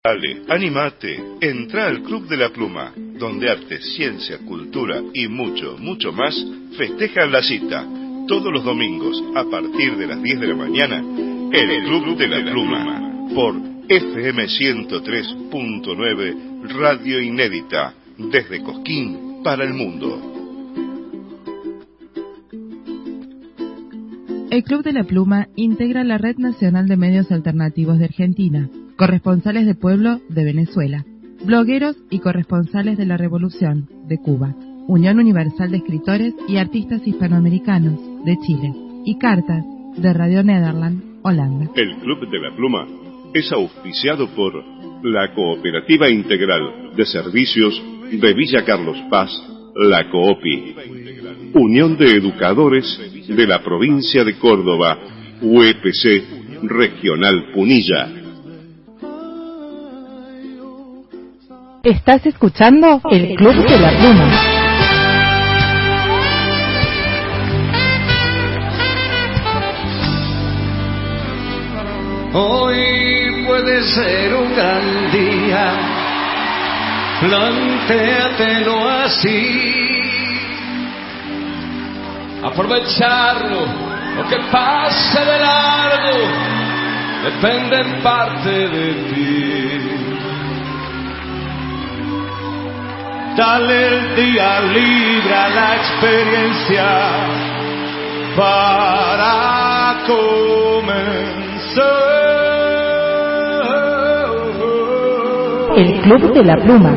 Dale, animate, entra al Club de la Pluma, donde arte, ciencia, cultura y mucho, mucho más festejan la cita. Todos los domingos, a partir de las 10 de la mañana, el Club de la Pluma, por FM 103.9, Radio Inédita, desde Cosquín para el mundo. El Club de la Pluma integra la Red Nacional de Medios Alternativos de Argentina, corresponsales de pueblo de Venezuela, blogueros y corresponsales de la Revolución de Cuba, Unión Universal de Escritores y Artistas Hispanoamericanos de Chile y Cartas de Radio Nederland, Holanda. El Club de la Pluma es auspiciado por la Cooperativa Integral de Servicios de Villa Carlos Paz, la COOPI, Unión de Educadores de la Provincia de Córdoba, UEPC Regional Punilla. Estás escuchando el Club de la Pluma. Hoy puede ser un gran día, plantéatelo así. Aprovecharlo, lo que pase de largo, depende en parte de ti. Dale el día libre a la experiencia para comenzar. El Club de la Pluma.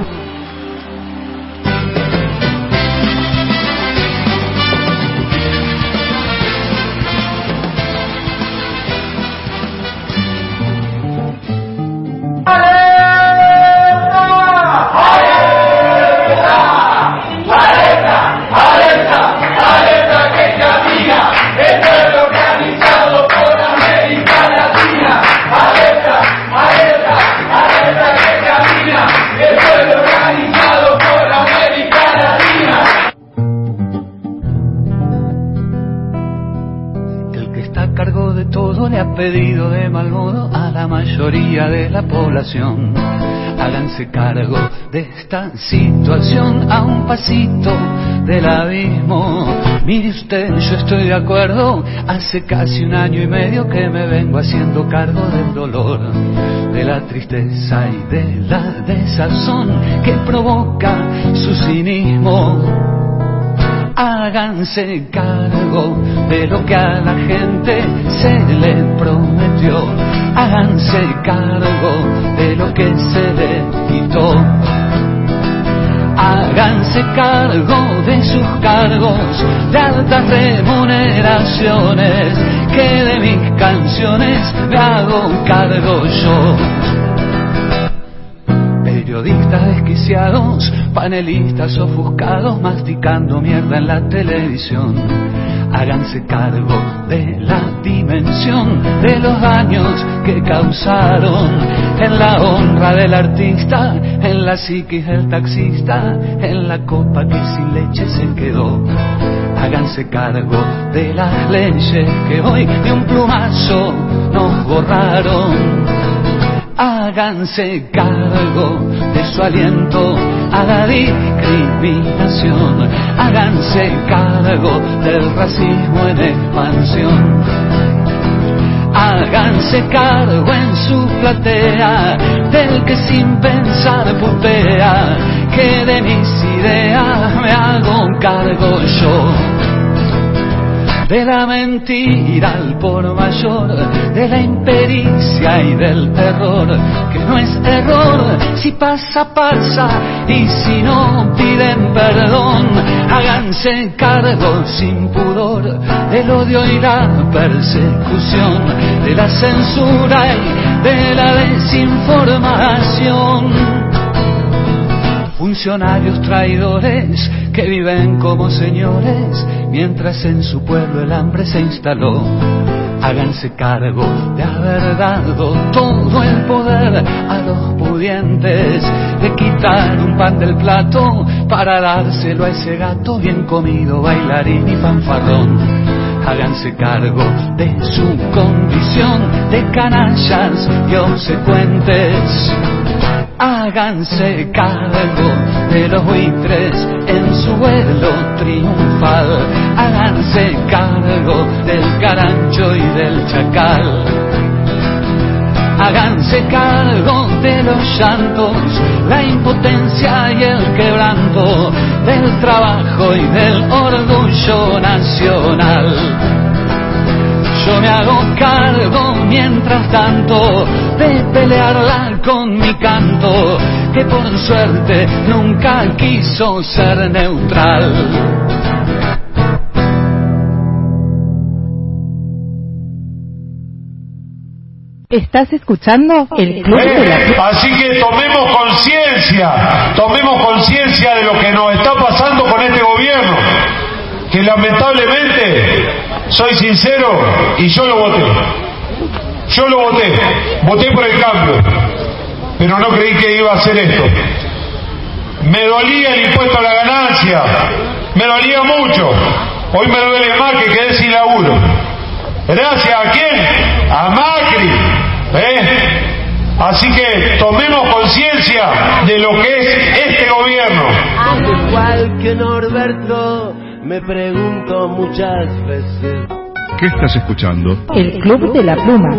Pedido de mal modo a la mayoría de la población. Háganse cargo de esta situación a un pasito del abismo. Mire usted, yo estoy de acuerdo. Hace casi 1 año y medio que me vengo haciendo cargo del dolor, de la tristeza y de la desazón que provoca su cinismo. Háganse cargo de lo que a la gente se le prometió. Háganse cargo de lo que se le quitó. Háganse cargo de sus cargos de altas remuneraciones, que de mis canciones me hago cargo yo. Periodistas desquiciados, panelistas ofuscados, masticando mierda en la televisión. Háganse cargo de la dimensión de los daños que causaron en la honra del artista, en la psiquis del taxista, en la copa que sin leche se quedó. Háganse cargo de las leyes que hoy de un plumazo nos borraron. Háganse cargo de su aliento a la discriminación. Háganse cargo del racismo en expansión. Háganse cargo en su platea del que sin pensar pupea, que de mis ideas me hago cargo yo. De la mentira al por mayor, de la impericia y del error, que no es error, si pasa, pasa, y si no piden perdón. Háganse cargo sin pudor del odio y la persecución, de la censura y de la desinformación. Funcionarios traidores que viven como señores, mientras en su pueblo el hambre se instaló. Háganse cargo de haber dado todo el poder a los pudientes, de quitar un pan del plato para dárselo a ese gato bien comido, bailarín y fanfarrón. háganse cargo de su condición de canallas y obsecuentes. Háganse cargo de los buitres en su vuelo triunfal. Háganse cargo del carancho y del chacal. Háganse cargo de los llantos, la impotencia y el quebranto, del trabajo y del orgullo nacional. Yo me hago cargo, mientras tanto, de pelearla con mi canto, que por suerte nunca quiso ser neutral. ¿Estás escuchando el Club de la Pluma? Así que tomemos conciencia de lo que nos está pasando con este gobierno, que lamentablemente, soy sincero, y yo lo voté por el cambio, pero no creí que iba a hacer esto. Me dolía el impuesto a la ganancia, me dolía mucho, hoy me duele más que quedé sin laburo. ¿Gracias a quién? A Macri. Así que tomemos conciencia de lo que es este gobierno. Al igual que Norberto, me pregunto muchas veces. ¿Qué estás escuchando? El Club de la Pluma.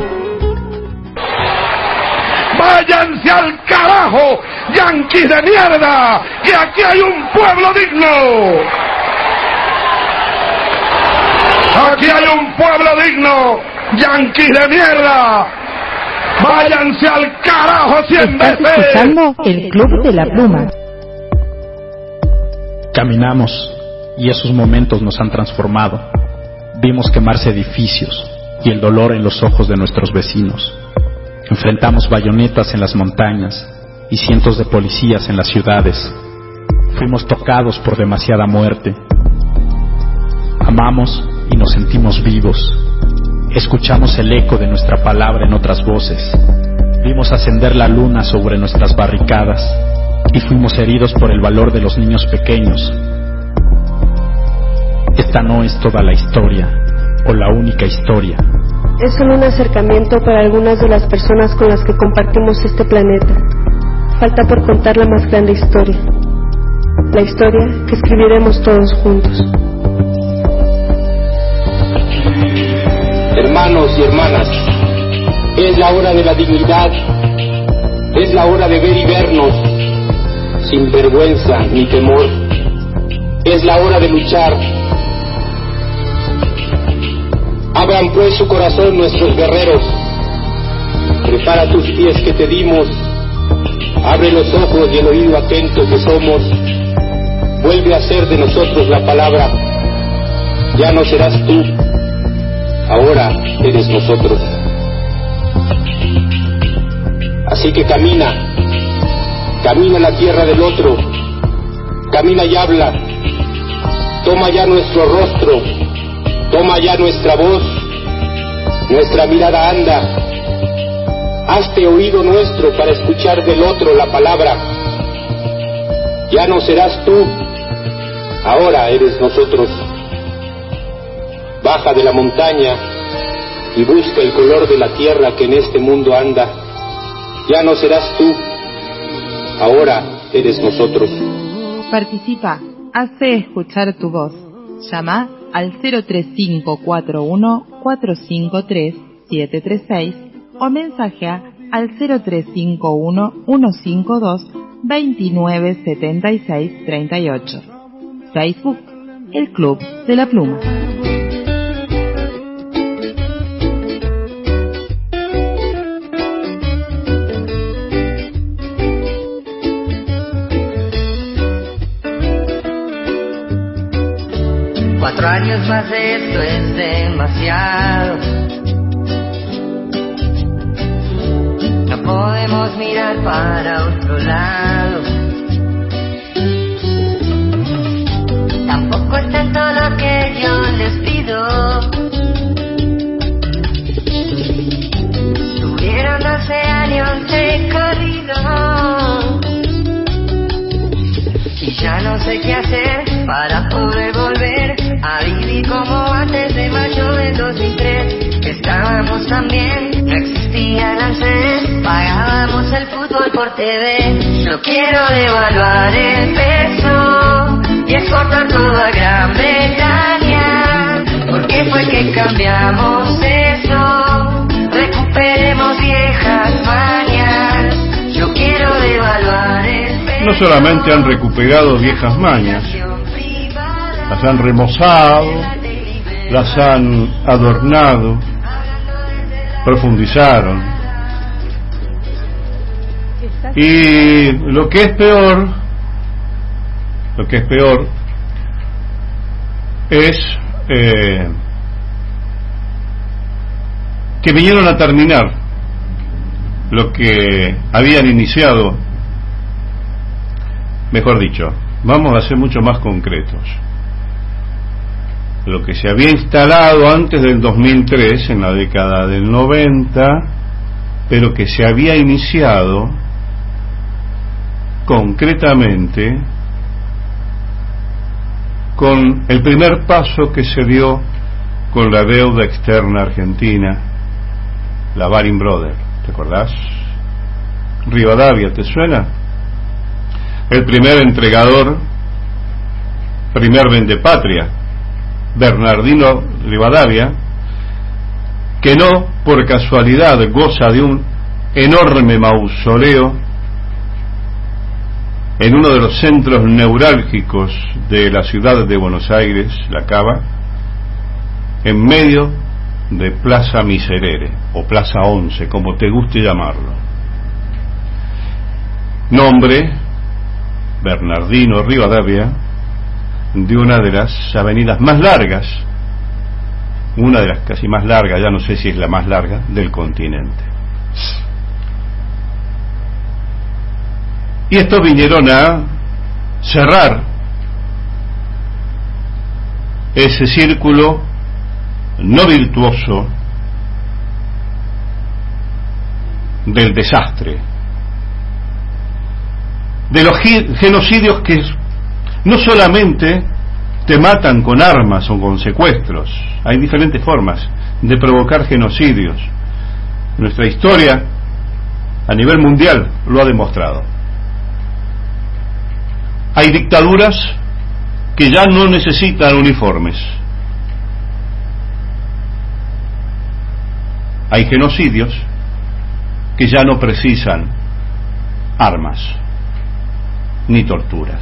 ¡Váyanse al carajo, yanquis de mierda! ¡Que aquí hay un pueblo digno! ¡Aquí hay un pueblo digno! ¡Yanquis de mierda! ¡Váyanse al carajo 100 veces! ¿Estás escuchando el Club de la Pluma? Caminamos y esos momentos nos han transformado. Vimos quemarse edificios y el dolor en los ojos de nuestros vecinos. Enfrentamos bayonetas en las montañas y cientos de policías en las ciudades. Fuimos tocados por demasiada muerte. Amamos y nos sentimos vivos. Escuchamos el eco de nuestra palabra en otras voces. Vimos ascender la luna sobre nuestras barricadas y fuimos heridos por el valor de los niños pequeños. Esta no es toda la historia o la única historia. Es solo un acercamiento para algunas de las personas con las que compartimos este planeta. Falta por contar la más grande historia. La historia que escribiremos todos juntos. Hermanos y hermanas, es la hora de la dignidad, es la hora de ver y vernos, sin vergüenza ni temor, es la hora de luchar. Abran pues su corazón nuestros guerreros, prepara tus pies que te dimos, abre los ojos y el oído atento que somos, vuelve a ser de nosotros la palabra, ya no serás tú, ahora eres nosotros. Así que camina a la tierra del otro, camina y habla, toma ya nuestro rostro, toma ya nuestra voz, nuestra mirada anda, hazte oído nuestro para escuchar del otro la palabra, ya no serás tú, ahora eres nosotros. Baja de la montaña y busca el color de la tierra que en este mundo anda. Ya no serás tú, ahora eres nosotros. Participa, hace escuchar tu voz. Llama al 03541 453 736 o mensajea al 0351 152 2976 38. Facebook, El Club de la Pluma. Años más de esto es demasiado. No podemos mirar para otro lado. Tampoco es tanto lo que yo les pido. Tuvieron 12 años de corrido y ya no sé qué hacer para poder volver a vivir como antes de mayo. fútbol por TV. Yo quiero devaluar el peso y exportar toda Gran Bretaña. ¿Por qué fue que cambiamos eso? Recuperemos viejas mañas. Yo quiero devaluar el peso. No solamente han recuperado viejas mañas, las han remozado, las han adornado, profundizaron. Y lo que es peor es que vinieron a terminar lo que habían iniciado. Mejor dicho, vamos a ser mucho más concretos. Lo que se había instalado antes del 2003, en la década del 90, pero que se había iniciado concretamente con el primer paso que se dio con la deuda externa argentina, la Baring Brothers, ¿te acordás? Rivadavia, ¿te suena? El primer entregador, primer vendepatria, Bernardino Rivadavia, que no por casualidad goza de un enorme mausoleo en uno de los centros neurálgicos de la ciudad de Buenos Aires, la Cava, en medio de Plaza Miserere o Plaza 11, como te guste llamarlo. Nombre: Bernardino Rivadavia, de una de las avenidas más largas, una de las casi más largas, ya no sé si es la más larga, del continente. Y estos vinieron a cerrar ese círculo no virtuoso del desastre, de los genocidios que no solamente te matan con armas o con secuestros. Hay diferentes formas de provocar genocidios. Nuestra historia a nivel mundial lo ha demostrado. Hay dictaduras que ya no necesitan uniformes. Hay genocidios que ya no precisan armas ni torturas.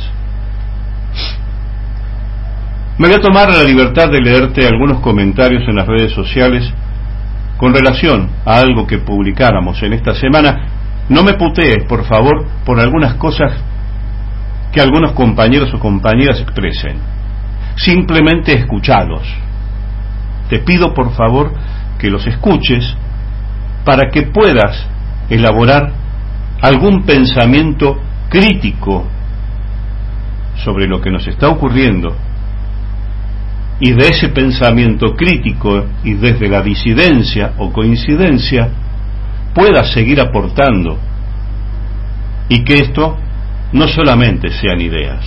Me voy a tomar la libertad de leerte algunos comentarios en las redes sociales con relación a algo que publicáramos en esta semana. No me putees, por favor, por algunas cosas que algunos compañeros o compañeras expresen. Simplemente escuchalos. Te pido, por favor, que los escuches para que puedas elaborar algún pensamiento crítico sobre lo que nos está ocurriendo, y de ese pensamiento crítico y desde la disidencia o coincidencia puedas seguir aportando, y que esto no solamente sean ideas.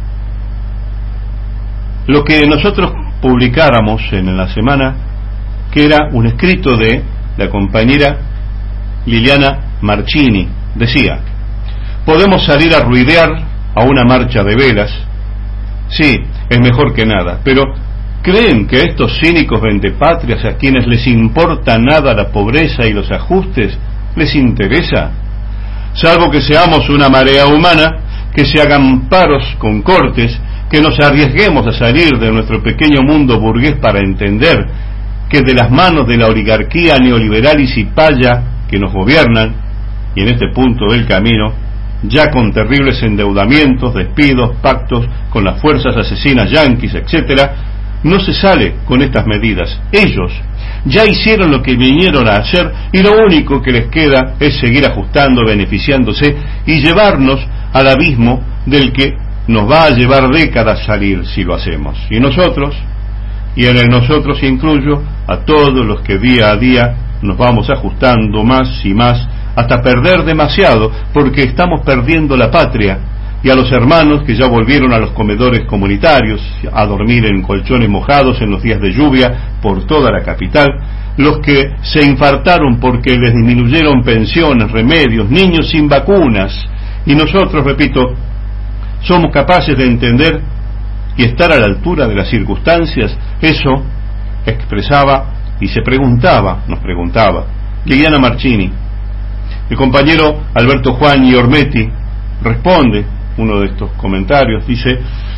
Lo que nosotros publicáramos en la semana, que era un escrito de la compañera Liliana Marchini, decía: podemos salir a ruidear a una marcha de velas, sí, es mejor que nada, pero ¿creen que a estos cínicos vendepatrias, a quienes les importa nada la pobreza y los ajustes, les interesa? Salvo que seamos una marea humana, que se hagan paros con cortes, que nos arriesguemos a salir de nuestro pequeño mundo burgués para entender que de las manos de la oligarquía neoliberal y cipaya que nos gobiernan, y en este punto del camino, ya con terribles endeudamientos, despidos, pactos con las fuerzas asesinas yanquis, etcétera, no se sale con estas medidas. Ellos ya hicieron lo que vinieron a hacer y lo único que les queda es seguir ajustando, beneficiándose y llevarnos al abismo del que nos va a llevar décadas salir si lo hacemos. Y nosotros, y en el nosotros incluyo a todos los que día a día nos vamos ajustando más y más hasta perder demasiado, porque estamos perdiendo la patria, y a los hermanos que ya volvieron a los comedores comunitarios a dormir en colchones mojados en los días de lluvia por toda la capital, los que se infartaron porque les disminuyeron pensiones, remedios, niños sin vacunas. Y nosotros, repito, somos capaces de entender y estar a la altura de las circunstancias. Eso expresaba y nos preguntaba Liliana Marchini. El compañero Alberto Juan Ormetti responde uno de estos comentarios, dice: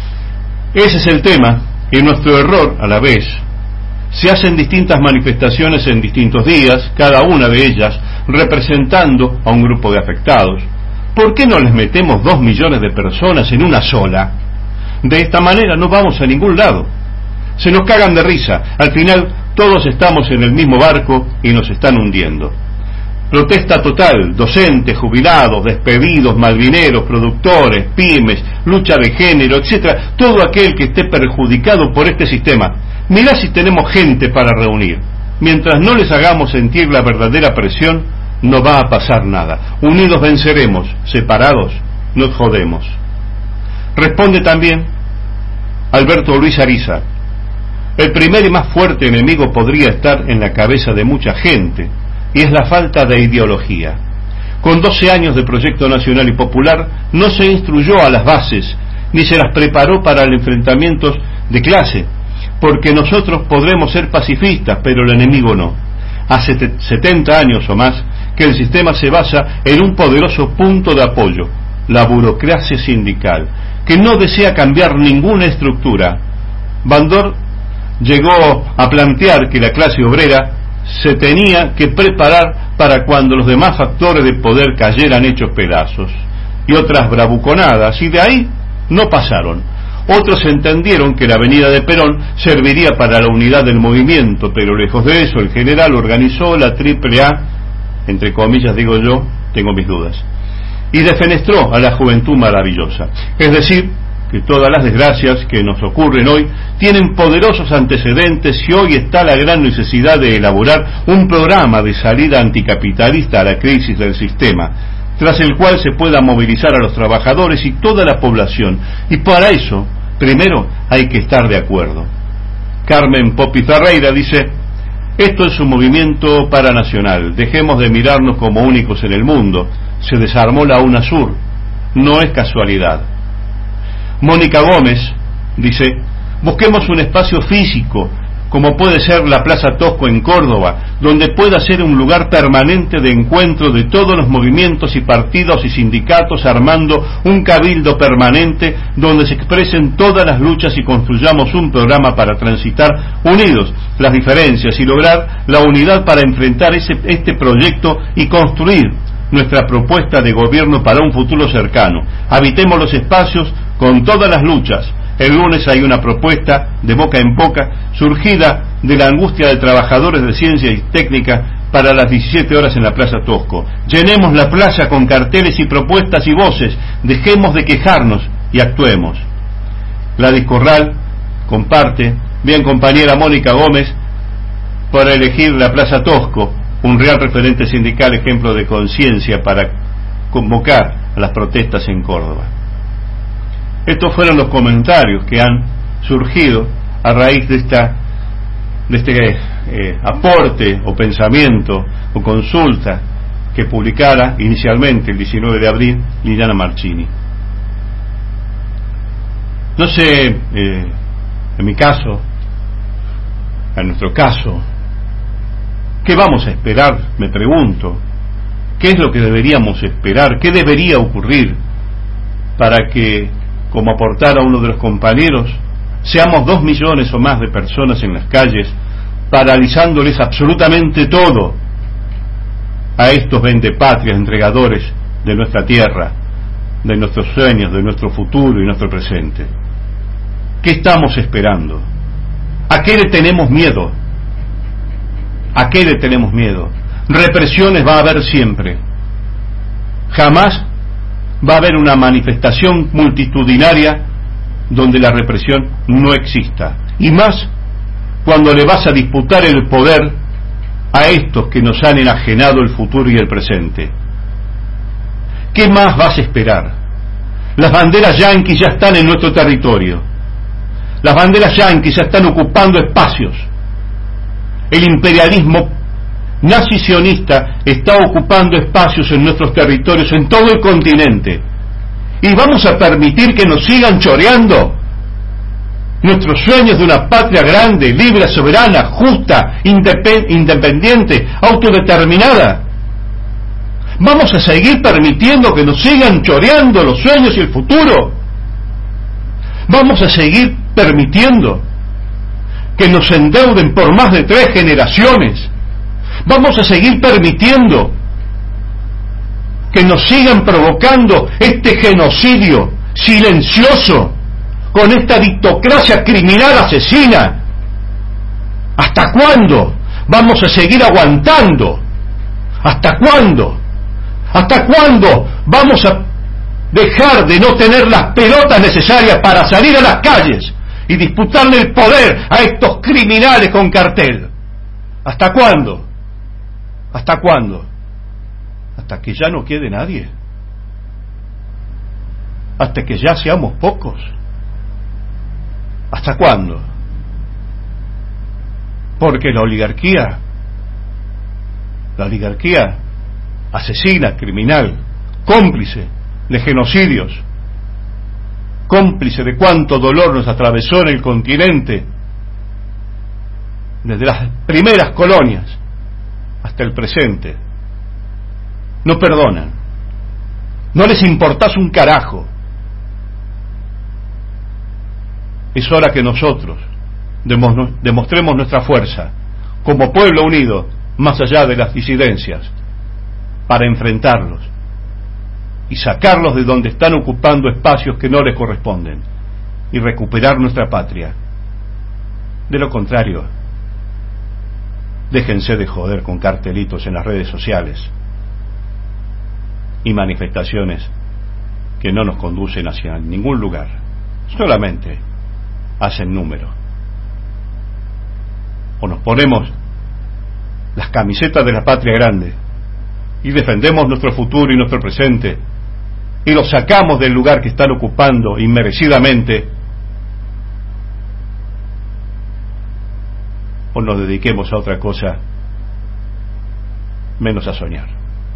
ese es el tema, y nuestro error a la vez. Se hacen distintas manifestaciones en distintos días, cada una de ellas representando a un grupo de afectados. ¿Por qué no les metemos 2 millones de personas en una sola? De esta manera no vamos a ningún lado. Se nos cagan de risa. Al final todos estamos en el mismo barco y nos están hundiendo. Protesta total, docentes, jubilados, despedidos, malvineros, productores, pymes, lucha de género, etcétera. Todo aquel que esté perjudicado por este sistema. Mirá si tenemos gente para reunir. Mientras no les hagamos sentir la verdadera presión, no va a pasar nada. Unidos venceremos, separados nos jodemos. Responde también Alberto Luis Ariza: el primer y más fuerte enemigo podría estar en la cabeza de mucha gente, y es la falta de ideología. Con 12 años de proyecto nacional y popular no se instruyó a las bases, ni se las preparó para el enfrentamiento de clase, porque nosotros podremos ser pacifistas, pero el enemigo no. Hace 70 años o más que el sistema se basa en un poderoso punto de apoyo, la burocracia sindical, que no desea cambiar ninguna estructura. Bandor llegó a plantear que la clase obrera se tenía que preparar para cuando los demás factores de poder cayeran hechos pedazos, y otras bravuconadas, y de ahí no pasaron. Otros entendieron que la avenida de Perón serviría para la unidad del movimiento, pero lejos de eso el general organizó la AAA, entre comillas digo yo, tengo mis dudas, y defenestró a la juventud maravillosa. Es decir, que todas las desgracias que nos ocurren hoy tienen poderosos antecedentes, y hoy está la gran necesidad de elaborar un programa de salida anticapitalista a la crisis del sistema, tras el cual se pueda movilizar a los trabajadores y toda la población, y para eso primero hay que estar de acuerdo. Carmen Popi Ferreira dice: esto es un movimiento paranacional, dejemos de mirarnos como únicos en el mundo, se desarmó la UNASUR, no es casualidad. Mónica Gómez dice: busquemos un espacio físico, como puede ser la Plaza Tosco en Córdoba, donde pueda ser un lugar permanente de encuentro de todos los movimientos y partidos y sindicatos, armando un cabildo permanente donde se expresen todas las luchas y construyamos un programa para transitar unidos las diferencias y lograr la unidad para enfrentar este proyecto y construir nuestra propuesta de gobierno para un futuro cercano. Habitemos los espacios con todas las luchas. El lunes hay una propuesta de boca en boca surgida de la angustia de trabajadores de ciencia y técnica para las 17 horas en la Plaza Tosco. Llenemos la plaza con carteles y propuestas y voces, dejemos de quejarnos y actuemos. Gladys Corral comparte, bien compañera Mónica Gómez, para elegir la Plaza Tosco, un real referente sindical, ejemplo de conciencia para convocar a las protestas en Córdoba. Estos fueron los comentarios que han surgido a raíz de este aporte o pensamiento o consulta que publicara inicialmente el 19 de abril Liliana Marchini. No sé, en mi caso, en nuestro caso, ¿qué vamos a esperar? Me pregunto. ¿Qué es lo que deberíamos esperar? ¿Qué debería ocurrir para que, como aportara uno de los compañeros, seamos 2 millones o más de personas en las calles, paralizándoles absolutamente todo a estos vendepatrias entregadores de nuestra tierra, de nuestros sueños, de nuestro futuro y nuestro presente? ¿Qué estamos esperando? ¿A qué le tenemos miedo? ¿A qué le tenemos miedo? Represiones va a haber siempre. Jamás va a haber una manifestación multitudinaria donde la represión no exista. Y más cuando le vas a disputar el poder a estos que nos han enajenado el futuro y el presente. ¿Qué más vas a esperar? Las banderas yanquis ya están en nuestro territorio. Las banderas yanquis ya están ocupando espacios. el imperialismo nazi-sionista está ocupando espacios en nuestros territorios, en todo el continente. ¿Y vamos a permitir que nos sigan choreando nuestros sueños de una patria grande, libre, soberana, justa, independiente, autodeterminada? ¿Vamos a seguir permitiendo que nos sigan choreando los sueños y el futuro? ¿Vamos a seguir permitiendo que nos endeuden por más de 3 generaciones? ¿Vamos a seguir permitiendo que nos sigan provocando este genocidio silencioso con esta dictocracia criminal asesina? ¿Hasta cuándo vamos a seguir aguantando? ¿Hasta cuándo? ¿Hasta cuándo vamos a dejar de no tener las pelotas necesarias para salir a las calles y disputarle el poder a estos criminales con cartel? ¿Hasta cuándo? ¿Hasta cuándo? Hasta que ya no quede nadie. Hasta que ya seamos pocos. ¿Hasta cuándo? Porque la oligarquía asesina, criminal, cómplice de genocidios, cómplice de cuánto dolor nos atravesó en el continente, desde las primeras colonias hasta el presente, no perdonan, no les importás un carajo. Es hora que nosotros demostremos nuestra fuerza como pueblo unido, más allá de las disidencias, para enfrentarlos y sacarlos de donde están ocupando espacios que no les corresponden y recuperar nuestra patria. De lo contrario, déjense de joder con cartelitos en las redes sociales y manifestaciones que no nos conducen hacia ningún lugar, solamente hacen número. O nos ponemos las camisetas de la patria grande y defendemos nuestro futuro y nuestro presente y los sacamos del lugar que están ocupando inmerecidamente, o nos dediquemos a otra cosa menos a soñar.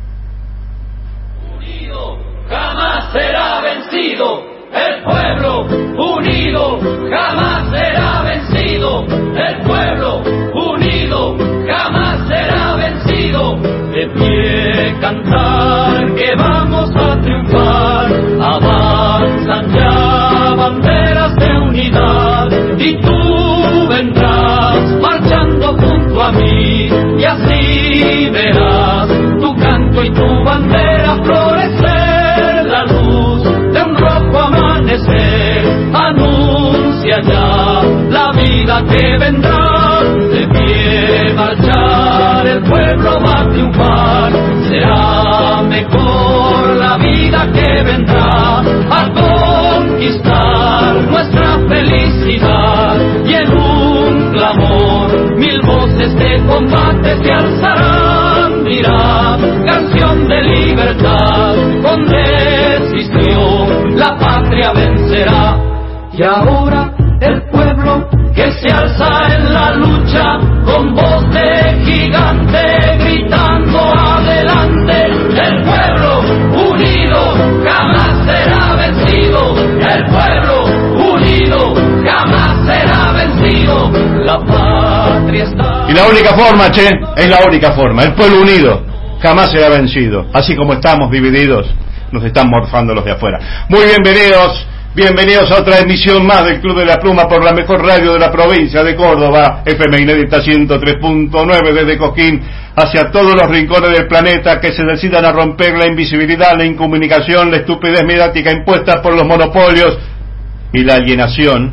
Unido jamás será vencido, el pueblo unido jamás será vencido, el pueblo unido jamás será vencido. De pie cantar que vamos a triunfar, avanzan ya banderas de unidad y tú vendrás marchando junto a mí y así verás tu canto y tu bandera florecer, la luz de un rojo amanecer anuncia ya la vida que vendrá. De pie marchar el pueblo va a triunfar, será mejor la vida que vendrá al conquistar nuestra felicidad y en un clamor 1000 voces de combate se alzarán, dirá canción de libertad, con decisión la patria vencerá. Y ahora el pueblo que se alza en la lucha con voz de gigante gritando adelante, el pueblo unido jamás será vencido, el pueblo unido jamás será vencido, la patria está. Y la única forma, es la única forma, el pueblo unido jamás será vencido. Así como estamos divididos, nos están morfando los de afuera. Muy bienvenidos a otra emisión más del Club de la Pluma por la mejor radio de la provincia de Córdoba, FM Inédita 103.9 desde Cosquín hacia todos los rincones del planeta que se decidan a romper la invisibilidad, la incomunicación, la estupidez mediática impuesta por los monopolios y la alienación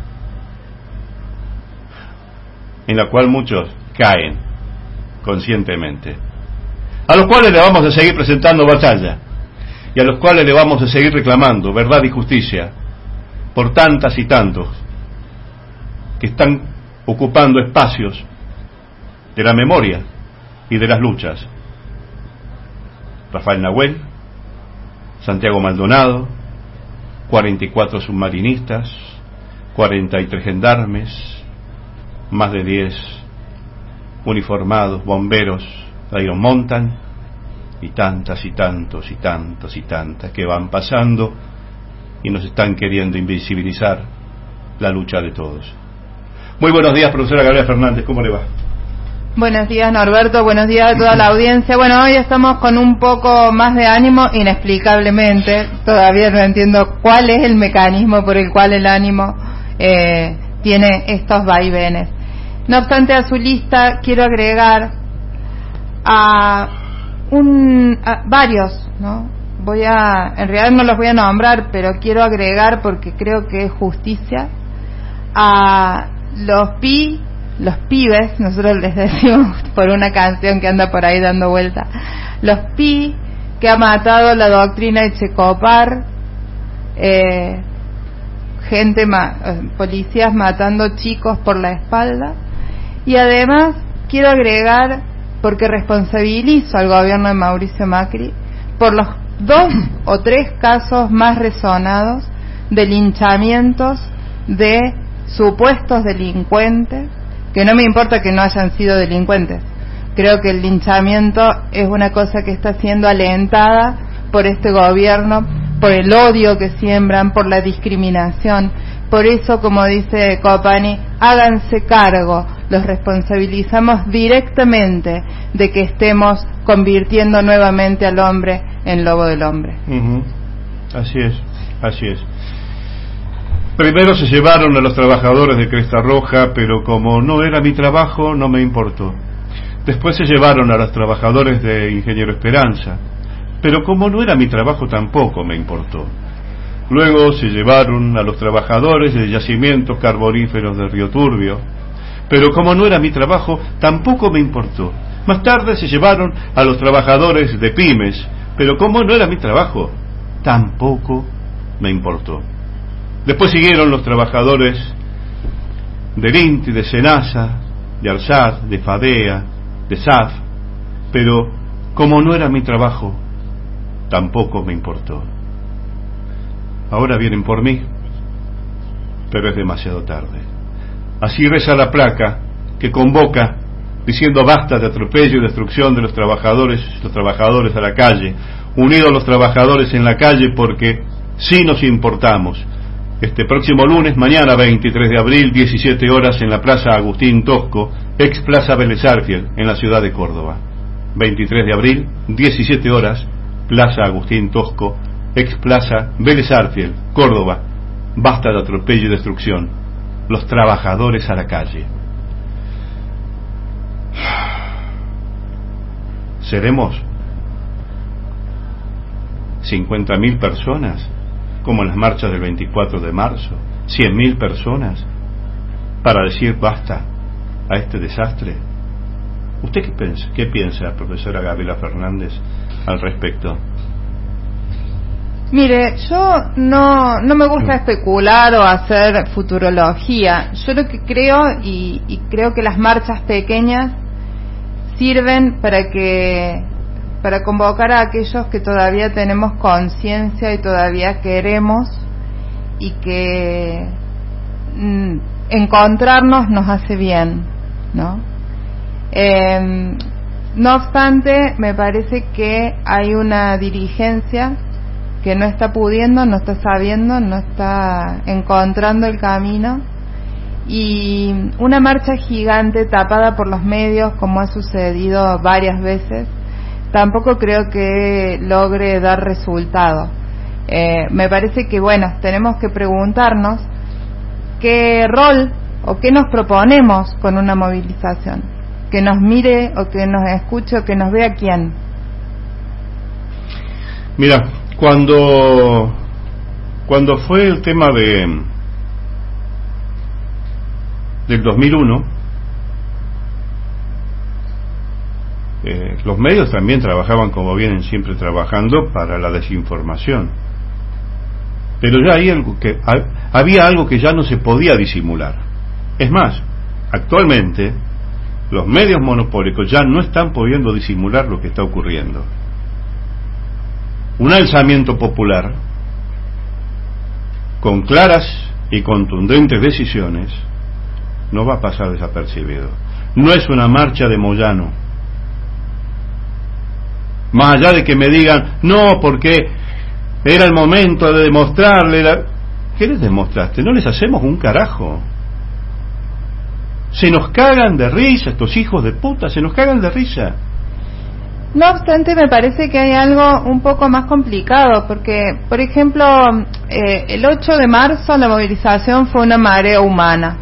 en la cual muchos caen conscientemente, a los cuales le vamos a seguir presentando batalla y a los cuales le vamos a seguir reclamando verdad y justicia por tantas y tantos que están ocupando espacios de la memoria y de las luchas. Rafael Nahuel, Santiago Maldonado, 44 submarinistas, 43 gendarmes, más de 10 uniformados, bomberos, ahí los montan, y tantas y tantos y tantos y tantas que van pasando y nos están queriendo invisibilizar la lucha de todos. Muy buenos días, profesora Gabriela Fernández, ¿cómo le va? Buenos días, Norberto, buenos días a toda la audiencia. Bueno, hoy estamos con un poco más de ánimo, inexplicablemente. Todavía no entiendo cuál es el mecanismo por el cual el ánimo tiene estos vaivenes. No obstante, a su lista quiero agregar a varios, ¿no? En realidad no los voy a nombrar, pero quiero agregar, porque creo que es justicia, a los pibes, nosotros les decimos por una canción que anda por ahí dando vuelta, los que ha matado la doctrina Echecopar, policías matando chicos por la espalda. Y además quiero agregar, porque responsabilizo al gobierno de Mauricio Macri por los 2 o 3 casos más resonados de linchamientos de supuestos delincuentes, que no me importa que no hayan sido delincuentes. Creo que el linchamiento es una cosa que está siendo alentada por este gobierno, por el odio que siembran, por la discriminación. Por eso, como dice Copani, háganse cargo, los responsabilizamos directamente de que estemos convirtiendo nuevamente al hombre en lobo del hombre. Así es, así es. Primero se llevaron a los trabajadores de Cresta Roja, pero como no era mi trabajo, no me importó. Después se llevaron a los trabajadores de Ingeniero Esperanza, pero como no era mi trabajo, tampoco me importó. Luego se llevaron a los trabajadores de yacimientos carboníferos de Río Turbio, pero como no era mi trabajo, tampoco me importó. Más tarde se llevaron a los trabajadores de pymes, pero como no era mi trabajo, tampoco me importó. Después siguieron los trabajadores del INTI, de SENASA, de ARSAT, de FADEA, de SAF, pero como no era mi trabajo, tampoco me importó. Ahora vienen por mí, pero es demasiado tarde. Así reza la placa que convoca diciendo basta de atropello y destrucción de los trabajadores a la calle, unidos los trabajadores en la calle porque sí nos importamos. Este próximo lunes, mañana 23 de abril, 17 horas en la Plaza Agustín Tosco, ex Plaza Vélez Arfiel, en la ciudad de Córdoba. 23 de abril, 17 horas, Plaza Agustín Tosco, ex Plaza Vélez Arfiel, Córdoba. Basta de atropello y destrucción. Los trabajadores a la calle. ¿Seremos 50.000 personas, como en las marchas del 24 de marzo? ¿100.000 personas para decir basta a este desastre? ¿Usted qué piensa, profesora Gabriela Fernández, al respecto? Mire, yo no me gusta especular o hacer futurología. Yo lo que creo, y creo que las marchas pequeñas sirven para convocar a aquellos que todavía tenemos conciencia y todavía queremos, y que encontrarnos nos hace bien, ¿no? No obstante, me parece que hay una dirigencia que no está pudiendo, no está sabiendo, no está encontrando el camino, y una marcha gigante tapada por los medios, como ha sucedido varias veces, tampoco creo que logre dar resultado. Me parece que, bueno, tenemos que preguntarnos qué rol o qué nos proponemos con una movilización, que nos mire o que nos escuche o que nos vea quién. Mira, cuando fue el tema del 2001, los medios también trabajaban como vienen siempre trabajando para la desinformación, pero ya había algo que ya no se podía disimular. Es más, actualmente los medios monopólicos ya no están pudiendo disimular lo que está ocurriendo. Un alzamiento popular con claras y contundentes decisiones no va a pasar desapercibido. no es una marcha de Moyano. Más allá de que me digan, no, porque era el momento de demostrarle ¿Qué les demostraste? No les hacemos un carajo. Se nos cagan de risa, estos hijos de puta, se nos cagan de risa. No obstante, me parece que hay algo un poco más complicado, porque, por ejemplo, el 8 de marzo la movilización fue una marea humana.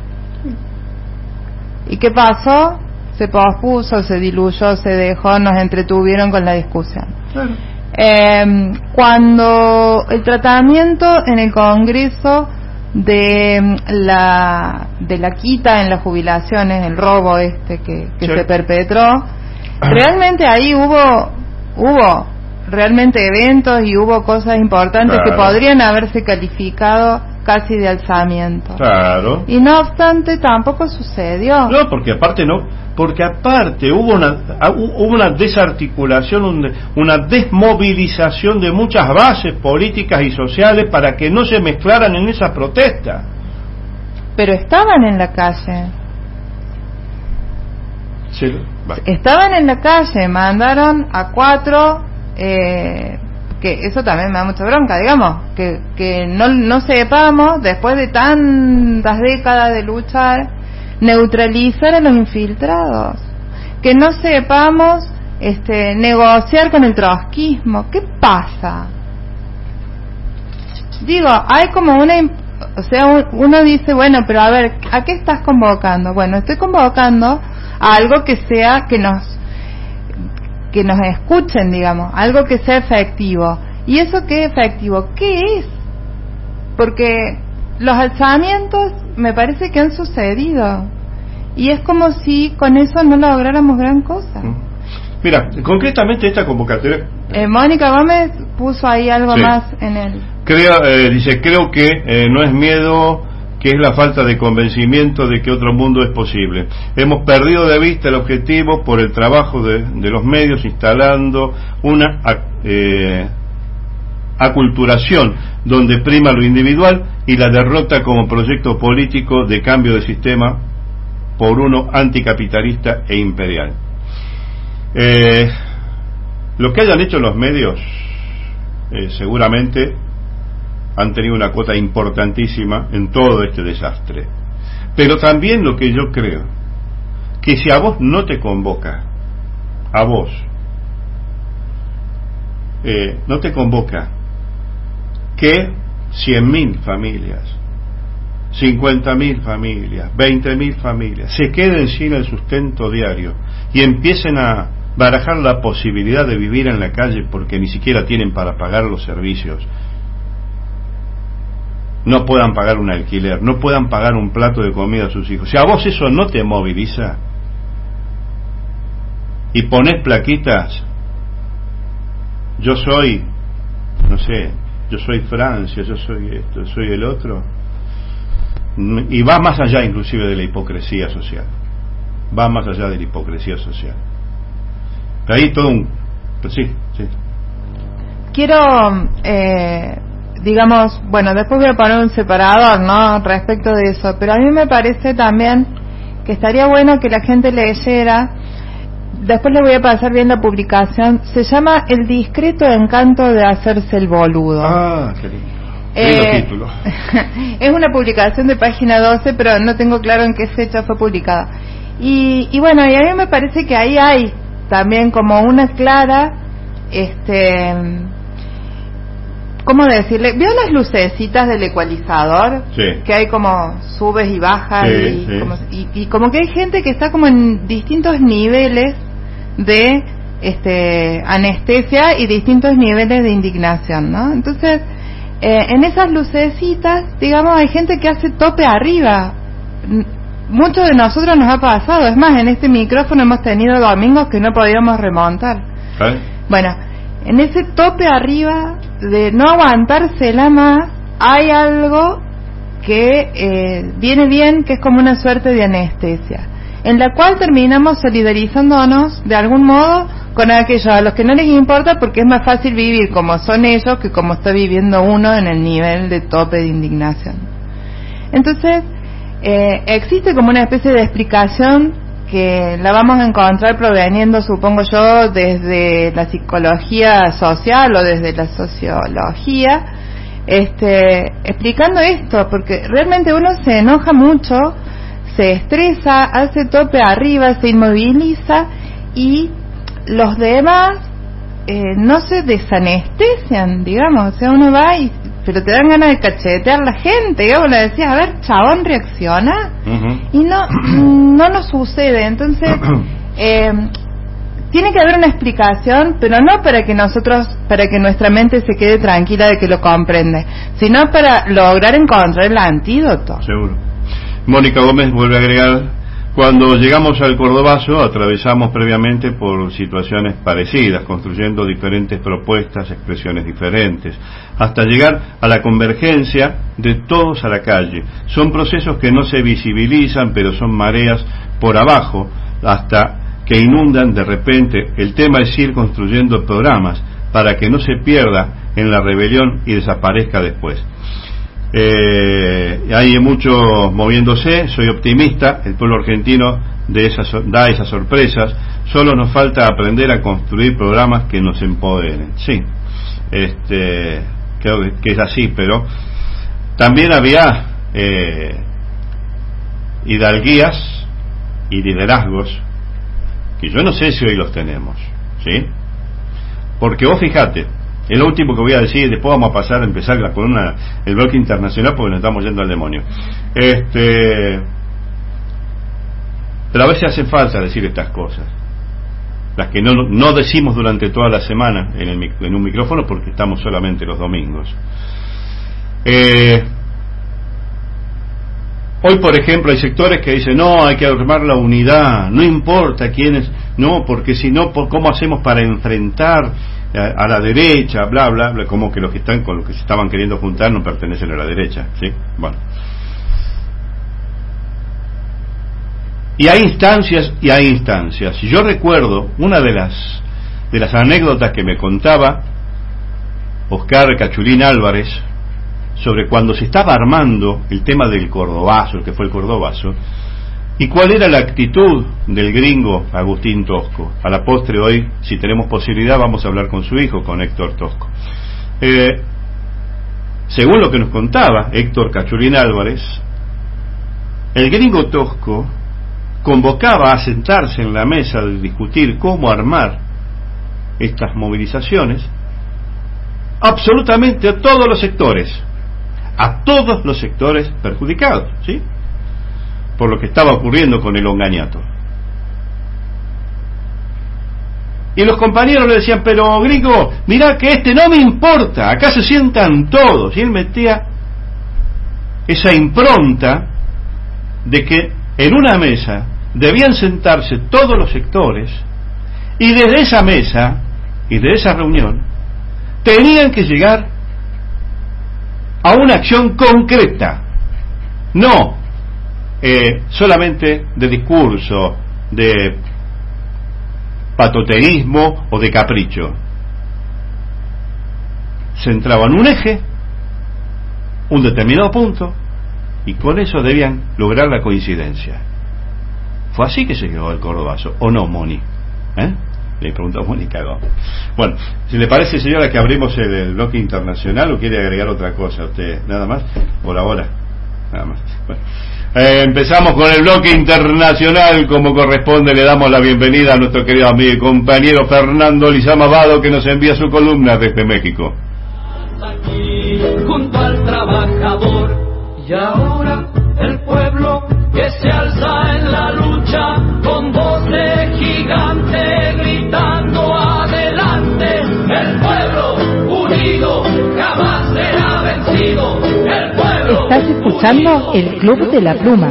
¿Y qué pasó? Se pospuso, se diluyó, se dejó, nos entretuvieron con la discusión. Claro. Cuando el tratamiento en el Congreso de la quita en las jubilaciones, el robo que sí, se perpetró, realmente ahí hubo realmente eventos y hubo cosas importantes, claro, que podrían haberse calificado casi de alzamiento. Claro. Y no obstante tampoco sucedió. No, porque aparte hubo una desarticulación, una desmovilización de muchas bases políticas y sociales para que no se mezclaran en esas protestas. Pero estaban en la calle. Sí, estaban en la calle, mandaron a 4, que eso también me da mucha bronca, digamos, que no sepamos, después de tantas décadas de luchar, neutralizar a los infiltrados, que no sepamos negociar con el trotskismo. ¿Qué pasa? Digo, hay como uno dice, bueno, pero a ver, ¿a qué estás convocando? Bueno, estoy convocando a algo que sea, que nos escuchen, digamos, algo que sea efectivo. ¿Y eso qué es efectivo? ¿Qué es? Porque los alzamientos me parece que han sucedido y es como si con eso no lográramos gran cosa. Mira, concretamente esta convocatoria, Mónica Gómez puso ahí algo más en él. Creo que no es miedo, que es la falta de convencimiento de que otro mundo es posible. Hemos perdido de vista el objetivo por el trabajo de los medios, instalando una aculturación donde prima lo individual y la derrota como proyecto político de cambio de sistema por uno anticapitalista e imperial. Lo que hayan hecho los medios seguramente han tenido una cuota importantísima en todo este desastre, pero también lo que yo creo, que si a vos no te convoca, a vos no te convoca que 100.000 familias, 50.000 familias, 20.000 familias se queden sin el sustento diario y empiecen a barajar la posibilidad de vivir en la calle porque ni siquiera tienen para pagar los servicios, no puedan pagar un alquiler, no puedan pagar un plato de comida a sus hijos, si a vos eso no te moviliza y ponés plaquitas, yo soy, no sé, yo soy Francia, yo soy esto, yo soy el otro, y va más allá inclusive de la hipocresía social, va más allá de la hipocresía social. Ahí todo sí. Quiero digamos, bueno, después voy a poner un separador, ¿no?, respecto de eso, pero a mí me parece también que estaría bueno que la gente leyera. Después le voy a pasar bien la publicación. Se llama El discreto encanto de hacerse el boludo. Ah, qué lindo título. Es una publicación de página 12, pero no tengo claro en qué fecha fue publicada. Y bueno, y a mí me parece que ahí hay también como una clara, ¿cómo decirle? ¿Vio las lucecitas del ecualizador? Sí. Que hay como subes y bajas, sí, y como que hay gente que está como en distintos niveles de anestesia y distintos niveles de indignación, ¿no? Entonces, en esas lucecitas, digamos, hay gente que hace tope arriba. Muchos de nosotros nos ha pasado. Es más, en este micrófono hemos tenido domingos que no podíamos remontar. Bueno, en ese tope arriba de no aguantársela más, hay algo que viene bien, que es como una suerte de anestesia, en la cual terminamos solidarizándonos de algún modo con aquellos a los que no les importa, porque es más fácil vivir como son ellos que como está viviendo uno en el nivel de tope de indignación. Entonces existe como una especie de explicación que la vamos a encontrar proveniendo, supongo yo, desde la psicología social o desde la sociología, explicando esto, porque realmente uno se enoja mucho, se estresa, hace tope arriba, se inmoviliza y los demás no se desanestesian, digamos, o sea, uno va pero te dan ganas de cachetear a la gente, digamos, le decías, a ver, chabón, reacciona, y no nos sucede. Entonces tiene que haber una explicación, pero no para que nuestra mente se quede tranquila de que lo comprende, sino para lograr encontrar el antídoto. Seguro. Mónica Gómez vuelve a agregar: cuando llegamos al Cordobazo atravesamos previamente por situaciones parecidas, construyendo diferentes propuestas, expresiones diferentes, hasta llegar a la convergencia de todos a la calle. Son procesos que no se visibilizan, pero son mareas por abajo, hasta que inundan de repente. El tema es ir construyendo programas para que no se pierda en la rebelión y desaparezca después. Hay muchos moviéndose, soy optimista, el pueblo argentino da esas sorpresas, solo nos falta aprender a construir programas que nos empoderen. Sí, creo que es así, pero también había hidalguías y liderazgos que yo no sé si hoy los tenemos, ¿sí? Porque vos fijate, es lo último que voy a decir, después vamos a pasar a empezar la columna, el bloque internacional, porque nos estamos yendo al demonio. Pero a veces hace falta decir estas cosas, las que no decimos durante toda la semana en un micrófono, porque estamos solamente los domingos. Hoy, por ejemplo, hay sectores que dicen, no, hay que armar la unidad, no importa quiénes, no, porque si no, ¿cómo hacemos para enfrentar a la derecha, bla, bla, bla? Como que los que están con los que se estaban queriendo juntar no pertenecen a la derecha, ¿sí? Bueno. Y hay instancias y hay instancias. Yo recuerdo una de las anécdotas que me contaba Oscar Cachulín Álvarez sobre cuando se estaba armando el tema del Cordobazo, el que fue el Cordobazo, y cuál era la actitud del gringo Agustín Tosco. A la postre hoy, si tenemos posibilidad, vamos a hablar con su hijo, con Héctor Tosco. Según lo que nos contaba Héctor Cachulín Álvarez, el gringo Tosco convocaba a sentarse en la mesa de discutir cómo armar estas movilizaciones absolutamente a todos los sectores perjudicados, ¿sí?, por lo que estaba ocurriendo con el Ongañato. Y los compañeros le decían, pero gringo, mirá que no me importa, acá se sientan todos. Y él metía esa impronta de que en una mesa debían sentarse todos los sectores, y desde esa mesa y de esa reunión tenían que llegar a una acción concreta, no solamente de discurso, de patoteísmo o de capricho. Centraban un eje, un determinado punto, y con eso debían lograr la coincidencia. Fue así que se llegó al Cordobazo, ¿o no, Moni? Le preguntó a Mónica Gómez. Bueno, si le parece, señora, que abrimos el bloque internacional, o quiere agregar otra cosa usted, nada más, por ahora, nada más. Bueno, empezamos con el bloque internacional, como corresponde. Le damos la bienvenida a nuestro querido amigo y compañero Fernando Lizama Vado, que nos envía su columna desde México. Aquí, junto al trabajador, y ahora el pueblo que se alza en la lucha con voz de gigante gritando adelante. El pueblo unido jamás será vencido. El pueblo. Estás escuchando el Club de la Pluma.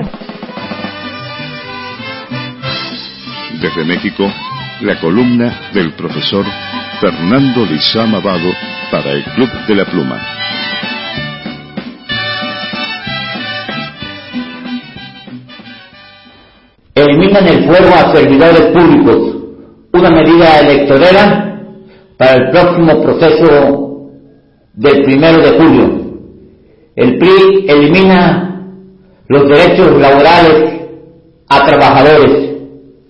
Desde México, la columna del profesor Fernando Lizama Vado para el Club de la Pluma. Eliminan el fuero a servidores públicos, una medida electorera para el próximo proceso del 1 de julio. El PRI elimina los derechos laborales a trabajadores.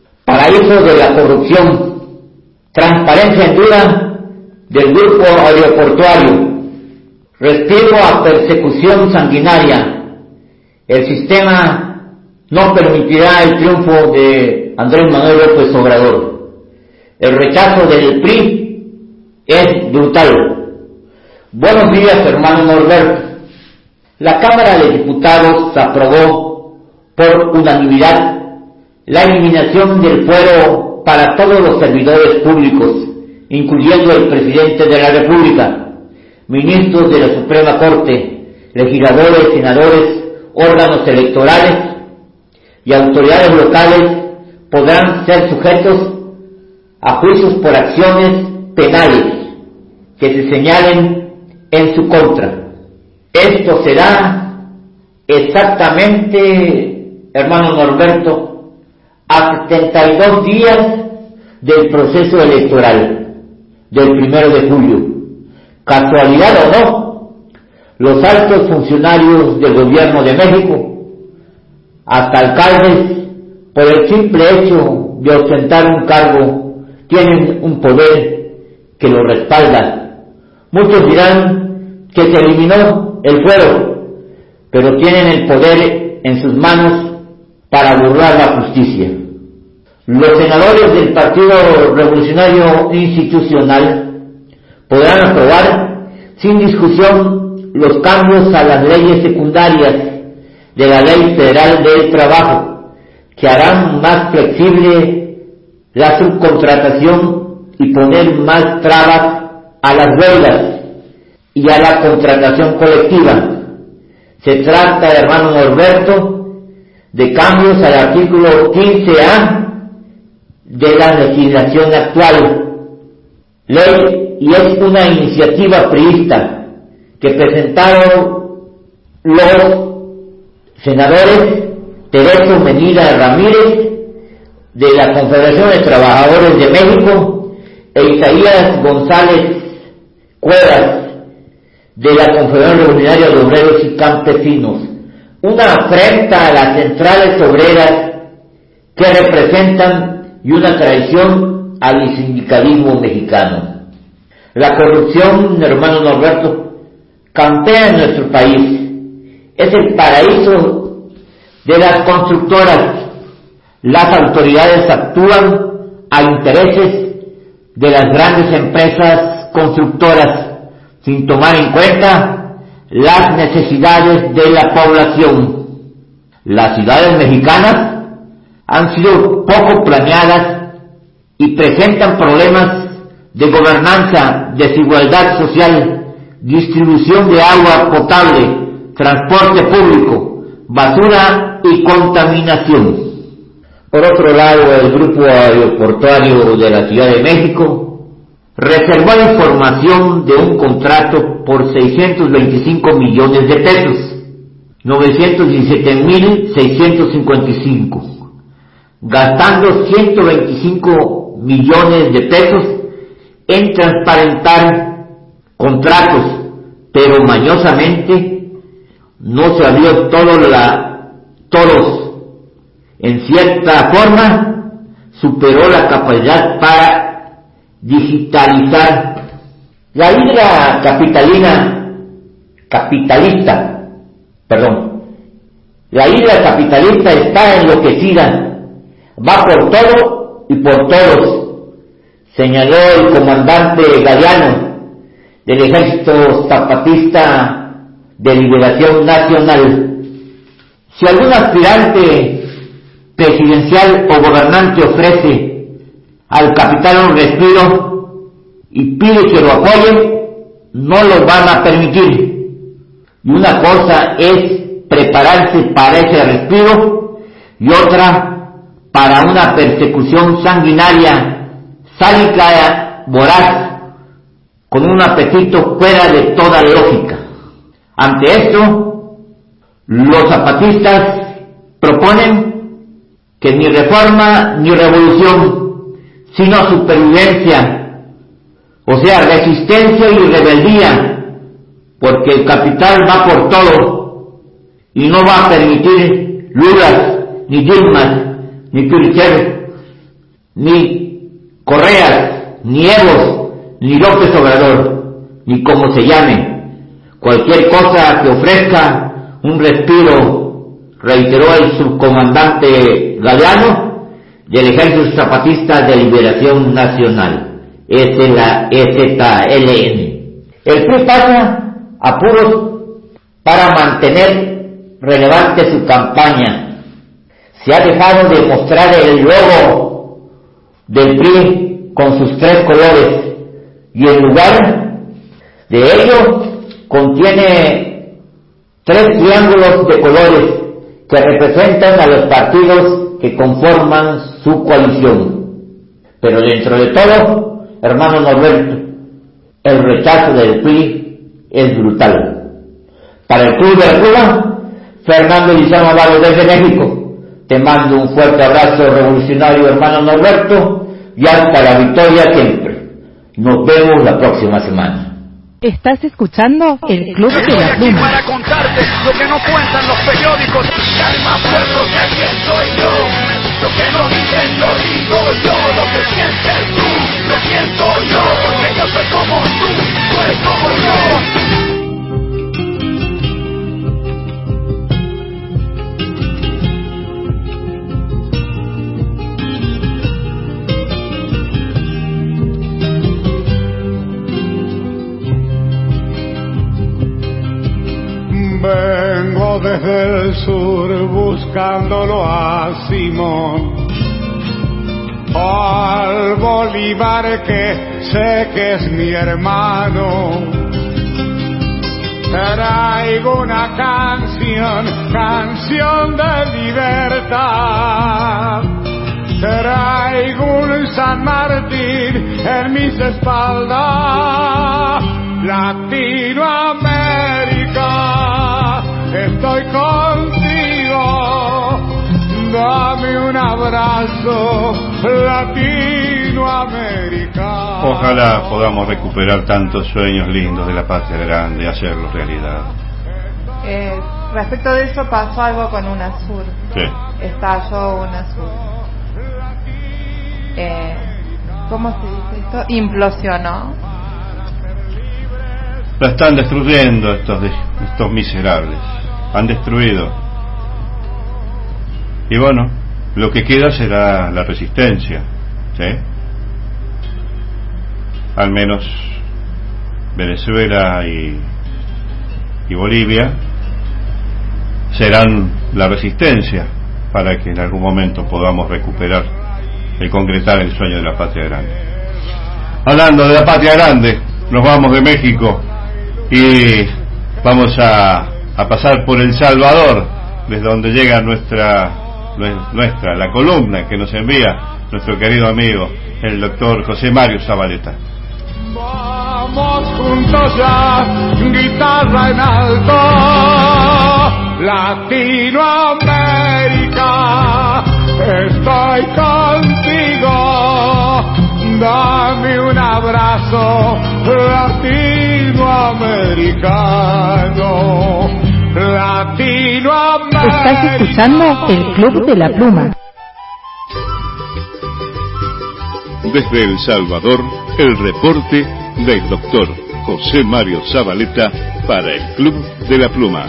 paraíso de la corrupción, transparencia en duda del grupo aeroportuario, respiro a persecución sanguinaria. El sistema no permitirá el triunfo de Andrés Manuel López Obrador. El rechazo del PRI es brutal. Buenos días, hermano Norberto. La Cámara de Diputados aprobó por unanimidad la eliminación del fuero para todos los servidores públicos, incluyendo el presidente de la República, ministros de la Suprema Corte, legisladores, senadores, órganos electorales y autoridades locales podrán ser sujetos a juicios por acciones penales que se señalen en su contra. Esto será exactamente, hermano Norberto, a 72 días del proceso electoral del 1 de julio. Casualidad o no, los altos funcionarios del gobierno de México, hasta alcaldes, por el simple hecho de ostentar un cargo, tienen un poder que lo respalda. Muchos dirán que se eliminó el fuero, pero tienen el poder en sus manos para burlar la justicia. Los senadores del Partido Revolucionario Institucional podrán aprobar sin discusión los cambios a las leyes secundarias de la Ley Federal del Trabajo, que harán más flexible la subcontratación y poner más trabas a las huelgas y a la contratación colectiva. Se trata, hermano Norberto, de cambios al artículo 15A de la legislación actual, ley, y es una iniciativa priista que presentaron los senadores Tereso Medina Ramírez de la Confederación de Trabajadores de México e Isaías González Cuevas de la Confederación Revolucionaria de Obreros y Campesinos. Una afrenta a las centrales obreras que representan y una traición al sindicalismo mexicano. La corrupción, hermano Norberto, campea en nuestro país. Es el paraíso de las constructoras. Las autoridades actúan a intereses de las grandes empresas constructoras, sin tomar en cuenta las necesidades de la población. Las ciudades mexicanas han sido poco planeadas y presentan problemas de gobernanza, desigualdad social, distribución de agua potable, transporte público, basura y contaminación. Por otro lado, el grupo aeroportuario de la Ciudad de México reservó información de un contrato por 625 millones de pesos, 917,655, gastando 125 millones de pesos en transparentar contratos, pero mañosamente no se abrió todos. En cierta forma, superó la capacidad para digitalizar. La hidra la hidra capitalista está enloquecida, va por todo y por todos, señaló el comandante Galeano del Ejército Zapatista de Liberación Nacional. Si algún aspirante presidencial o gobernante ofrece al capital un respiro y pide que lo apoyen, no lo van a permitir. Y una cosa es prepararse para ese respiro y otra para una persecución sanguinaria, sádica, voraz, con un apetito fuera de toda lógica. Ante esto, los zapatistas proponen que ni reforma ni revolución, sino supervivencia, o sea, resistencia y rebeldía, porque el capital va por todo y no va a permitir Lula, ni Dilma, ni Kirchner ni Correas, ni Evo, ni López Obrador, ni como se llame. Cualquier cosa que ofrezca un respiro, reiteró el subcomandante Galeano del Ejército Zapatista de Liberación Nacional, es la EZLN. El PRI pasa apuros para mantener relevante su campaña. Se ha dejado de mostrar el logo del PRI con sus 3 colores y en lugar de ello contiene 3 triángulos de colores que representan a los partidos que conforman su coalición. Pero dentro de todo, hermano Norberto, el rechazo del PRI es brutal. Para el Club de la Pluma, Fernando Lizano Valo desde México. Te mando un fuerte abrazo revolucionario, hermano Norberto, y hasta la victoria siempre. Nos vemos la próxima semana. Estás escuchando el Club de la Pluma. Para contarte lo que no cuentan los periódicos. Calma, pueblo, que aquí soy yo. Lo que no dicen lo digo yo. Lo que sientes tú, lo siento yo. Porque yo soy como tú eres como yo. Vengo desde el sur buscándolo a Simón, al Bolívar que sé que es mi hermano. Traigo una canción de libertad. Traigo un San Martín en mis espaldas. Latinoamérica, estoy contigo, dame un abrazo, Latinoamérica. Ojalá podamos recuperar tantos sueños lindos de la patria grande y hacerlos realidad. Respecto de eso pasó algo con UNASUR. ¿Qué? Estalló UNASUR. ¿Cómo se dice esto? Implosionó. La están destruyendo estos miserables. Han destruido. Y bueno, lo que queda será la resistencia, ¿sí? Al menos Venezuela y Bolivia serán la resistencia para que en algún momento podamos recuperar y concretar el sueño de la patria grande. Hablando de la patria grande, nos vamos de México y vamos a pasar por El Salvador, desde donde llega la columna que nos envía nuestro querido amigo, el doctor José Mario Zabaleta. Vamos juntos ya, guitarra en alto, Latinoamérica, estoy contigo, dame un abrazo, latinoamericano, Latinoamérica. Estás escuchando el Club de la Pluma. Desde El Salvador, el reporte del doctor José Mario Zabaleta para el Club de la Pluma.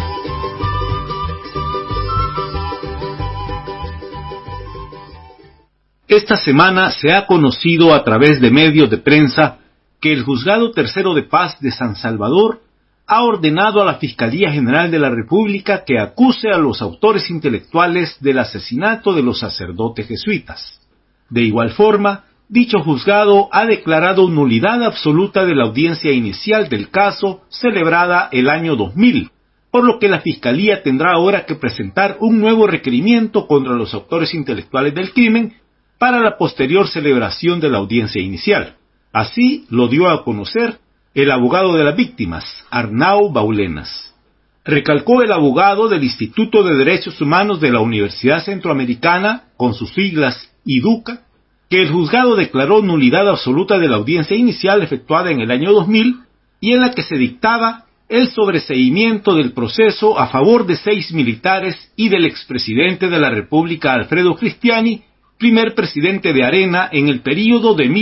Esta semana se ha conocido a través de medios de prensa que el Juzgado Tercero de Paz de San Salvador ha ordenado a la Fiscalía General de la República que acuse a los autores intelectuales del asesinato de los sacerdotes jesuitas. De igual forma, dicho juzgado ha declarado nulidad absoluta de la audiencia inicial del caso celebrada el año 2000, por lo que la Fiscalía tendrá ahora que presentar un nuevo requerimiento contra los autores intelectuales del crimen para la posterior celebración de la audiencia inicial. Así lo dio a conocer el abogado de las víctimas, Arnau Baulenas. Recalcó el abogado del Instituto de Derechos Humanos de la Universidad Centroamericana, con sus siglas IDUCA, que el juzgado declaró nulidad absoluta de la audiencia inicial efectuada en el año 2000 y en la que se dictaba el sobreseimiento del proceso a favor de 6 militares y del expresidente de la República, Alfredo Cristiani, primer presidente de Arena en el período de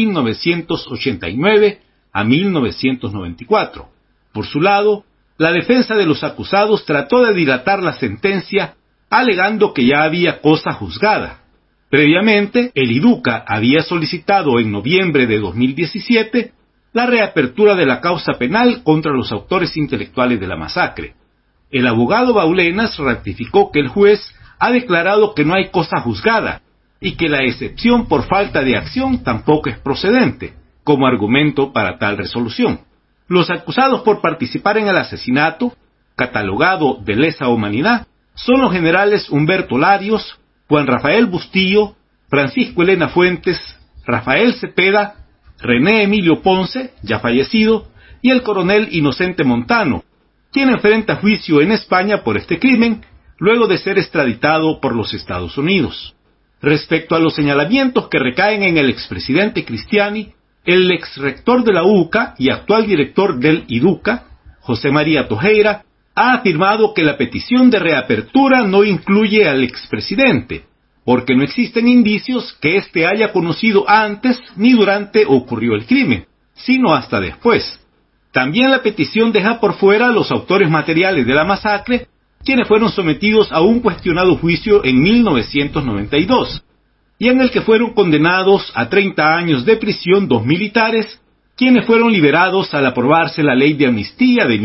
1989 a 1994. Por su lado, la defensa de los acusados trató de dilatar la sentencia, alegando que ya había cosa juzgada. Previamente, el IDUCA había solicitado en noviembre de 2017 la reapertura de la causa penal contra los autores intelectuales de la masacre. El abogado Baulenas ratificó que el juez ha declarado que no hay cosa juzgada y que la excepción por falta de acción tampoco es procedente, como argumento para tal resolución. Los acusados por participar en el asesinato, catalogado de lesa humanidad, son los generales Humberto Larios, Juan Rafael Bustillo, Francisco Elena Fuentes, Rafael Cepeda, René Emilio Ponce, ya fallecido, y el coronel Inocente Montano, quien enfrenta juicio en España por este crimen, luego de ser extraditado por los Estados Unidos. Respecto a los señalamientos que recaen en el expresidente Cristiani, el exrector de la UCA y actual director del IDUCA, José María Tojeira, ha afirmado que la petición de reapertura no incluye al expresidente, porque no existen indicios que éste haya conocido antes ni durante ocurrió el crimen, sino hasta después. También la petición deja por fuera a los autores materiales de la masacre, quienes fueron sometidos a un cuestionado juicio en 1992, y en el que fueron condenados a 30 años de prisión 2 militares, quienes fueron liberados al aprobarse la Ley de Amnistía de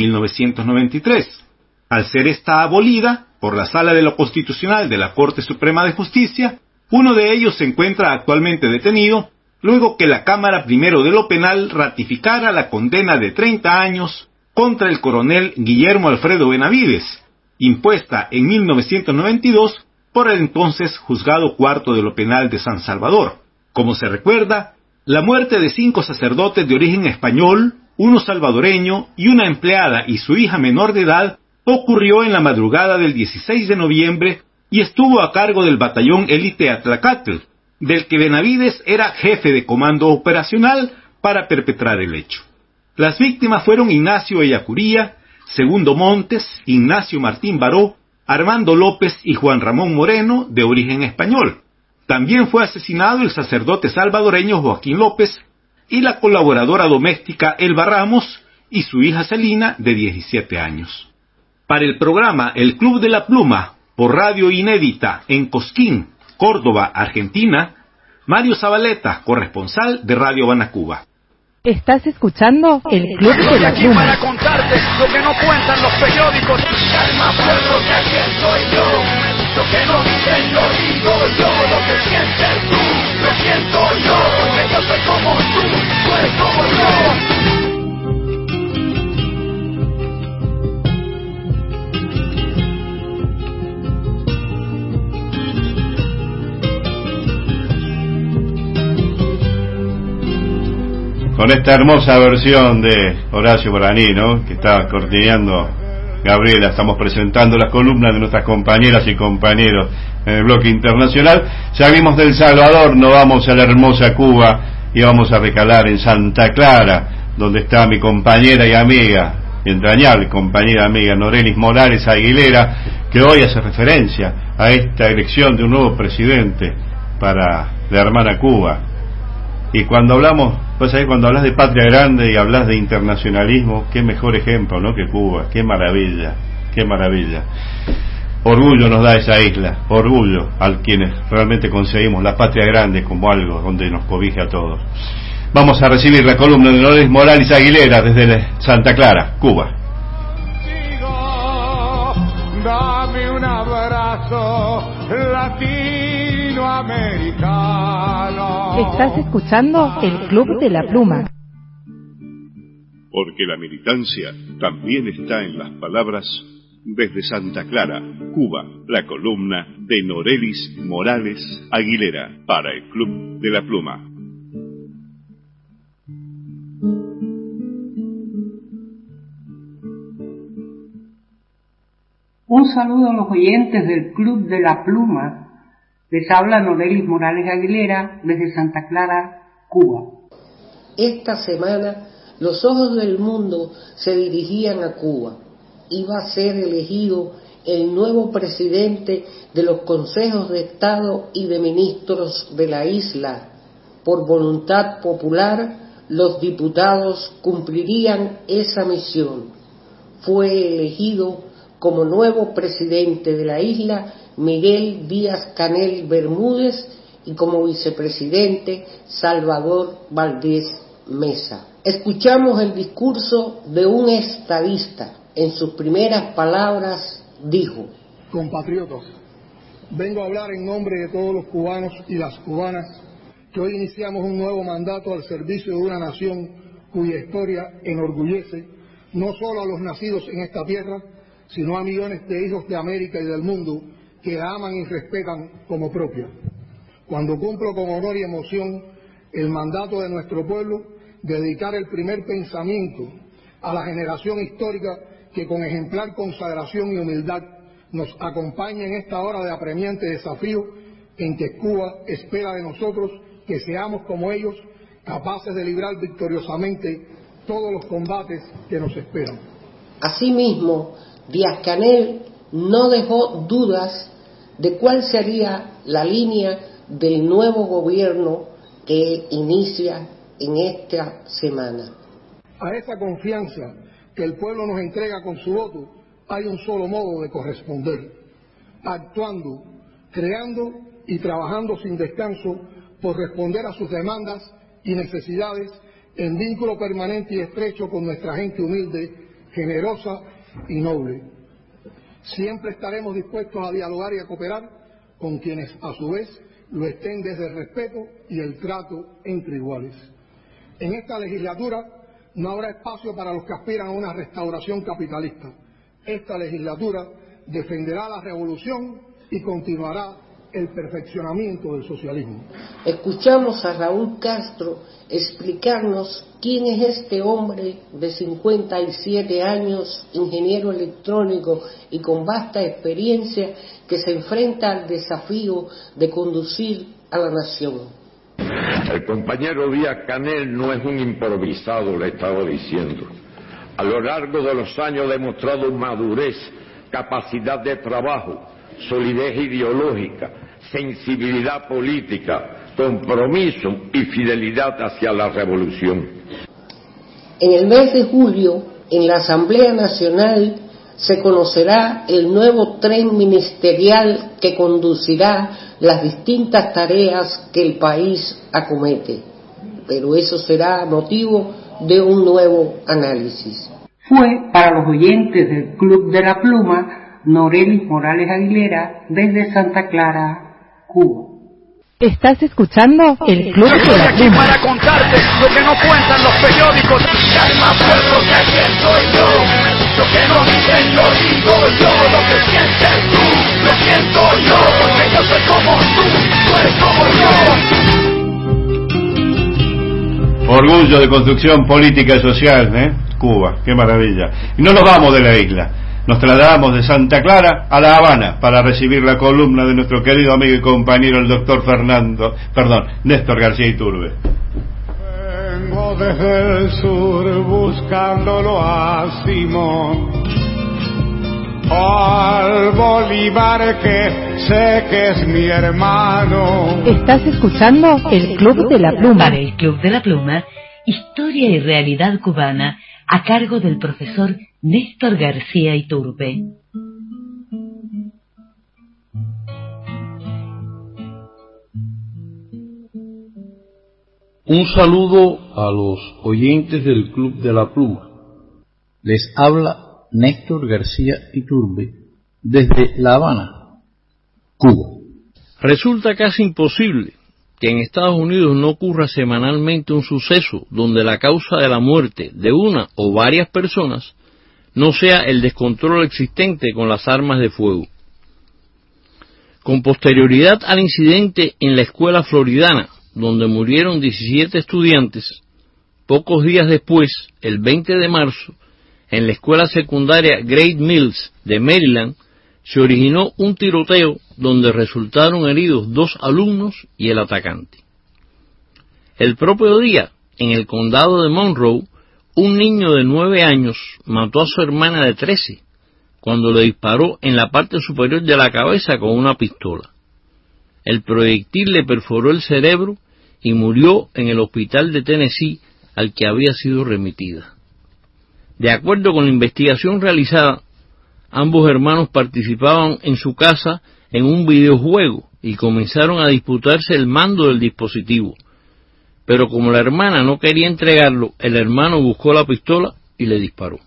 1993. Al ser esta abolida por la Sala de lo Constitucional de la Corte Suprema de Justicia, uno de ellos se encuentra actualmente detenido, luego que la Cámara Primero de lo Penal ratificara la condena de 30 años contra el coronel Guillermo Alfredo Benavides, impuesta en 1992 por el entonces Juzgado Cuarto de lo Penal de San Salvador. Como se recuerda, la muerte de 5 sacerdotes de origen español, uno salvadoreño y una empleada y su hija menor de edad, ocurrió en la madrugada del 16 de noviembre y estuvo a cargo del batallón élite Atlacatl, del que Benavides era jefe de comando operacional para perpetrar el hecho. Las víctimas fueron Ignacio Ellacuría, Segundo Montes, Ignacio Martín Baró, Armando López y Juan Ramón Moreno, de origen español. También fue asesinado el sacerdote salvadoreño Joaquín López y la colaboradora doméstica Elba Ramos y su hija Celina, de 17 años. Para el programa El Club de la Pluma, por Radio Inédita en Cosquín, Córdoba, Argentina, Mario Zabaleta, corresponsal de Radio Habana, Cuba. Estás escuchando El Club de la Pluma. Para contarte lo que no cuentan los periódicos. Calma, pueblo, que aquí estoy yo. Lo que no dicen lo digo yo. Lo que sientes tú, lo siento yo. Porque yo soy como tú eres como yo. Con esta hermosa versión de Horacio Guaraní, ¿no?, que está cortineando Gabriela, estamos presentando las columnas de nuestras compañeras y compañeros en el bloque internacional. Salimos del Salvador, nos vamos a la hermosa Cuba y vamos a recalar en Santa Clara, donde está mi compañera y amiga, entrañable compañera y amiga Norelis Morales Aguilera, que hoy hace referencia a esta elección de un nuevo presidente para la hermana Cuba. Y cuando hablamos, pues ahí cuando hablas de patria grande y hablas de internacionalismo, qué mejor ejemplo, ¿no?, que Cuba. Qué maravilla, qué maravilla. Orgullo nos da esa isla, orgullo al quienes realmente conseguimos la patria grande como algo donde nos cobije a todos. Vamos a recibir la columna de Norelis Morales Aguilera desde Santa Clara, Cuba. Dame un abrazo latinoamericano. Estás escuchando El Club de la Pluma. Porque la militancia también está en las palabras. Desde Santa Clara, Cuba, la columna de Norelis Morales Aguilera para el Club de la Pluma. Un saludo a los oyentes del Club de la Pluma. Les habla Norelis Morales Aguilera desde Santa Clara, Cuba. Esta semana los ojos del mundo se dirigían a Cuba. iba a ser elegido el nuevo presidente de los consejos de Estado y de ministros de la isla. Por voluntad popular, los diputados cumplirían esa misión. Fue elegido como nuevo presidente de la isla Miguel Díaz-Canel Bermúdez y como vicepresidente Salvador Valdés Mesa. Escuchamos el discurso de un estadista. En sus primeras palabras dijo: compatriotas, vengo a hablar en nombre de todos los cubanos y las cubanas que hoy iniciamos un nuevo mandato al servicio de una nación cuya historia enorgullece no solo a los nacidos en esta tierra, sino a millones de hijos de América y del mundo que la aman y respetan como propia. Cuando cumplo con honor y emoción el mandato de nuestro pueblo, dedicar el primer pensamiento a la generación histórica que con ejemplar consagración y humildad nos acompaña en esta hora de apremiante desafío en que Cuba espera de nosotros que seamos como ellos, capaces de librar victoriosamente todos los combates que nos esperan. Asimismo, Díaz-Canel no dejó dudas de cuál sería la línea del nuevo gobierno que inicia en esta semana. A esa confianza que el pueblo nos entrega con su voto, hay un solo modo de corresponder: actuando, creando y trabajando sin descanso por responder a sus demandas y necesidades en vínculo permanente y estrecho con nuestra gente humilde, generosa y noble. Siempre estaremos dispuestos a dialogar y a cooperar con quienes a su vez lo estén desde el respeto y el trato entre iguales. En esta legislatura no habrá espacio para los que aspiran a una restauración capitalista. Esta legislatura defenderá la revolución y continuará el perfeccionamiento del socialismo. Escuchamos a Raúl Castro explicarnos quién es este hombre de 57 años, ingeniero electrónico y con vasta experiencia, que se enfrenta al desafío de conducir a la nación. El compañero Díaz-Canel no es un improvisado, le estaba diciendo. A lo largo de los años ha demostrado madurez, capacidad de trabajo, solidez ideológica, sensibilidad política, compromiso y fidelidad hacia la revolución. En el mes de julio, en la Asamblea Nacional, se conocerá el nuevo tren ministerial que conducirá las distintas tareas que el país acomete. Pero eso será motivo de un nuevo análisis. Fue para los oyentes del Club de la Pluma Norelis Morales Aguilera desde Santa Clara, Cuba. Estás escuchando el Club de la Estoy aquí Pluma. para contarte lo que no cuentan los periódicos. Que hay más pueblo que quien soy yo. Lo que no dicen lo digo yo. Lo que sientes tú, lo siento yo. Porque yo soy como tú eres como yo. Orgullo de construcción política y social, Cuba, qué maravilla. Y no nos vamos de la isla. Nos trasladamos de Santa Clara a La Habana para recibir la columna de nuestro querido amigo y compañero el doctor Néstor García Iturbe. Vengo desde el sur buscándolo a Simón, al Bolívar que sé que es mi hermano. Estás escuchando el Club de la Pluma. Para el Club de la Pluma, historia y realidad cubana a cargo del profesor Néstor García Iturbe. Un saludo a los oyentes del Club de la Pluma. Les habla Néstor García Iturbe desde La Habana, Cuba. Resulta casi imposible que en Estados Unidos no ocurra semanalmente un suceso donde la causa de la muerte de una o varias personas no sea el descontrol existente con las armas de fuego. Con posterioridad al incidente en la escuela floridana, donde murieron 17 estudiantes, pocos días después, el 20 de marzo, en la escuela secundaria Great Mills de Maryland, se originó un tiroteo donde resultaron heridos 2 alumnos y el atacante. El propio día, en el condado de Monroe, un niño de 9 años mató a su hermana de 13 cuando le disparó en la parte superior de la cabeza con una pistola. El proyectil le perforó el cerebro y murió en el hospital de Tennessee al que había sido remitida. De acuerdo con la investigación realizada, ambos hermanos participaban en su casa en un videojuego y comenzaron a disputarse el mando del dispositivo. Pero como la hermana no quería entregarlo, el hermano buscó la pistola y le disparó.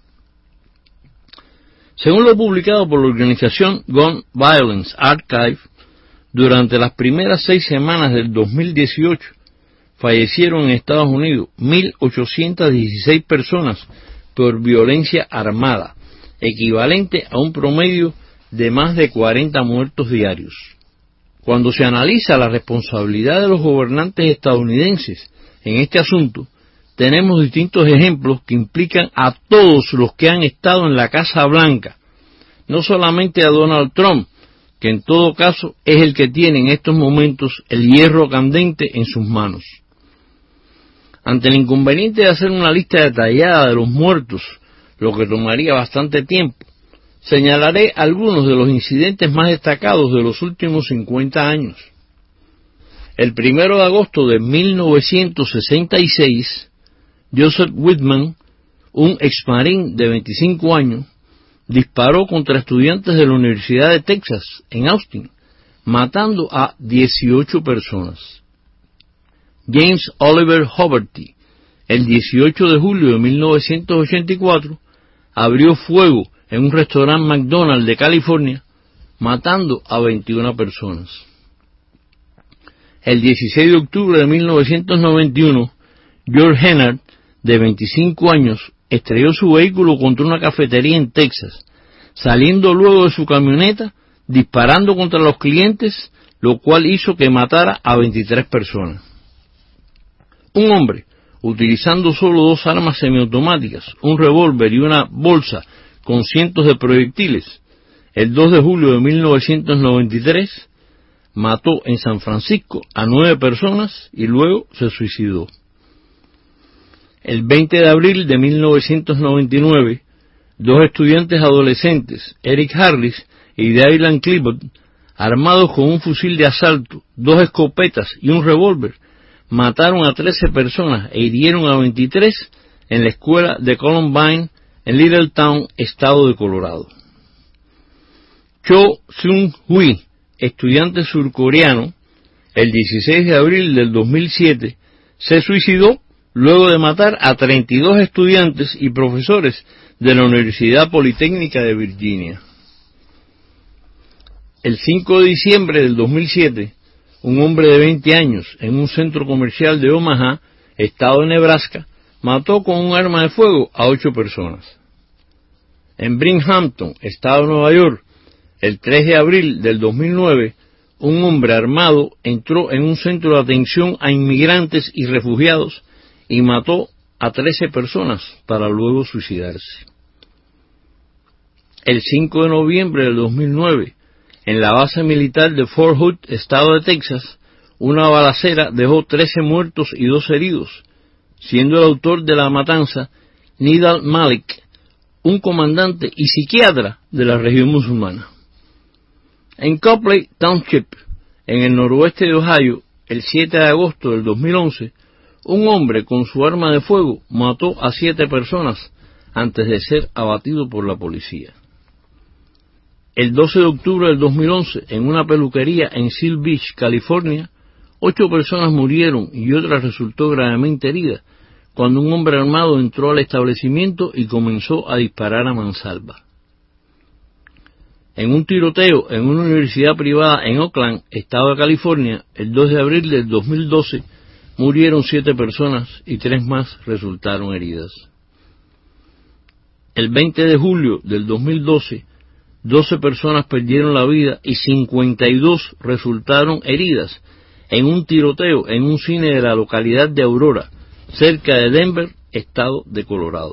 Según lo publicado por la organización Gun Violence Archive, durante las primeras 6 semanas del 2018, fallecieron en Estados Unidos 1.816 personas por violencia armada, equivalente a un promedio de más de 40 muertos diarios. Cuando se analiza la responsabilidad de los gobernantes estadounidenses en este asunto, tenemos distintos ejemplos que implican a todos los que han estado en la Casa Blanca, no solamente a Donald Trump, que en todo caso es el que tiene en estos momentos el hierro candente en sus manos. Ante el inconveniente de hacer una lista detallada de los muertos, lo que tomaría bastante tiempo, señalaré algunos de los incidentes más destacados de los últimos 50 años. El 1 de agosto de 1966, Joseph Whitman, un exmarín de 25 años, disparó contra estudiantes de la Universidad de Texas, en Austin, matando a 18 personas. James Oliver Hoverty, el 18 de julio de 1984, abrió fuego en un restaurante McDonald's de California, matando a 21 personas. El 16 de octubre de 1991, George Hennard, de 25 años, estrelló su vehículo contra una cafetería en Texas, saliendo luego de su camioneta, disparando contra los clientes, lo cual hizo que matara a 23 personas. Un hombre, utilizando solo 2 armas semiautomáticas, un revólver y una bolsa con cientos de proyectiles, el 2 de julio de 1993, mató en San Francisco a 9 personas y luego se suicidó. El 20 de abril de 1999, 2 estudiantes adolescentes, Eric Harris y Dylan Clifford, armados con un fusil de asalto, 2 escopetas y un revólver, mataron a 13 personas e hirieron a 23 en la escuela de Columbine en Littletown, estado de Colorado. Cho Seung-hui, estudiante surcoreano, el 16 de abril del 2007, se suicidó luego de matar a 32 estudiantes y profesores de la Universidad Politécnica de Virginia. El 5 de diciembre del 2007, un hombre de 20 años en un centro comercial de Omaha, estado de Nebraska, mató con un arma de fuego a 8 personas. En Binghamton, estado de Nueva York, el 3 de abril del 2009, un hombre armado entró en un centro de atención a inmigrantes y refugiados y mató a 13 personas para luego suicidarse. El 5 de noviembre del 2009, en la base militar de Fort Hood, estado de Texas, una balacera dejó 13 muertos y 2 heridos, siendo el autor de la matanza Nidal Malik, un comandante y psiquiatra de la región musulmana. En Copley Township, en el noroeste de Ohio, el 7 de agosto del 2011, un hombre con su arma de fuego mató a 7 personas antes de ser abatido por la policía. El 12 de octubre del 2011, en una peluquería en Seal Beach, California, 8 personas murieron y otra resultó gravemente herida cuando un hombre armado entró al establecimiento y comenzó a disparar a mansalva. En un tiroteo en una universidad privada en Oakland, estado de California, el 2 de abril del 2012, murieron 7 personas y 3 más resultaron heridas. El 20 de julio del 2012, 12 personas perdieron la vida y 52 resultaron heridas en un tiroteo en un cine de la localidad de Aurora, cerca de Denver, estado de Colorado.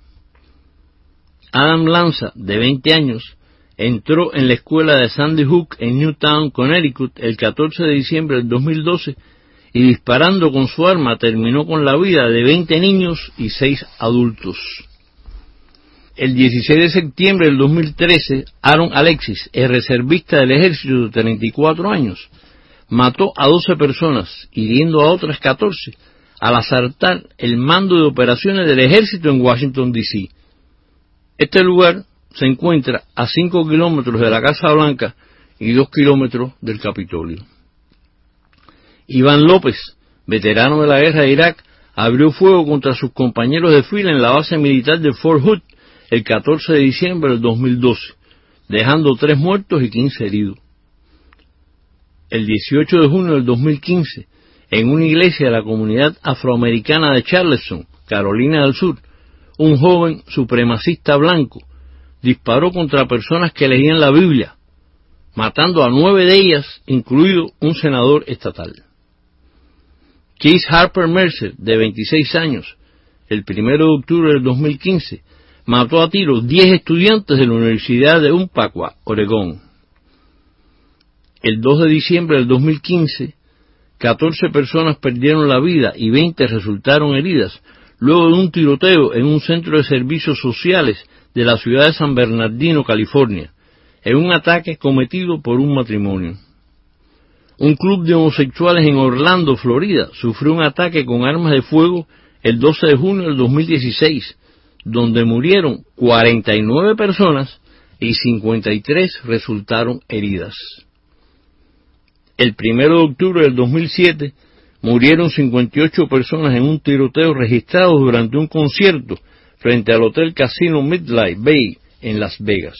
Adam Lanza, de 20 años, entró en la escuela de Sandy Hook en Newtown, Connecticut, el 14 de diciembre del 2012 y disparando con su arma terminó con la vida de 20 niños y 6 adultos. el 16 de septiembre del 2013, Aaron Alexis, el reservista del ejército de 34 años, mató a 12 personas, hiriendo a otras 14, al asaltar el mando de operaciones del ejército en Washington, D.C. Este lugar se encuentra a 5 kilómetros de la Casa Blanca y 2 kilómetros del Capitolio. Iván López, veterano de la guerra de Irak, abrió fuego contra sus compañeros de fila en la base militar de Fort Hood el 14 de diciembre del 2012, dejando 3 muertos y 15 heridos. El 18 de junio del 2015, en una iglesia de la comunidad afroamericana de Charleston, Carolina del Sur, un joven supremacista blanco disparó contra personas que leían la Biblia, matando a 9 de ellas, incluido un senador estatal. Keith Harper Mercer, de 26 años, el 1 de octubre del 2015, mató a tiros 10 estudiantes de la Universidad de Umpqua, Oregón. El 2 de diciembre del 2015, 14 personas perdieron la vida y 20 resultaron heridas luego de un tiroteo en un centro de servicios sociales de la ciudad de San Bernardino, California, en un ataque cometido por un matrimonio. Un club de homosexuales en Orlando, Florida, sufrió un ataque con armas de fuego el 12 de junio del 2016, donde murieron 49 personas y 53 resultaron heridas. El 1 de octubre del 2007 murieron 58 personas en un tiroteo registrado durante un concierto frente al Hotel Casino Midnight Bay en Las Vegas.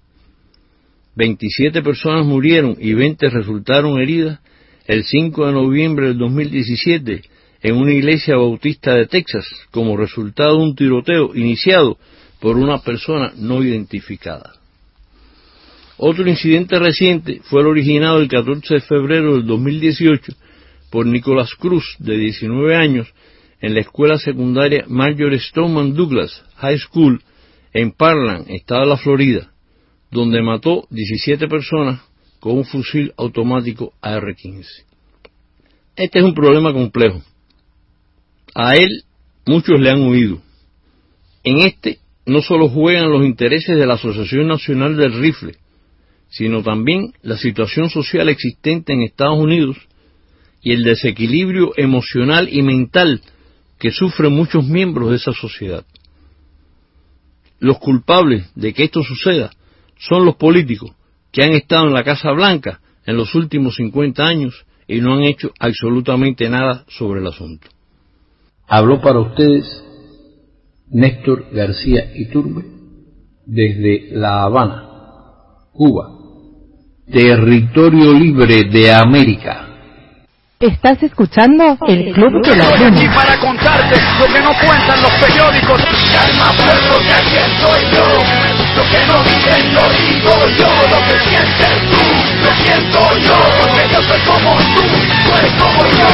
27 personas murieron y 20 resultaron heridas el 5 de noviembre del 2017 en una iglesia bautista de Texas como resultado de un tiroteo iniciado por una persona no identificada. Otro incidente reciente fue el originado el 14 de febrero del 2018 por Nicholas Cruz, de 19 años, en la escuela secundaria Marjorie Stoneman Douglas High School en Parkland, estado de la Florida, donde mató 17 personas con un fusil automático AR-15. Este es un problema complejo. A él muchos le han huido. En este no solo juegan los intereses de la Asociación Nacional del Rifle, sino también la situación social existente en Estados Unidos y el desequilibrio emocional y mental que sufren muchos miembros de esa sociedad. Los culpables de que esto suceda son los políticos que han estado en la Casa Blanca en los últimos 50 años y no han hecho absolutamente nada sobre el asunto. Habló para ustedes Néstor García Iturbe desde La Habana, Cuba, territorio libre de América. Estás escuchando el Club de la Pluma. Aquí para contarte lo que no cuentan los periódicos. Calma pueblo, que aquí estoy yo. Lo que no dicen lo digo yo. Lo que sientes tú, lo siento yo. Porque yo soy como tú eres como yo.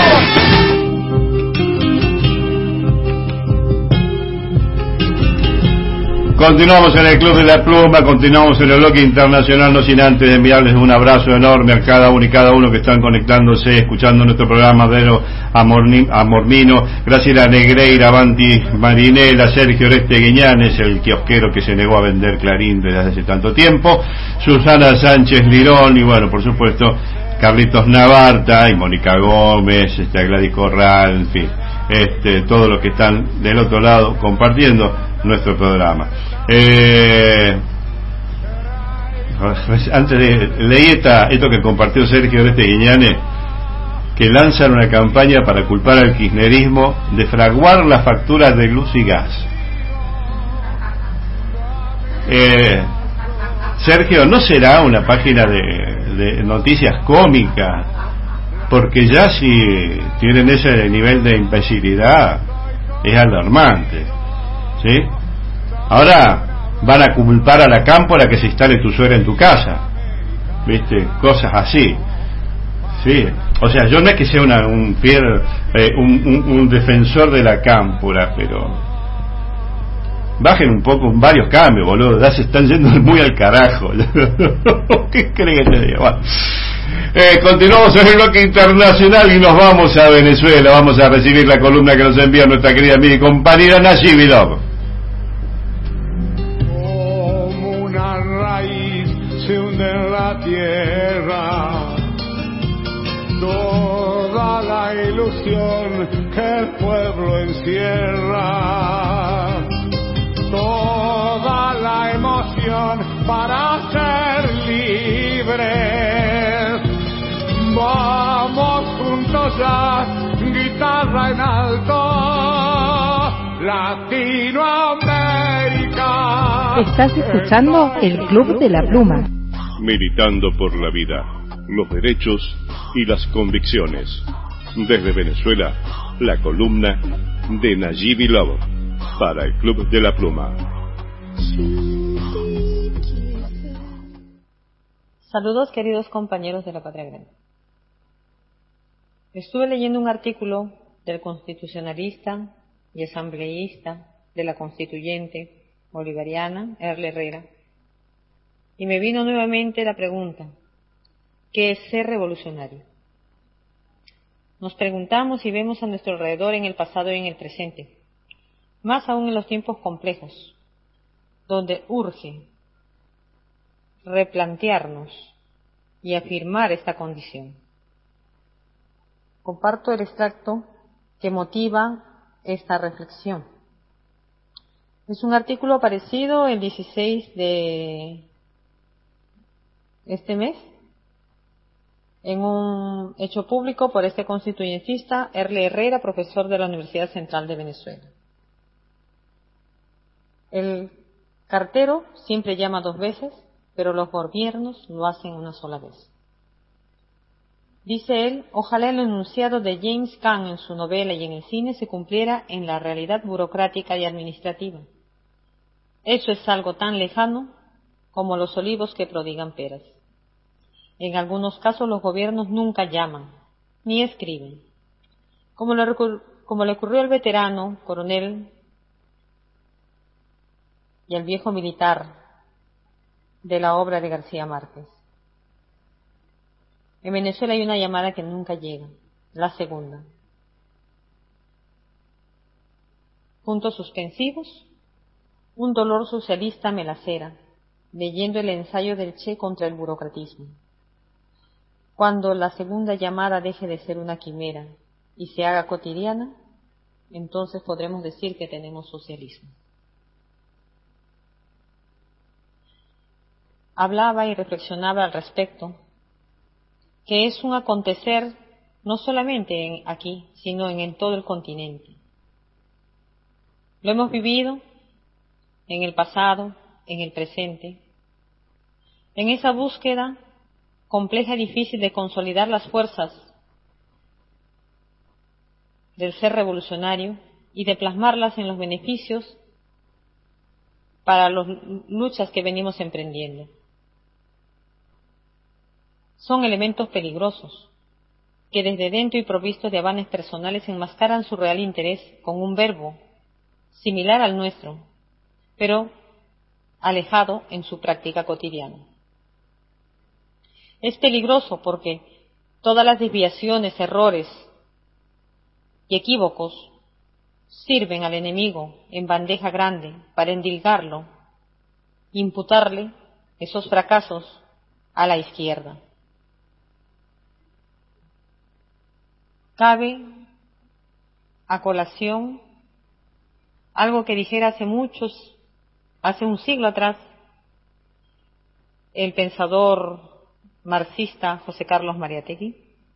Continuamos en el Club de la Pluma, continuamos en el bloque internacional, no sin antes de enviarles un abrazo enorme a cada uno y cada uno que están conectándose, escuchando nuestro programa, Vero Amormino, Graciela Negreira, Avanti Marinela, Sergio Oreste Guiñanes, el kiosquero que se negó a vender Clarín desde hace tanto tiempo, Susana Sánchez Lirón y bueno, por supuesto, Carlitos Navarta y Mónica Gómez, Gladys Corral, en fin, todos los que están del otro lado compartiendo nuestro programa. Antes leí esto que compartió Sergio Oreste Guiñanes, que lanzan una campaña para culpar al kirchnerismo de fraguar las facturas de luz y gas. Sergio, ¿no será una página de noticias cómicas? Porque ya si tienen ese nivel de imbecilidad es alarmante, ¿sí? Ahora van a culpar a la cámpora que se instale tu suegra en tu casa, ¿viste? Cosas así, ¿sí? O sea, yo no es que sea un defensor de la cámpora, pero bajen un poco, varios cambios, boludo, ya se están yendo muy al carajo. ¿Qué creen que te diga? Bueno. Continuamos en el bloque internacional y nos vamos a Venezuela. Vamos a recibir la columna que nos envía nuestra querida amiga y compañera Nashi Vilov. hunde en la tierra toda la ilusión que el pueblo encierra, toda la emoción para ser libres. Vamos juntos ya, guitarra en alto, Latinoamérica. Estás escuchando el Club de la Pluma. Militando por la vida, los derechos y las convicciones. Desde Venezuela, la columna de Nayibi Love para el Club de la Pluma. Saludos, queridos compañeros de la Patria Grande. Estuve leyendo un artículo del constitucionalista y asambleísta de la constituyente bolivariana, Erle Herrera, y me vino nuevamente la pregunta: ¿qué es ser revolucionario? Nos preguntamos y vemos a nuestro alrededor en el pasado y en el presente, más aún en los tiempos complejos, donde urge replantearnos y afirmar esta condición. Comparto el extracto que motiva esta reflexión. Es un artículo aparecido el 16 de este mes, en un hecho público por este constituyentista, Erle Herrera, profesor de la Universidad Central de Venezuela. El cartero siempre llama 2 veces, pero los gobiernos lo hacen una sola vez. Dice él: ojalá el enunciado de James Caan en su novela y en el cine se cumpliera en la realidad burocrática y administrativa. Eso es algo tan lejano como los olivos que prodigan peras. En algunos casos los gobiernos nunca llaman, ni escriben. Como le ocurrió al veterano coronel y al viejo militar de la obra de García Márquez. En Venezuela hay una llamada que nunca llega, la segunda. Puntos suspensivos: un dolor socialista me lacera, leyendo el ensayo del Che contra el burocratismo. Cuando la segunda llamada deje de ser una quimera y se haga cotidiana, entonces podremos decir que tenemos socialismo. Hablaba y reflexionaba al respecto, que es un acontecer no solamente aquí, sino en todo el continente. Lo hemos vivido en el pasado, en el presente, en esa búsqueda compleja y difícil de consolidar las fuerzas del ser revolucionario y de plasmarlas en los beneficios para las luchas que venimos emprendiendo. Son elementos peligrosos que desde dentro y provistos de avanes personales enmascaran su real interés con un verbo similar al nuestro, pero alejado en su práctica cotidiana. Es peligroso porque todas las desviaciones, errores y equívocos sirven al enemigo en bandeja grande para endilgarlo, imputarle esos fracasos a la izquierda. Cabe a colación algo que dijera hace un siglo atrás, el pensador marxista José Carlos Mariátegui,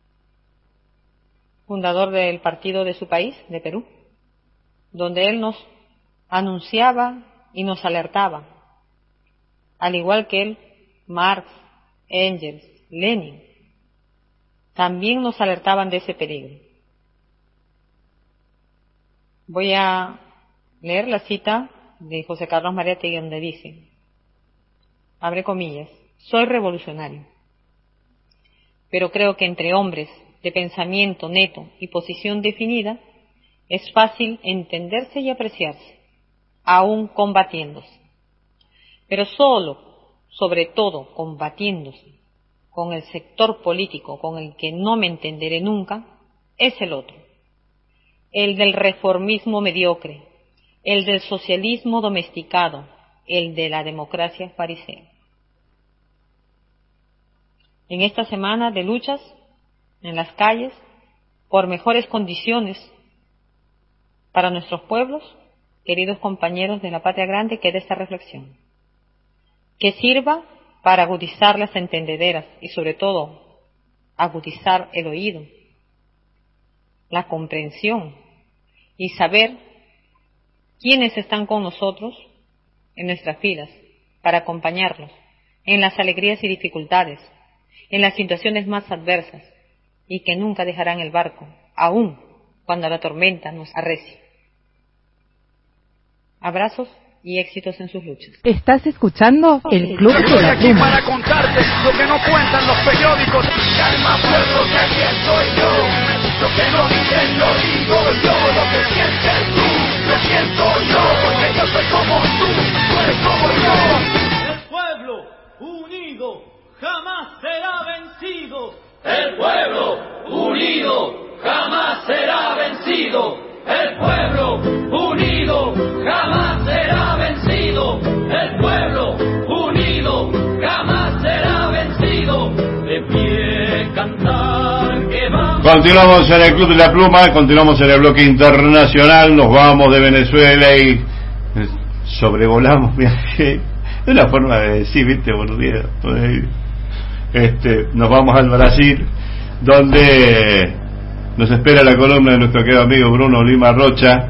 fundador del partido de su país, de Perú, donde él nos anunciaba y nos alertaba, al igual que él, Marx, Engels, Lenin, también nos alertaban de ese peligro. Voy a leer la cita de José Carlos Mariátegui, donde dice, abre comillas, soy revolucionario, pero creo que entre hombres de pensamiento neto y posición definida es fácil entenderse y apreciarse, aún combatiéndose, pero solo, sobre todo, combatiéndose con el sector político con el que no me entenderé nunca, es el otro, el del reformismo mediocre, el del socialismo domesticado, el de la democracia farisea. en esta semana de luchas en las calles por mejores condiciones para nuestros pueblos, queridos compañeros de la Patria Grande, queda esta reflexión, que sirva para agudizar las entendederas y sobre todo agudizar el oído, la comprensión y saber quiénes están con nosotros en nuestras vidas para acompañarlos en las alegrías y dificultades, en las situaciones más adversas y que nunca dejarán el barco, aun cuando la tormenta nos arrecie. Abrazos y éxitos en sus luchas. Estás escuchando el Club de la aquí Pluma. para contarte lo que no cuentan los periódicos. Calma, pueblo, que aquí soy yo. Lo que no dicen lo digo yo. Lo que sientes tú, lo siento yo. Porque yo soy como tú eres como yo. El pueblo unido jamás será vencido. El pueblo unido jamás será vencido. El pueblo unido jamás será vencido. El pueblo unido jamás será vencido. De pie cantar que vamos. Continuamos en el Club de la Pluma, continuamos en el bloque internacional, nos vamos de Venezuela y sobrevolamos, de una forma de decir, viste, boludía, nos vamos al Brasil, donde nos espera la columna de nuestro querido amigo Bruno Lima Rocha,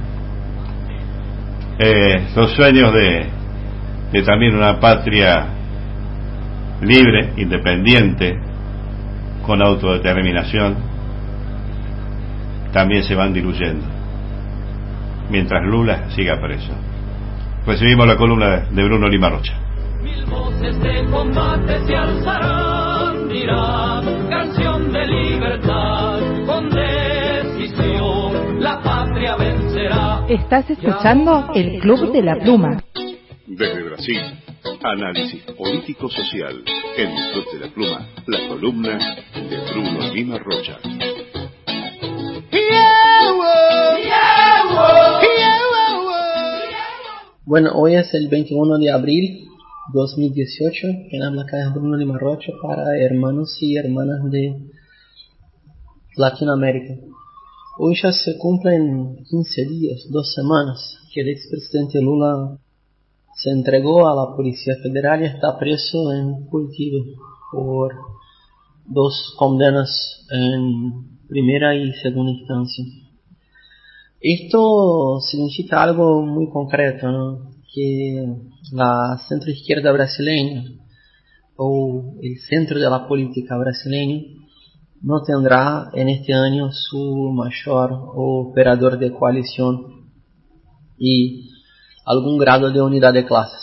los sueños de también una patria libre, independiente, con autodeterminación, también se van diluyendo, mientras Lula siga preso. Recibimos la columna de Bruno Lima Rocha. Mil voces de combate se alzarán, dirán, canción de libertad, con decisión la patria vencerá. Estás escuchando el Club de la Pluma. Desde Brasil, análisis político-social en el Club de la Pluma, la columna de Bruno Lima Rocha. Bueno, hoy es el 21 de abril 2018, quien habla acá es Bruno Lima Rocha para hermanos y hermanas de Latinoamérica. Hoy ya se cumplen 15 días, 2 semanas, que el expresidente Lula se entregó a la Policía Federal y está preso en Curitiba por 2 condenas en primera y segunda instancia. Esto significa algo muy concreto, ¿no? Que la centroizquierda brasileña o el centro de la política brasileña no tendrá en este año su mayor operador de coalición y algún grado de unidad de clases.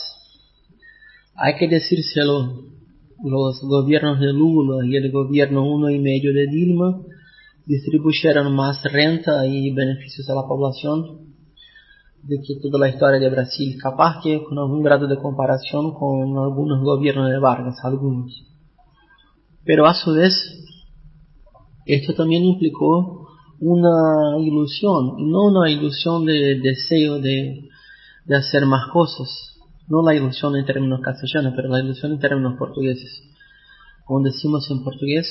Hay que decírselo, los gobiernos de Lula y el gobierno 1,5 de Dilma distribuyeron más renta y beneficios a la población de que toda la historia de Brasil, capaz que con algún grado de comparación con algunos gobiernos de Vargas, algunos. Pero a su vez, esto también implicó una ilusión, y no una ilusión de deseo de hacer más cosas, no la ilusión en términos castellanos, pero la ilusión en términos portugueses. Como decimos en portugués,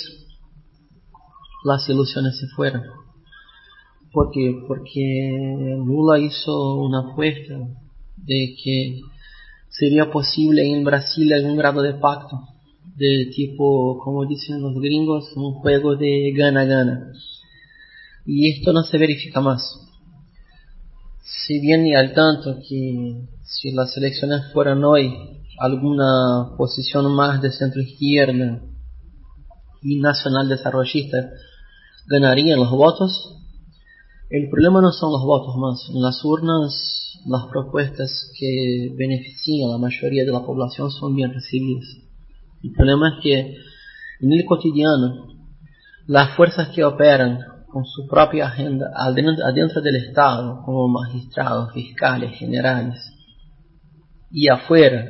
las ilusiones se fueron. ¿Por qué? Porque Lula hizo una apuesta de que sería posible en Brasil algún grado de pacto, de tipo, como dicen los gringos, un juego de gana-gana. Y esto no se verifica más. Si bien y al tanto que si las elecciones fueran hoy, alguna posición más de centro izquierda y nacional desarrollista ganarían los votos, el problema no son los votos más. En las urnas, las propuestas que benefician a la mayoría de la población son bien recibidas. El problema es que en el cotidiano, las fuerzas que operan con su propia agenda adentro del Estado, como magistrados, fiscales, generales, y afuera,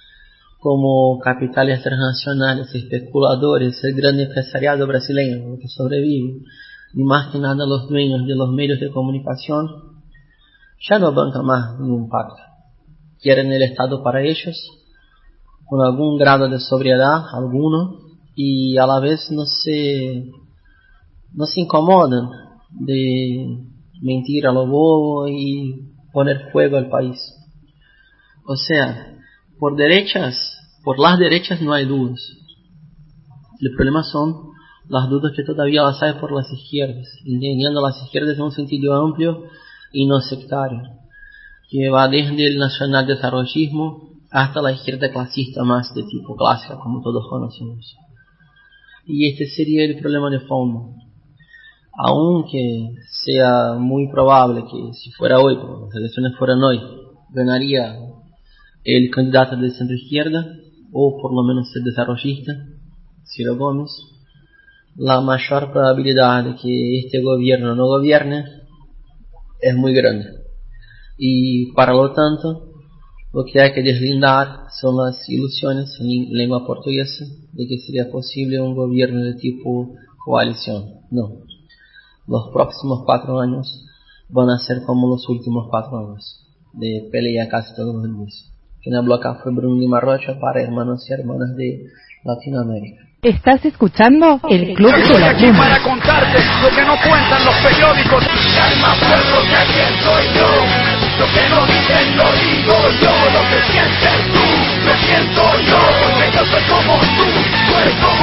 como capitales transnacionales, especuladores, el gran empresariado brasileño que sobrevive, y más que nada los dueños de los medios de comunicación, ya no bancan más ningún pacto. Quieren el Estado para ellos, con algún grado de sobriedad, alguno, y a la vez no se incomodan de mentir a lo bobo y poner fuego al país. O sea, por las derechas no hay dudas. El problema son las dudas que todavía las hay por las izquierdas, entendiendo las izquierdas en un sentido amplio y no sectario, que va desde el nacional desarrollismo hasta la izquierda clasista más de tipo clásica, como todos conocemos. Y este sería el problema de fondo. Aunque sea muy probable que si fuera hoy, como las elecciones fueran hoy, ganaría el candidato de centro izquierda, o por lo menos el desarrollista, Ciro Gómez, la mayor probabilidad de que este gobierno no gobierne es muy grande. Y para lo tanto, lo que hay que deslindar son las ilusiones en lengua portuguesa de que sería posible un gobierno de tipo coalición. No. Los próximos 4 años van a ser como los últimos 4 años, de pelea casi todos los días. Quien habló acá fue Bruno Lima Rocha para Hermanos y Hermanas de Latinoamérica. ¿Estás escuchando el Club de la Pluma? Para contarte lo que no cuentan los periódicos. Hay más pueblo que quien soy yo. Lo que no dicen lo digo yo. Lo que sientes tú, lo siento yo. Porque yo soy como tú eres como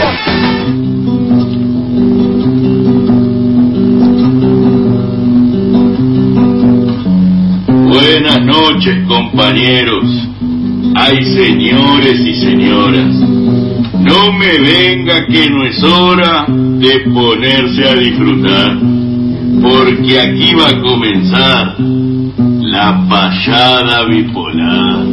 yo. Buenas noches, compañeros. Ay, señores y señoras. No me venga que no es hora de ponerse a disfrutar, porque aquí va a comenzar la payada bipolar.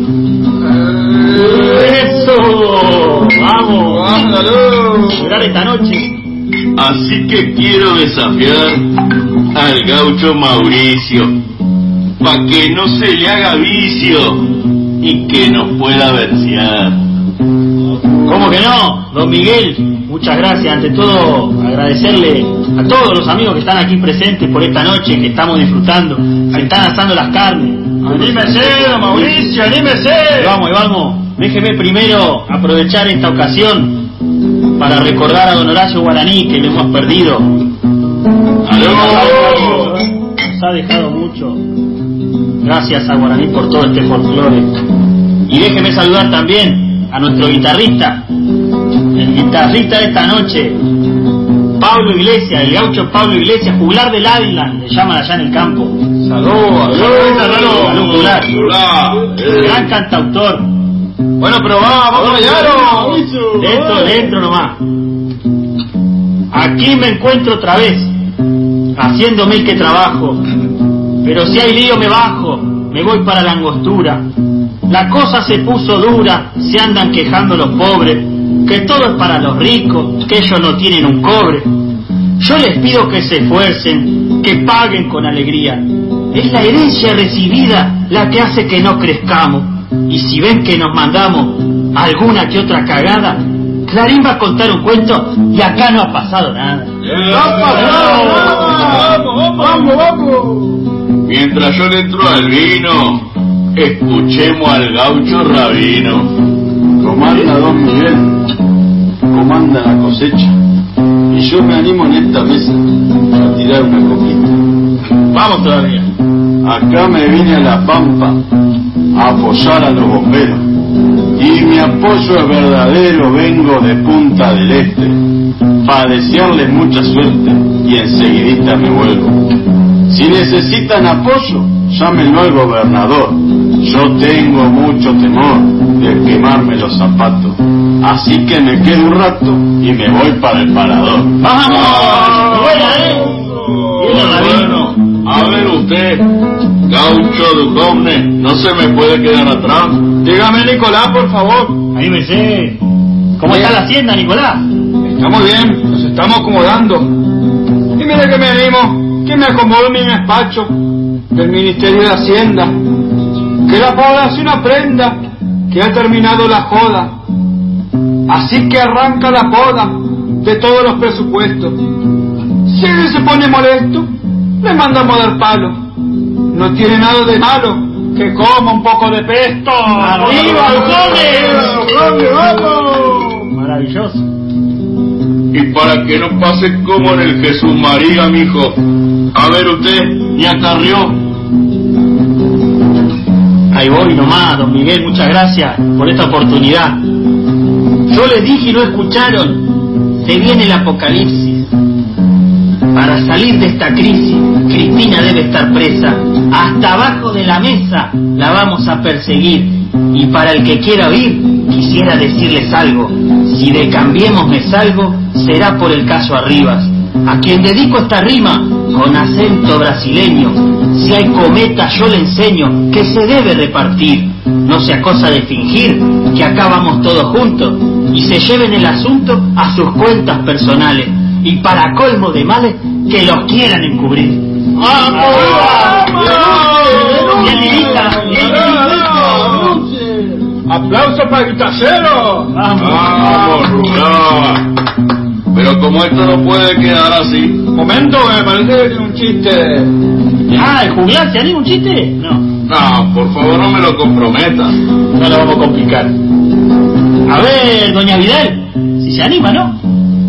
¡Eso! ¡Vamos! ¡Ándalo! ¡Jurar esta noche! Así que quiero desafiar al gaucho Mauricio, pa' que no se le haga vicio y que nos pueda versear. ¿Cómo que no? Don Miguel, muchas gracias. Ante todo, agradecerle a todos los amigos que están aquí presentes por esta noche que estamos disfrutando. Se están asando las carnes. ¡Anímese, don Mauricio, anímese! Vamos. Déjeme primero aprovechar esta ocasión para recordar a don Horacio Guaraní, que lo hemos perdido. ¡Aló! Nos ha dejado mucho. Gracias a Guaraní por todo este folclore. Y déjeme saludar también a nuestro guitarrista, el guitarrista de esta noche, Pablo Iglesias, el gaucho Pablo Iglesias, juglar del Ávila, le llaman allá en el campo. Salud, juglar. Gran cantautor. Bueno, pero vamos allá, dentro nomás. Aquí me encuentro otra vez, haciéndome el que trabajo, pero si hay lío me bajo, me voy para la angostura. La cosa se puso dura, se andan quejando los pobres, que todo es para los ricos, que ellos no tienen un cobre. Yo les pido que se esfuercen, que paguen con alegría. Es la herencia recibida la que hace que no crezcamos. Y si ven que nos mandamos alguna que otra cagada, Clarín va a contar un cuento y acá no ha pasado nada. ¡Vamos! Mientras yo le entro al vino, escuchemos al gaucho Rabino. Comanda don Miguel, comanda la cosecha, y yo me animo en esta mesa a tirar una copita. Vamos todavía. Acá me vine a La Pampa a apoyar a los bomberos, y mi apoyo es verdadero, vengo de Punta del Este, para desearles mucha suerte, y enseguidita me vuelvo. Si necesitan apoyo, llámenlo al gobernador. Yo tengo mucho temor de quemarme los zapatos, así que me quedo un rato y me voy para el parador. ¡Vamos! Bueno, a ver usted, gaucho Duchovne, no se me puede quedar atrás. Dígame, Nicolás, por favor. Anímese. ¿Cómo está la hacienda, Nicolás? Estamos bien, nos estamos acomodando. Y mire que me animo, que me acomodo en mi despacho del Ministerio de Hacienda. Que la población aprenda que ha terminado la joda. Así que arranca la poda de todos los presupuestos. Si él se pone molesto, le mandamos a dar palo. No tiene nada de malo que coma un poco de pesto. ¡Arriba, Duchovne! ¡Vamos! Maravilloso. y para que no pase como en el Jesús María, mijo. A ver usted, ya carrió. Ahí voy nomás, don Miguel, muchas gracias por esta oportunidad. Yo les dije y no escucharon, se viene el apocalipsis. Para salir de esta crisis, Cristina debe estar presa. Hasta abajo de la mesa la vamos a perseguir. Y para el que quiera oír, quisiera decirles algo. Si de Cambiemos me salgo, será por el caso Arribas, a quien dedico esta rima con acento brasileño. Si hay cometa yo le enseño que se debe repartir. No sea cosa de fingir que acá vamos todos juntos y se lleven el asunto a sus cuentas personales. Y para colmo de males, que los quieran encubrir. ¡Aplauso para el casero! ¡Vamos, Rural! Pero como esto no puede quedar así. Momento, me parece que tiene un chiste. ¿El juglar te anima un chiste? No, por favor no me lo comprometa. No lo vamos a complicar. A ver, doña Vidal, si se anima, ¿no?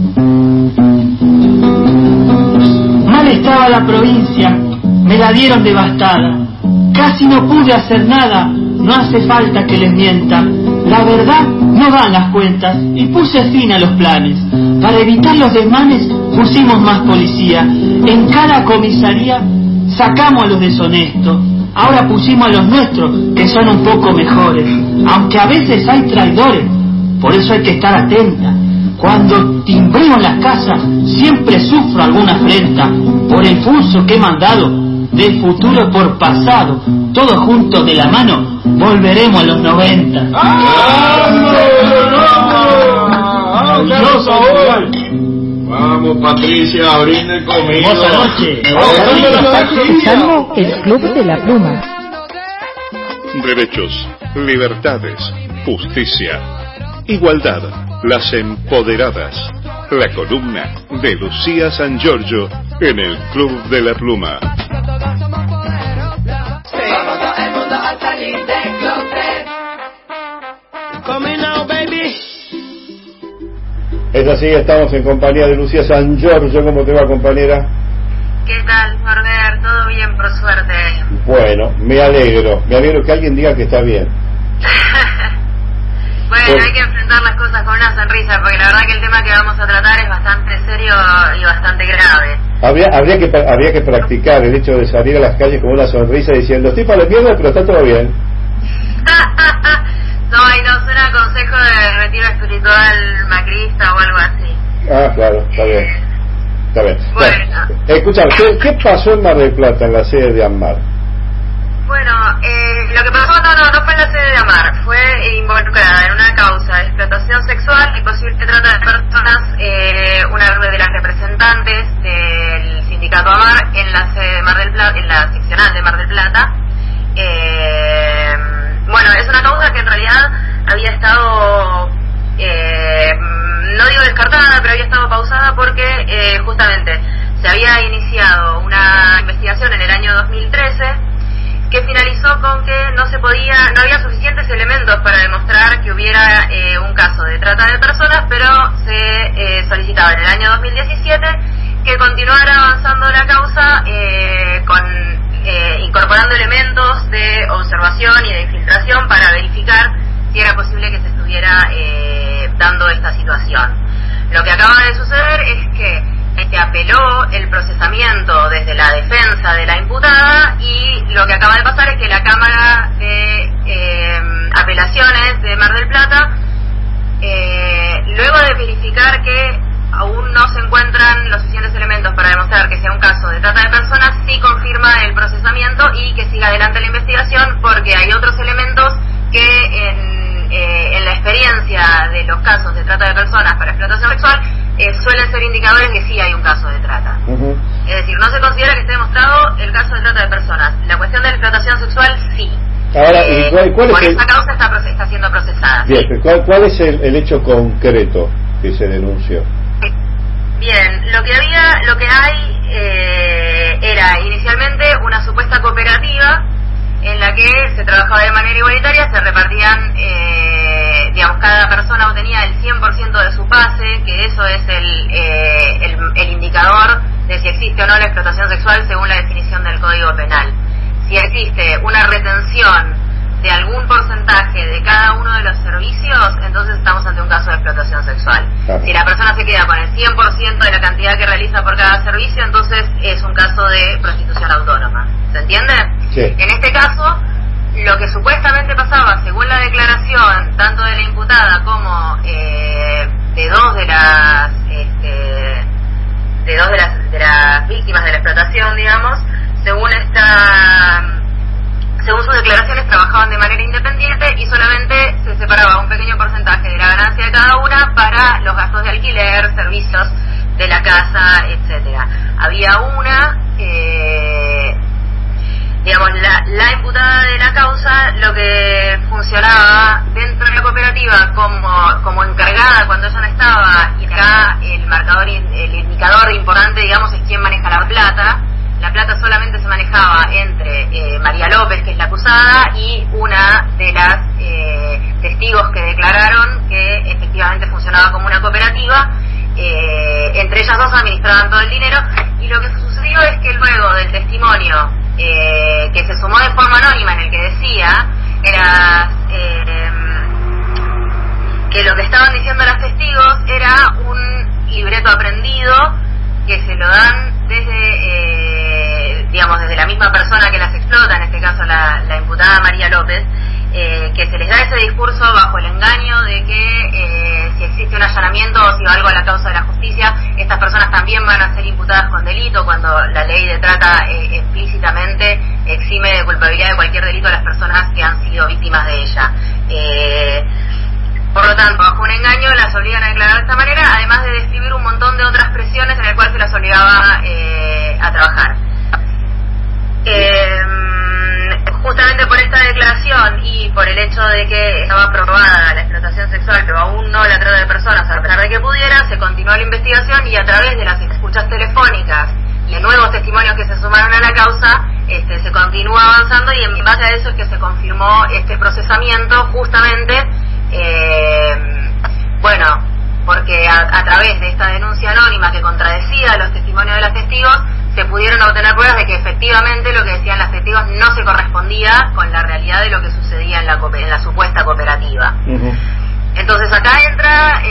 Mal estaba la provincia, me la dieron devastada. Casi no pude hacer nada, no hace falta que les mienta. La verdad, no dan las cuentas y puse fin a los planes. Para evitar los desmanes pusimos más policía. En cada comisaría sacamos a los deshonestos. Ahora pusimos a los nuestros, que son un poco mejores. Aunque a veces hay traidores, por eso hay que estar atenta. Cuando timbreo las casas, siempre sufro alguna afrenta por el fuso que he mandado, del futuro por pasado. Todos juntos de la mano, volveremos a los 90. Vamos, Patricia, brinde conmigo. Buenas noches. Estás escuchando el Club de la Pluma. Derechos, libertades, justicia, igualdad, las empoderadas. La columna de Lucía San Giorgio en el Club de la Pluma. Es así, estamos en compañía de Lucía San Giorgio. ¿Cómo te va, compañera? ¿Qué tal, Morder? Todo bien, por suerte. Bueno, me alegro que alguien diga que está bien. Bueno, hay que enfrentar las cosas con una sonrisa, porque la verdad que el tema que vamos a tratar es bastante serio y bastante grave. Habría que practicar el hecho de salir a las calles con una sonrisa diciendo estoy para la mierda, pero está todo bien. No, y no suena a consejo de retiro espiritual macrista o algo así. Ah, claro, está bien. Está bien. Bueno. Escuchame, ¿qué pasó en Mar del Plata, en la sede de AMAR? Bueno, lo que pasó no fue en la sede de AMAR, fue involucrada en una causa de explotación sexual y posible trata de personas, una de las representantes del sindicato AMAR en la sede de Mar del Plata, en la seccional de Mar del Plata. Bueno, es una causa que en realidad había estado, no digo descartada, pero había estado pausada porque justamente se había iniciado una investigación en el año 2013 que finalizó con que no había suficientes elementos para demostrar que hubiera un caso de trata de personas, pero se solicitaba en el año 2017 que continuara avanzando la causa incorporando elementos de observación y de infiltración para verificar si era posible que se estuviera dando esta situación. Lo que acaba de suceder es que apeló el procesamiento desde la defensa de la imputada y lo que acaba de pasar es que la Cámara de Apelaciones de Mar del Plata, luego de verificar que aún no se encuentran los suficientes elementos para demostrar que sea un caso de trata de personas, sí confirma el procesamiento y que siga adelante la investigación porque hay otros elementos que en la experiencia de los casos de trata de personas para explotación sexual suelen ser indicadores que sí hay un caso de trata. Es decir, no se considera que esté demostrado el caso de trata de personas. La cuestión de la explotación sexual sí. Ahora, ¿cuál por es esa causa está siendo procesada. Bien, ¿sí? ¿Cuál es el hecho concreto que se denunció? Bien, lo que hay era inicialmente una supuesta cooperativa en la que se trabajaba de manera igualitaria, se repartían, cada persona obtenía el 100% de su pase, que eso es el indicador de si existe o no la explotación sexual según la definición del Código Penal. Si existe una retención de algún porcentaje de cada uno de los servicios, entonces estamos ante un caso de explotación sexual. Claro. Si la persona se queda con el 100% de la cantidad que realiza por cada servicio, entonces es un caso de prostitución autónoma. ¿Se entiende? Sí. En este caso, lo que supuestamente pasaba, según la declaración tanto de la imputada como de dos de las víctimas de la explotación, digamos, según sus declaraciones trabajaban de manera independiente y solamente se separaba un pequeño porcentaje de la ganancia de cada una para los gastos de alquiler, servicios de la casa, etcétera. Había una, digamos, la imputada de la causa, lo que funcionaba dentro de la cooperativa como encargada cuando ella no estaba, y acá el indicador importante, digamos, es quién maneja la plata. La plata solamente se manejaba entre María López, que es la acusada, y una de las testigos que declararon que efectivamente funcionaba como una cooperativa. Entre ellas dos administraban todo el dinero, y lo que sucedió es que luego del testimonio que se sumó de forma anónima, en el que decía era que lo que estaban diciendo los testigos era un libreto aprendido que se lo dan desde la misma persona que las explota, en este caso la imputada María López, que se les da ese discurso bajo el engaño de que si existe un allanamiento o si va algo a la causa de la justicia, estas personas también van a ser imputadas con delito, cuando la ley de trata explícitamente exime de culpabilidad de cualquier delito a las personas que han sido víctimas de ella. Por lo tanto, bajo un engaño las obligan a declarar de esta manera, además de describir un montón de otras presiones en las cuales se las obligaba a trabajar. Justamente por esta declaración y por el hecho de que estaba aprobada la explotación sexual, pero aún no la trata de personas, a pesar de que pudiera, se continuó la investigación, y a través de las escuchas telefónicas y de nuevos testimonios que se sumaron a la causa, se continuó avanzando, y en base a eso es que se confirmó este procesamiento, justamente porque a través de esta denuncia anónima que contradecía los testimonios de los testigos, se pudieron obtener pruebas de que efectivamente lo que decían los testigos no se correspondía con la realidad de lo que sucedía en la supuesta cooperativa. Uh-huh. Entonces acá entra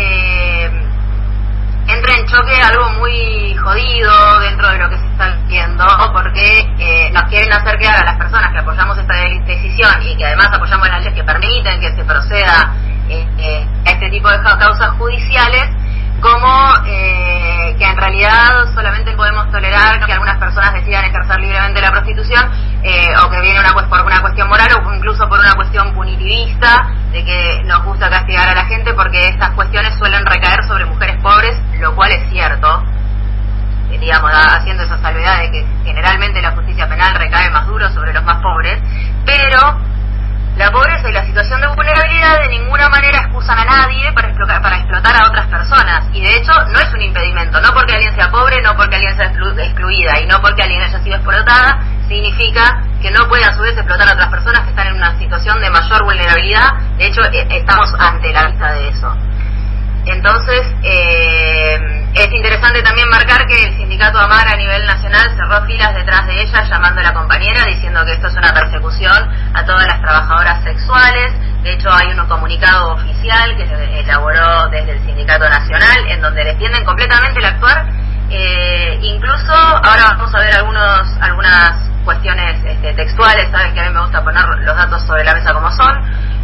en choque algo muy jodido dentro de lo que se está viendo, porque nos quieren hacer quedar a las personas que apoyamos esta decisión y que además apoyamos las leyes que permiten que se proceda a este tipo de causas judiciales, como que en realidad solamente podemos tolerar que algunas personas decidan ejercer libremente la prostitución, o que viene por una cuestión moral o incluso por una cuestión punitivista, de que nos gusta castigar a la gente porque estas cuestiones suelen recaer sobre mujeres pobres, lo cual es cierto, digamos, haciendo esa salvedad de que generalmente la justicia penal recae más duro sobre los más pobres, pero la pobreza y la situación de vulnerabilidad de ninguna manera excusan a nadie para explotar a otras personas, y de hecho no es un impedimento. No porque alguien sea pobre, no porque alguien sea excluida y no porque alguien haya sido explotada, significa que no puede a su vez explotar a otras personas que están en una situación de mayor vulnerabilidad. De hecho estamos ante la vista de eso. Entonces es interesante también marcar que el sindicato AMAR a nivel nacional cerró filas detrás de ella, llamando a la compañera, diciendo que esto es una persecución a todas las trabajadoras sexuales. De hecho hay un comunicado oficial que se elaboró desde el sindicato nacional, en donde defienden completamente el actuar. Incluso ahora vamos a ver algunas cuestiones textuales. Saben que a mí me gusta poner los datos sobre la mesa como son,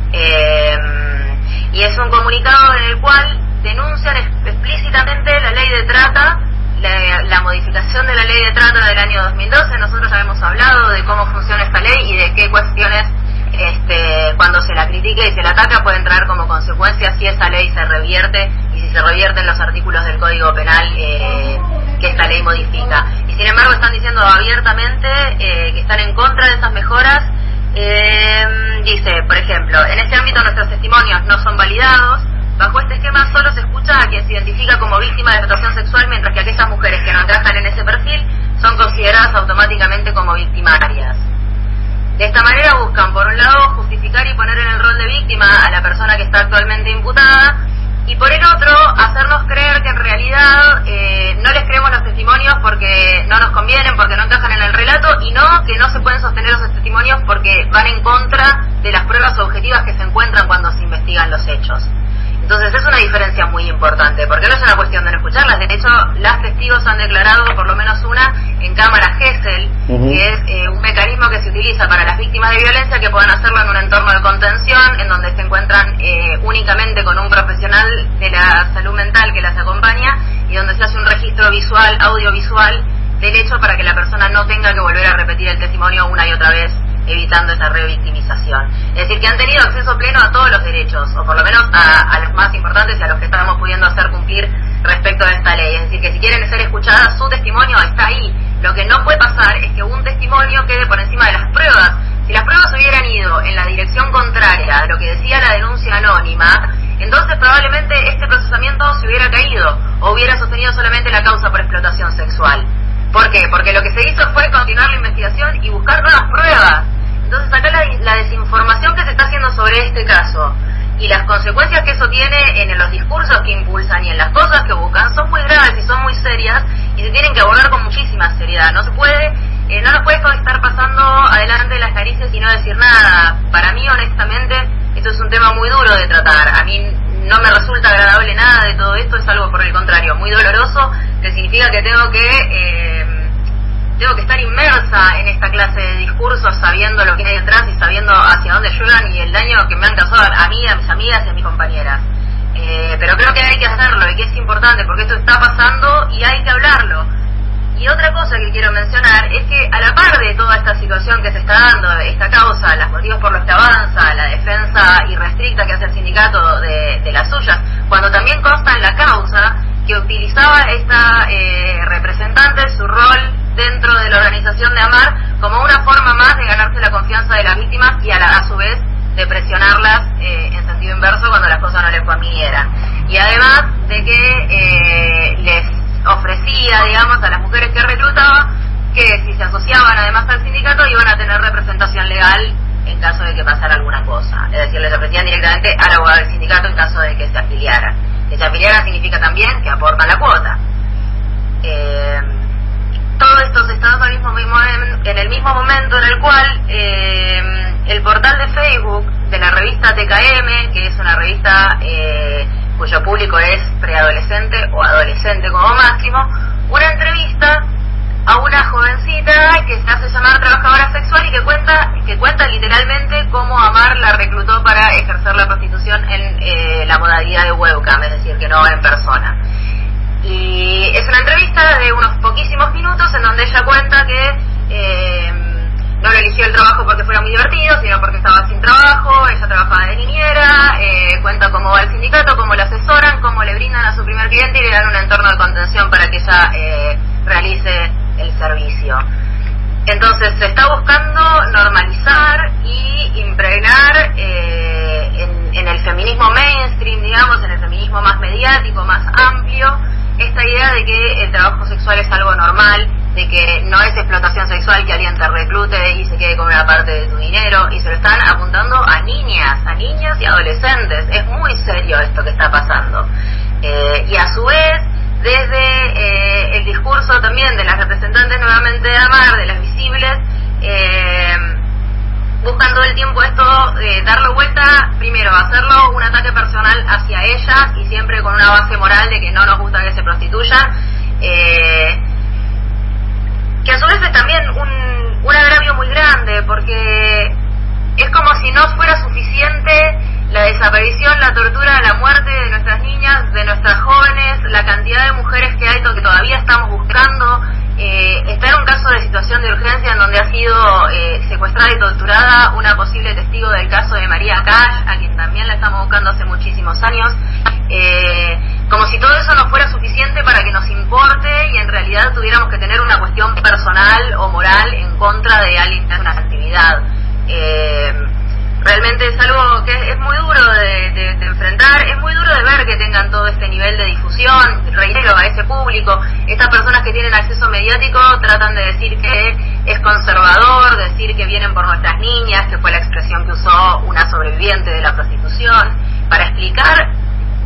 y es un comunicado en el cual denuncian explícitamente la ley de trata, la modificación de la ley de trata del año 2012. Nosotros ya hemos hablado de cómo funciona esta ley y de qué cuestiones, cuando se la critique y se la ataca, pueden traer como consecuencia si esa ley se revierte y si se revierten los artículos del Código Penal que esta ley modifica. Y sin embargo están diciendo abiertamente que están en contra de esas mejoras. Dice, por ejemplo, en este ámbito nuestros testimonios no son validados. Bajo este esquema solo se escucha a quien se identifica como víctima de explotación sexual, mientras que aquellas mujeres que no encajan en ese perfil son consideradas automáticamente como victimarias. De esta manera buscan, por un lado, justificar y poner en el rol de víctima a la persona que está actualmente imputada, y por el otro, hacernos creer que en que no se pueden sostener esos testimonios porque van en contra de las pruebas objetivas que se encuentran cuando se investigan los hechos. Entonces es una diferencia muy importante, porque no es una cuestión de no escucharlas. De hecho, las testigos han declarado, por lo menos una, en cámara Gesell, que es un mecanismo que se utiliza para las víctimas de violencia, que puedan hacerlo en un entorno de contención, en donde se encuentran únicamente con un profesional de la salud mental que las acompaña, y donde se hace un registro visual, audiovisual, del hecho para que la persona no tenga que volver a repetir el testimonio una y otra vez, evitando esa revictimización. Es decir, que han tenido acceso pleno a todos los derechos, o por lo menos a los más importantes y a los que estábamos pudiendo hacer cumplir respecto a esta ley. Es decir, que si quieren ser escuchadas, su testimonio está ahí. Lo que no puede pasar es que un testimonio quede por encima de las pruebas. Si las pruebas hubieran ido en la dirección contraria a lo que decía la denuncia anónima, entonces probablemente este procesamiento se hubiera caído, o hubiera sostenido solamente la causa por explotación sexual. ¿Por qué? Porque lo que se hizo fue continuar la investigación y buscar nuevas pruebas. Entonces acá la desinformación que se está haciendo sobre este caso y las consecuencias que eso tiene en los discursos que impulsan y en las cosas que buscan son muy graves y son muy serias y se tienen que abordar con muchísima seriedad. No se puede, no nos puede estar pasando adelante de las narices y no decir nada. Para mí, honestamente, esto es un tema muy duro de tratar. A mí no me resulta agradable nada de todo esto, es algo por el contrario, muy doloroso, que significa que tengo que estar inmersa en esta clase de discursos, sabiendo lo que hay detrás y sabiendo hacia dónde llegan y el daño que me han causado a mí, a mis amigas y a mis compañeras. Pero creo que hay que hacerlo y que es importante porque esto está pasando y hay que hablarlo. Y otra cosa que quiero mencionar es que a la par de toda esta situación que se está dando, esta causa, los motivos por los que avanza, la defensa irrestricta que hace el sindicato de las suyas, cuando también consta en la causa que utilizaba esta representante su rol dentro de la organización de AMAR como una forma más de ganarse la confianza de las víctimas y a su vez de presionarlas en sentido inverso cuando las cosas no les convinieran. Y además de que les ofrecía, digamos, a las mujeres que reclutaba que si se asociaban además al sindicato iban a tener representación legal en caso de que pasara alguna cosa. Es decir, les ofrecían directamente al abogado del sindicato en caso de que se afiliaran. Que se afiliaran significa también que aportan la cuota. Todo esto se está dando en el mismo momento en el cual el portal de Facebook de la revista TKM, que es una revista cuyo público es preadolescente o adolescente como máximo, una entrevista a una jovencita que se hace llamar trabajadora sexual y que cuenta literalmente cómo AMAR la reclutó para ejercer la prostitución en la modalidad de webcam, es decir, que no en persona. Y es una entrevista de unos poquísimos minutos en donde ella cuenta que no le eligió el trabajo porque fuera muy divertido, sino porque estaba sin trabajo. Ella trabajaba de niñera, cuenta cómo va el sindicato, cómo le asesoran, cómo le brindan a su primer cliente y le dan un entorno de contención para que ella realice el servicio. Entonces se está buscando normalizar y impregnar en el feminismo mainstream, digamos, en el feminismo más mediático, más amplio, esta idea de que el trabajo sexual es algo normal, de que no es explotación sexual que alguien te reclute y se quede con una parte de tu dinero, y se lo están apuntando a niñas y adolescentes. Es muy serio esto que está pasando. Y a su vez, desde el discurso también de las representantes nuevamente de AMAR, de las visibles, buscan todo el tiempo esto, darlo vuelta, primero hacerlo un ataque personal hacia ellas y siempre con una base moral de que no nos gusta que se prostituyan, que a su vez es también un agravio muy grande, porque es como si no fuera suficiente la desaparición, la tortura, la muerte de nuestras niñas, de nuestras jóvenes, la cantidad de mujeres que hay que todavía estamos buscando. Está en un caso de situación de urgencia en donde ha sido secuestrada y torturada una posible testigo del caso de María Cash, a quien también la estamos buscando hace muchísimos años, como si todo eso no fuera suficiente para que nos importe y en realidad tuviéramos que tener una cuestión personal o moral en contra de alguien que hace una actividad. Realmente es algo que es muy duro de enfrentar, es muy duro de ver que tengan todo este nivel de difusión. Reitero, a ese público, estas personas que tienen acceso mediático tratan de decir que es conservador, decir que vienen por nuestras niñas, que fue la expresión que usó una sobreviviente de la prostitución, para explicar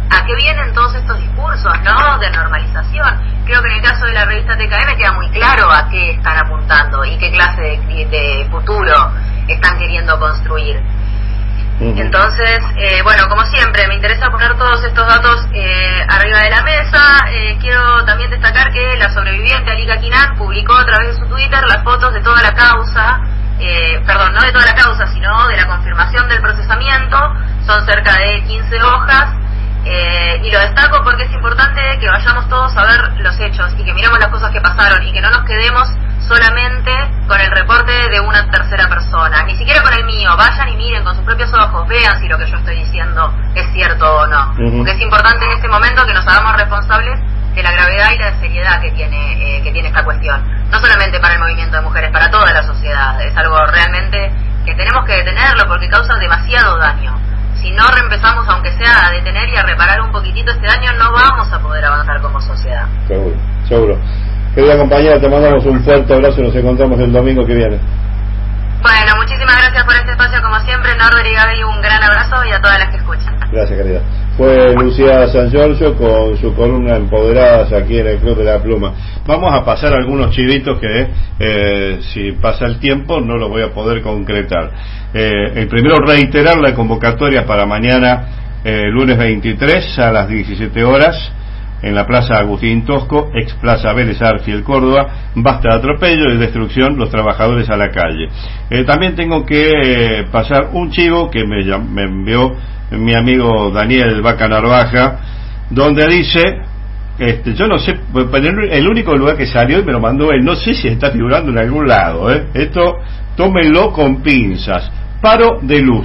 ¿A qué vienen todos estos discursos, no? De normalización. Creo que en el caso de la revista TKM queda muy claro a qué están apuntando y qué clase de futuro están queriendo construir. Entonces, bueno, como siempre, me interesa poner todos estos datos arriba de la mesa. Quiero también destacar que la sobreviviente Alika Kinan publicó a través de su Twitter las fotos de toda la causa, perdón, no de toda la causa, sino de la confirmación del procesamiento. Son cerca de 15 hojas. Y lo destaco porque es importante que vayamos todos a ver los hechos y que miremos las cosas que pasaron y que no nos quedemos solamente con el reporte de una tercera persona, ni siquiera con el mío. Vayan y miren con sus propios ojos, vean si lo que yo estoy diciendo es cierto o no, porque es importante en este momento que nos hagamos responsables de la gravedad y la seriedad que tiene esta cuestión, no solamente para el movimiento de mujeres, para toda la sociedad. Es algo realmente que tenemos que detenerlo porque causa demasiado daño. Si no reempezamos, aunque sea a detener y a reparar un poquitito este daño, no vamos a poder avanzar como sociedad. Seguro. Querida compañera, te mandamos un fuerte abrazo y nos encontramos el domingo que viene. Bueno, muchísimas gracias por este espacio como siempre, Norbert y Gaby, un gran abrazo y a todas las que escuchan. Gracias, querida. Fue Lucía San Giorgio con su columna Empoderadas aquí en el Club de la Pluma. Vamos a pasar algunos chivitos que si pasa el tiempo no los voy a poder concretar. El primero, reiterar la convocatoria para mañana, lunes 23 a las 17 horas en la Plaza Agustín Tosco, ex Plaza Vélez Arfiel, Córdoba. Basta de atropello y destrucción, los trabajadores a la calle. También tengo que pasar un chivo que me envió mi amigo Daniel Vaca Narvaja, donde dice, yo no sé, el único lugar que salió y me lo mandó él, no sé si está figurando en algún lado, esto tómenlo con pinzas. Paro de luz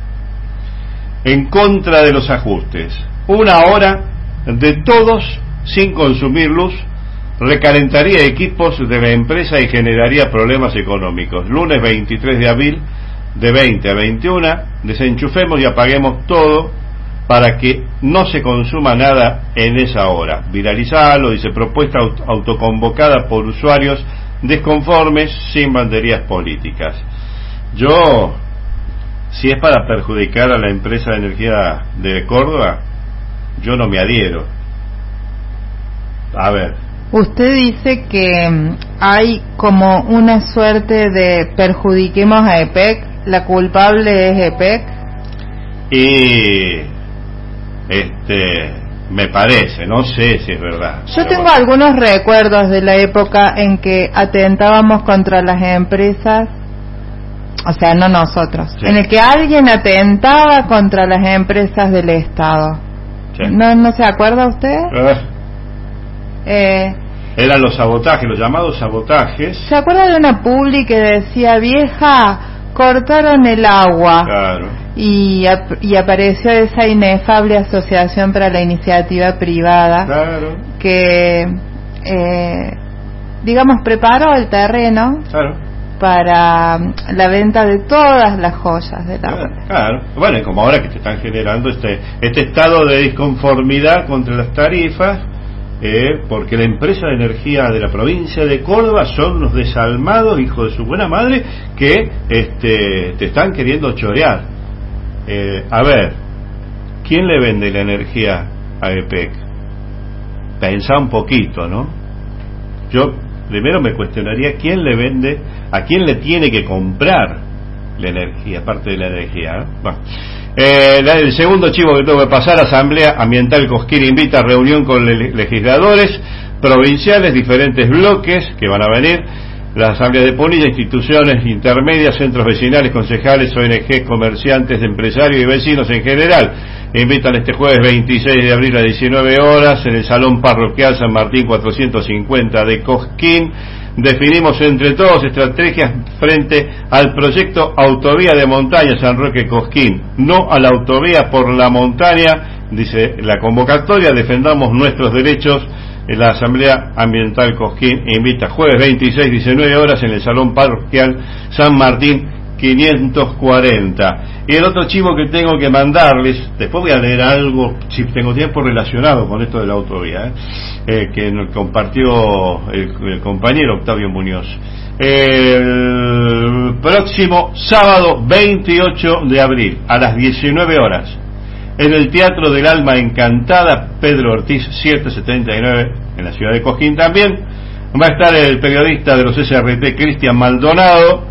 en contra de los ajustes, 1 hora de todos sin consumir luz recalentaría equipos de la empresa y generaría problemas económicos. Lunes 23 de abril de 20 a 21, desenchufemos y apaguemos todo para que no se consuma nada en esa hora. Viralizalo, dice, propuesta autoconvocada por usuarios desconformes sin banderías políticas. Yo, si es para perjudicar a la empresa de energía de Córdoba, yo no me adhiero. A ver. Usted dice que hay como una suerte de perjudiquemos a EPEC, la culpable es EPEC. Y me parece, no sé si es verdad. Yo tengo algunos recuerdos de la época en que atentábamos contra las empresas, o sea, no nosotros, sí, en el que alguien atentaba contra las empresas del Estado. Sí. ¿No se acuerda usted? Eran los sabotajes, los llamados sabotajes. ¿Se acuerda de una publi que decía, vieja, cortaron el agua? Claro. Y apareció esa inefable asociación para la iniciativa privada, claro, que digamos preparó el terreno, claro, para la venta de todas las joyas del agua. Claro, bueno, y como ahora que te están generando este estado de disconformidad contra las tarifas, porque la empresa de energía de la provincia de Córdoba son unos desalmados, hijos de su buena madre, que te están queriendo chorear. A ver, ¿quién le vende la energía a EPEC? Pensá un poquito, ¿no? Yo primero me cuestionaría quién le vende, a quién le tiene que comprar la energía, parte de la energía, ¿no? Bueno. El segundo chivo que tengo que pasar, Asamblea Ambiental Cosquín invita a reunión con legisladores provinciales, diferentes bloques que van a venir, la Asamblea de Punilla, instituciones intermedias, centros vecinales, concejales, ONG, comerciantes, empresarios y vecinos en general. Invitan este jueves 26 de abril a 19 horas en el Salón Parroquial San Martín 450 de Cosquín. Definimos entre todos estrategias frente al proyecto Autovía de Montaña San Roque Cosquín, no a la autovía por la montaña, dice la convocatoria. Defendamos nuestros derechos. La Asamblea Ambiental Cosquín invita jueves 26, 19 horas en el Salón Parroquial San Martín 540. Y el otro chivo que tengo que mandarles, después voy a leer algo, si tengo tiempo, relacionado con esto de la autovía, que nos compartió el compañero Octavio Muñoz. El próximo sábado 28 de abril a las 19 horas en el Teatro del Alma Encantada, Pedro Ortiz 779, en la ciudad de Cosquín también. Va a estar el periodista de los SRT, Cristian Maldonado.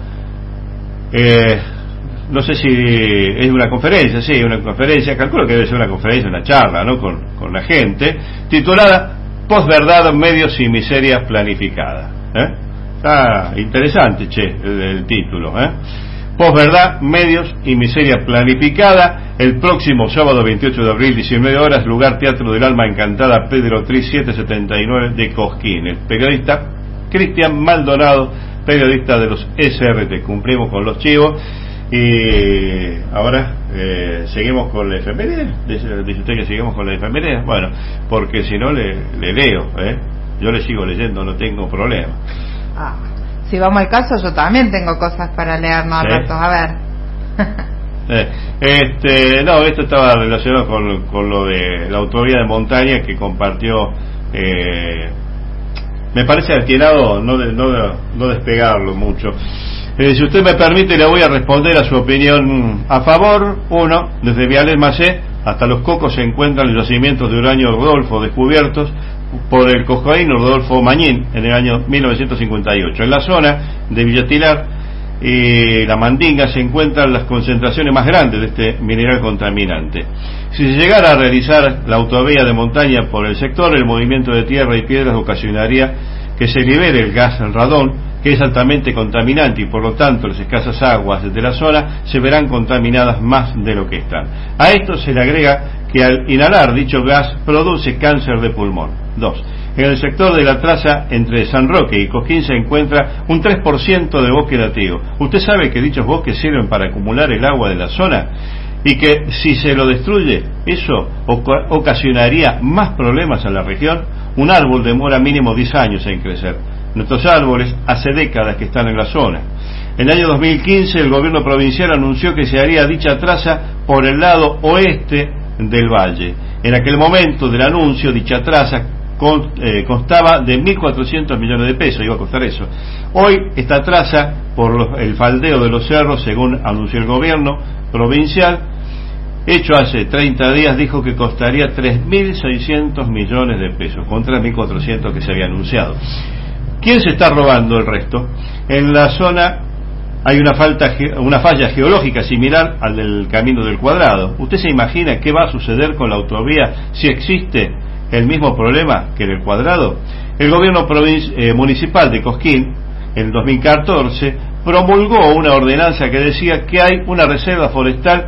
No sé si es una conferencia, sí, una conferencia, calculo que debe ser una conferencia, una charla, ¿no? Con la gente, titulada Posverdad, medios y miserias planificadas. Está interesante, el título, Posverdad, medios y miseria planificada, el próximo sábado 28 de abril, 19 horas, lugar Teatro del Alma Encantada, Pedro Ortiz 779 de Cosquín. El periodista Cristian Maldonado, periodista de los SRT. Cumplimos con los chivos y ahora seguimos con la efeméride. Dice usted que seguimos con la efeméride. Bueno, porque si no le leo, yo le sigo leyendo, no tengo problema. Si vamos al caso, yo también tengo cosas para leer más ratos. A ver. No, esto estaba relacionado con lo de la autovía de montaña que compartió. Me parece atinado no despegarlo mucho. Si usted me permite, le voy a responder a su opinión a favor. 1. Desde Vialet Macé hasta Los Cocos se encuentran los yacimientos de uranio Rodolfo descubiertos por el coscoíno Rodolfo Mañín en el año 1958. En la zona de Villatilar y La Mandinga se encuentran las concentraciones más grandes de este mineral contaminante. Si se llegara a realizar la autovía de montaña por el sector, el movimiento de tierra y piedras ocasionaría que se libere el gas radón, que es altamente contaminante, y por lo tanto las escasas aguas de la zona se verán contaminadas más de lo que están. A esto se le agrega que al inhalar dicho gas produce cáncer de pulmón. 2. En el sector de la traza entre San Roque y Cosquín se encuentra un 3% de bosque nativo. ¿Usted sabe que dichos bosques sirven para acumular el agua de la zona? Y que si se lo destruye, eso ocasionaría más problemas a la región. Un árbol demora mínimo 10 años en crecer. Nuestros árboles hace décadas que están en la zona. En el año 2015 el gobierno provincial anunció que se haría dicha traza por el lado oeste del valle. En aquel momento del anuncio, dicha traza constaba de 1.400 millones de pesos, iba a costar eso. Hoy esta traza, por el faldeo de los cerros, según anunció el gobierno provincial, hecho hace 30 días, dijo que costaría 3.600 millones de pesos, contra 1.400 que se había anunciado. ¿Quién se está robando el resto? En la zona hay una falla geológica similar al del Camino del Cuadrado. ¿Usted se imagina qué va a suceder con la autovía si existe el mismo problema que en el Cuadrado? El gobierno municipal de Cosquín, en 2014, promulgó una ordenanza que decía que hay una reserva forestal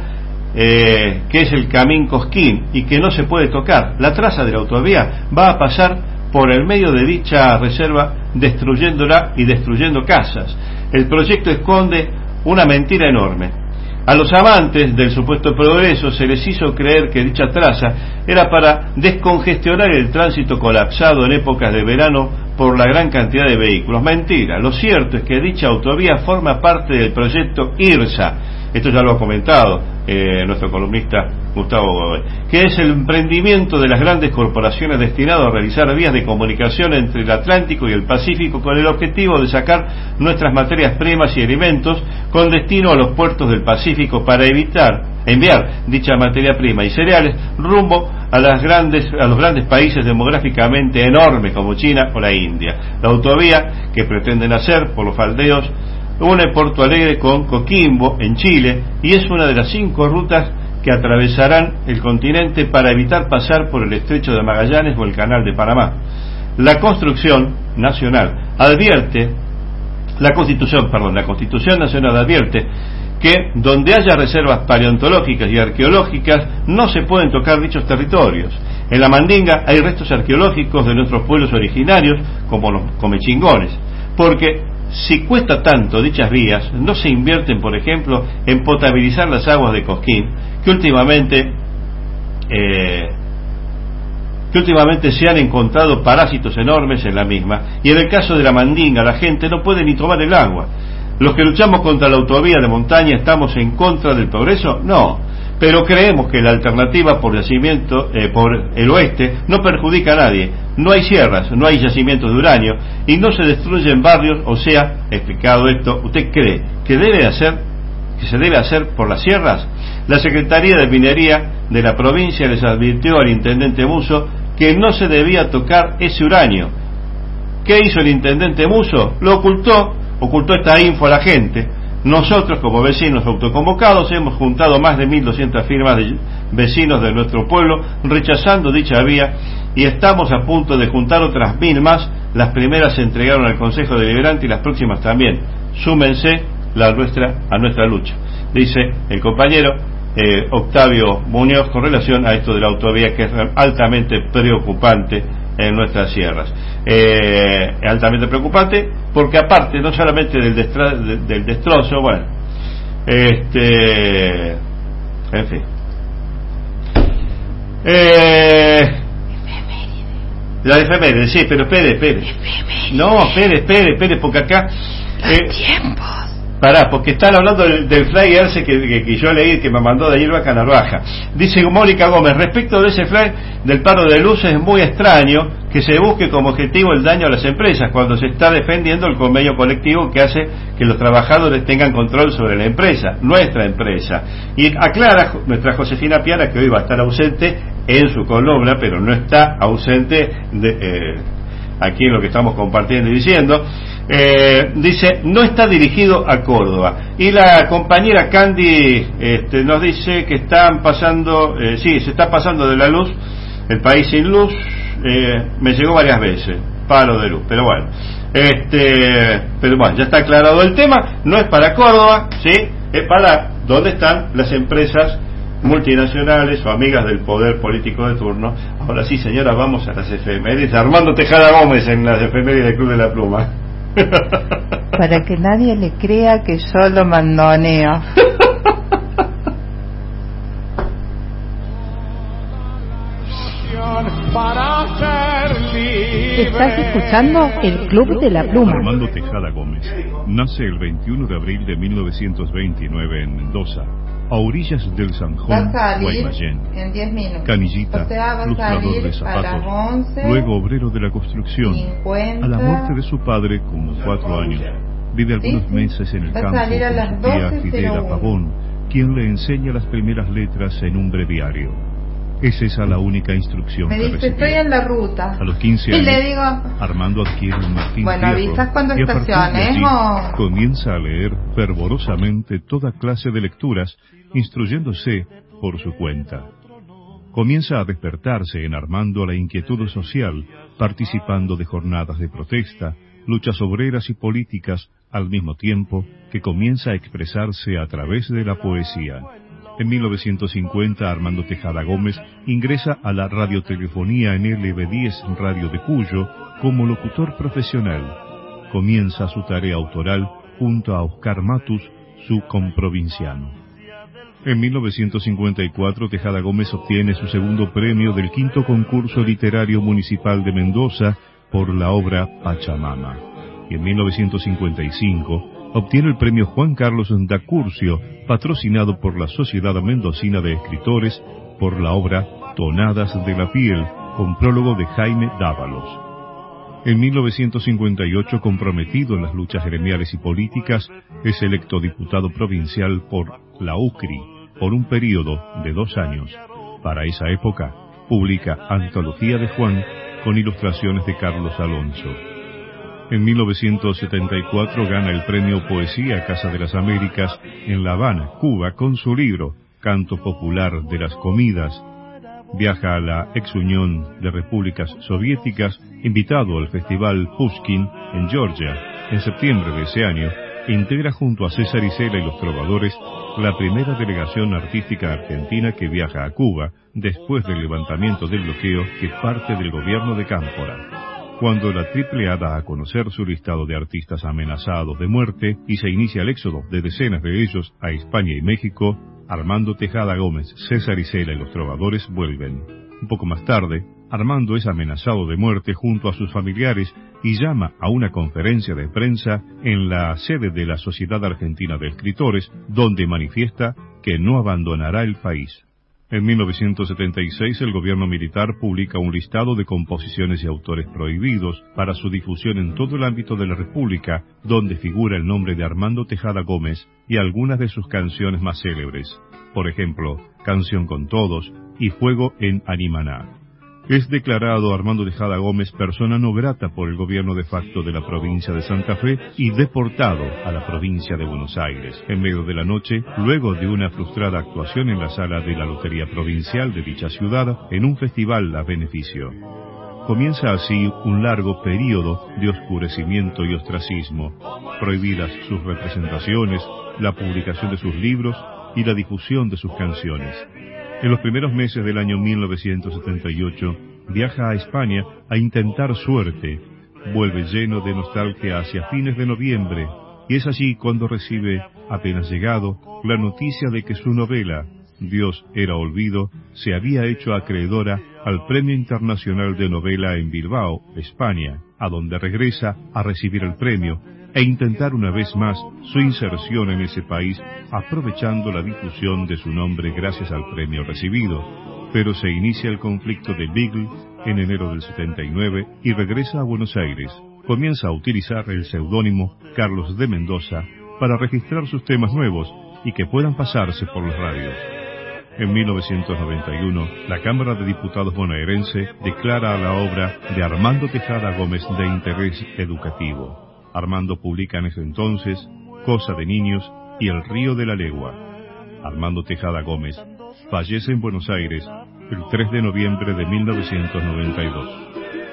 que es el Camín Cosquín y que no se puede tocar. La traza de la autovía va a pasar por el medio de dicha reserva, destruyéndola y destruyendo casas. El proyecto esconde una mentira enorme. A los amantes del supuesto progreso se les hizo creer que dicha traza era para descongestionar el tránsito colapsado en épocas de verano por la gran cantidad de vehículos. Mentira. Lo cierto es que dicha autovía forma parte del proyecto IRSA. Esto ya lo ha comentado nuestro columnista Gustavo Godoy, que es el emprendimiento de las grandes corporaciones destinado a realizar vías de comunicación entre el Atlántico y el Pacífico con el objetivo de sacar nuestras materias primas y alimentos con destino a los puertos del Pacífico para enviar dicha materia prima y cereales rumbo a los grandes países demográficamente enormes como China o la India. La autovía que pretenden hacer por los faldeos une Porto Alegre con Coquimbo en Chile y es una de las 5 rutas que atravesarán el continente para evitar pasar por el estrecho de Magallanes o el canal de Panamá. La Constitución Nacional Nacional advierte que donde haya reservas paleontológicas y arqueológicas no se pueden tocar dichos territorios. En la Mandinga hay restos arqueológicos de nuestros pueblos originarios, como los comechingones, porque si cuesta tanto dichas vías, no se invierten, por ejemplo, en potabilizar las aguas de Cosquín, que últimamente se han encontrado parásitos enormes en la misma, y en el caso de la Mandinga la gente no puede ni tomar el agua. ¿Los que luchamos contra la autovía de montaña estamos en contra del progreso? No, pero creemos que la alternativa por yacimiento por el oeste no perjudica a nadie. No hay sierras, no hay yacimientos de uranio y no se destruyen barrios. O sea, explicado esto, ¿usted cree que se debe hacer por las sierras? La Secretaría de Minería de la provincia les advirtió al intendente Musso que no se debía tocar ese uranio. ¿Qué hizo el intendente Musso? Lo ocultó esta info a la gente. Nosotros, como vecinos autoconvocados, hemos juntado más de 1.200 firmas de vecinos de nuestro pueblo rechazando dicha vía, y estamos a punto de juntar otras 1.000 más. Las primeras se entregaron al Consejo Deliberante y las próximas también. Súmense a nuestra lucha, dice el compañero Octavio Muñoz con relación a esto de la autovía, que es altamente preocupante en nuestras sierras. Altamente preocupante porque, aparte, no solamente del destrozo, bueno, en fin, la efeméride, sí, pero espere. No, espere, porque acá pará, porque están hablando del flyer ese que yo leí, que me mandó de Ilvaca Narvaja. Dice Mónica Gómez: respecto de ese flyer del paro de luces, es muy extraño que se busque como objetivo el daño a las empresas cuando se está defendiendo el convenio colectivo que hace que los trabajadores tengan control sobre la empresa, nuestra empresa. Y aclara nuestra Josefina Piana, que hoy va a estar ausente en su columna, pero no está ausente aquí en lo que estamos compartiendo y diciendo. Dice: no está dirigido a Córdoba. Y la compañera Candy nos dice que están pasando, sí, se está pasando de la luz, el país sin luz. Me llegó varias veces, paro de luz, pero bueno, ya está aclarado el tema. No es para Córdoba, sí, es para donde están las empresas multinacionales o amigas del poder político de turno. Ahora sí, señora, vamos a las efemérides. Armando Tejada Gómez en las efemérides del Club de la Pluma. Para que nadie le crea que yo lo mandoneo. Estás escuchando el Club de la Pluma. Armando Tejada Gómez nace el 21 de abril de 1929 en Mendoza, a orillas del Sanjón, Guaymallén. En 10 minutos. Canillita, O sea, va a lustrador salir de zapatos, a las 11, luego obrero de la construcción. 50, a la muerte de su padre con 4 años. Vive algunos meses en el va a campo salir a con las su tía 12:01. Fidela Pavón, quien le enseña las primeras letras en un breviario. Es esa la única instrucción me que dice: recibió. estoy en la ruta. A los 15 y años, le digo: Armando adquiere un Martín bueno, Fierro, avisas cuando y a partir de estaciones allí o... comienza a leer fervorosamente toda clase de lecturas, instruyéndose por su cuenta. Comienza a despertarse en Armando la inquietud social, participando de jornadas de protesta, luchas obreras y políticas, al mismo tiempo que comienza a expresarse a través de la poesía. En 1950, Armando Tejada Gómez ingresa a la radiotelefonía en LB10 Radio de Cuyo como locutor profesional. Comienza su tarea autoral junto a Oscar Matus, su comprovinciano. En 1954, Tejada Gómez obtiene su segundo premio del quinto concurso literario municipal de Mendoza por la obra Pachamama. Y en 1955 obtiene el premio Juan Carlos Dacurcio, patrocinado por la Sociedad Mendocina de Escritores, por la obra Tonadas de la Piel, con prólogo de Jaime Dávalos. En 1958, comprometido en las luchas gremiales y políticas, es electo diputado provincial por la UCRI, por un periodo de 2 años. Para esa época, publica Antología de Juan, con ilustraciones de Carlos Alonso. En 1974 gana el premio Poesía Casa de las Américas en La Habana, Cuba, con su libro Canto Popular de las Comidas. Viaja a la ex Unión de Repúblicas Soviéticas, invitado al Festival Pushkin en Georgia en septiembre de ese año, e integra junto a César Isela y los Trovadores la primera delegación artística argentina que viaja a Cuba después del levantamiento del bloqueo que parte del gobierno de Cámpora. Cuando la AAA da a conocer su listado de artistas amenazados de muerte y se inicia el éxodo de decenas de ellos a España y México, Armando Tejada Gómez, César Isela y los Trovadores vuelven. Un poco más tarde, Armando es amenazado de muerte junto a sus familiares y llama a una conferencia de prensa en la sede de la Sociedad Argentina de Escritores, donde manifiesta que no abandonará el país. En 1976 el gobierno militar publica un listado de composiciones y autores prohibidos para su difusión en todo el ámbito de la República, donde figura el nombre de Armando Tejada Gómez y algunas de sus canciones más célebres. Por ejemplo, Canción con Todos y Fuego en Animaná. Es declarado Armando Tejada Gómez persona no grata por el gobierno de facto de la provincia de Santa Fe y deportado a la provincia de Buenos Aires en medio de la noche, luego de una frustrada actuación en la sala de la Lotería Provincial de dicha ciudad en un festival a beneficio. Comienza así un largo período de oscurecimiento y ostracismo, prohibidas sus representaciones, la publicación de sus libros y la difusión de sus canciones. En los primeros meses del año 1978, viaja a España a intentar suerte. Vuelve lleno de nostalgia hacia fines de noviembre, y es allí cuando recibe, apenas llegado, la noticia de que su novela, Dios era olvido, se había hecho acreedora al Premio Internacional de Novela en Bilbao, España, a donde regresa a recibir el premio e intentar una vez más su inserción en ese país, aprovechando la difusión de su nombre gracias al premio recibido. Pero se inicia el conflicto de Beagle en enero del 79 y regresa a Buenos Aires. Comienza a utilizar el seudónimo Carlos de Mendoza para registrar sus temas nuevos y que puedan pasarse por las radios. En 1991, la Cámara de Diputados bonaerense declara a la obra de Armando Tejada Gómez de interés educativo. Armando publica en ese entonces Cosa de Niños y El Río de la Legua. Armando Tejada Gómez fallece en Buenos Aires el 3 de noviembre de 1992.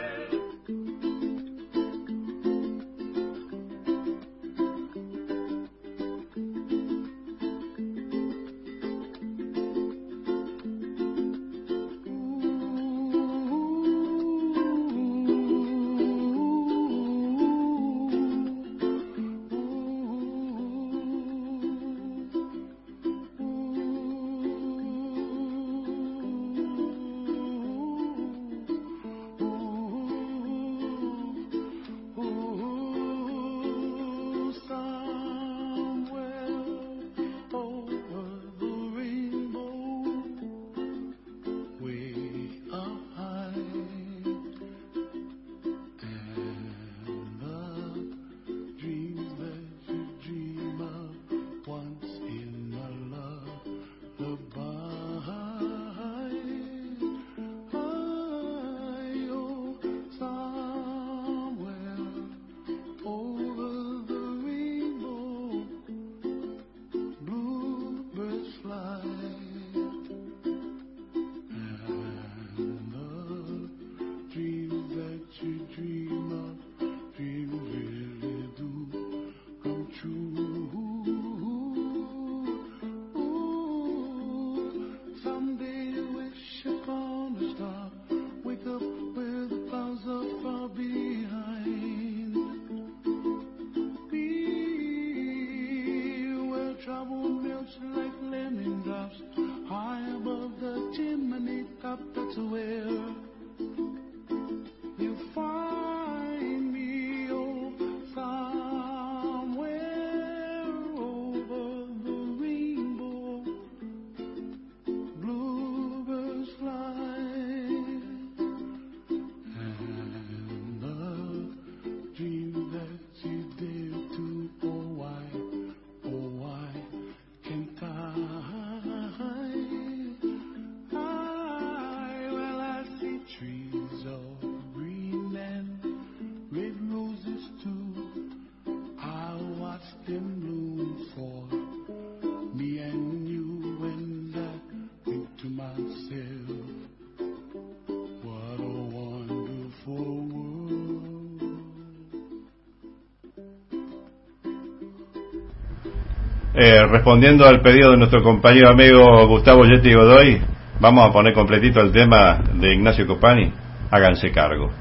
Respondiendo al pedido de nuestro compañero amigo Gustavo Yeti Godoy, vamos a poner completito el tema de Ignacio Copani, Háganse Cargo.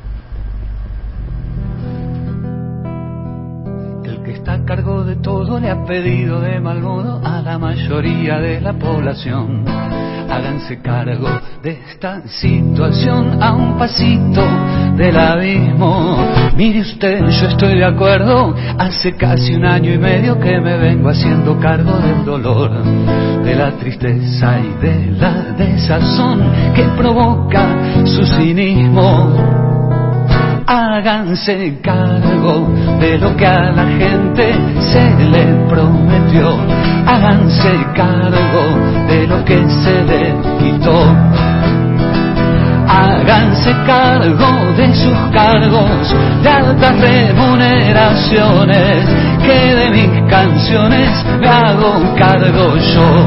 El que está a cargo de todo le ha pedido de mal modo a la mayoría de la población: háganse cargo de esta situación, a un pasito del abismo. Mire usted, yo estoy de acuerdo, hace casi 1 año y medio que me vengo haciendo cargo del dolor, de la tristeza y de la desazón que provoca su cinismo. Háganse cargo de lo que a la gente se le prometió, háganse cargo de lo que se le quitó. Háganse cargo de sus cargos, de altas remuneraciones, que de mis canciones me hago cargo yo.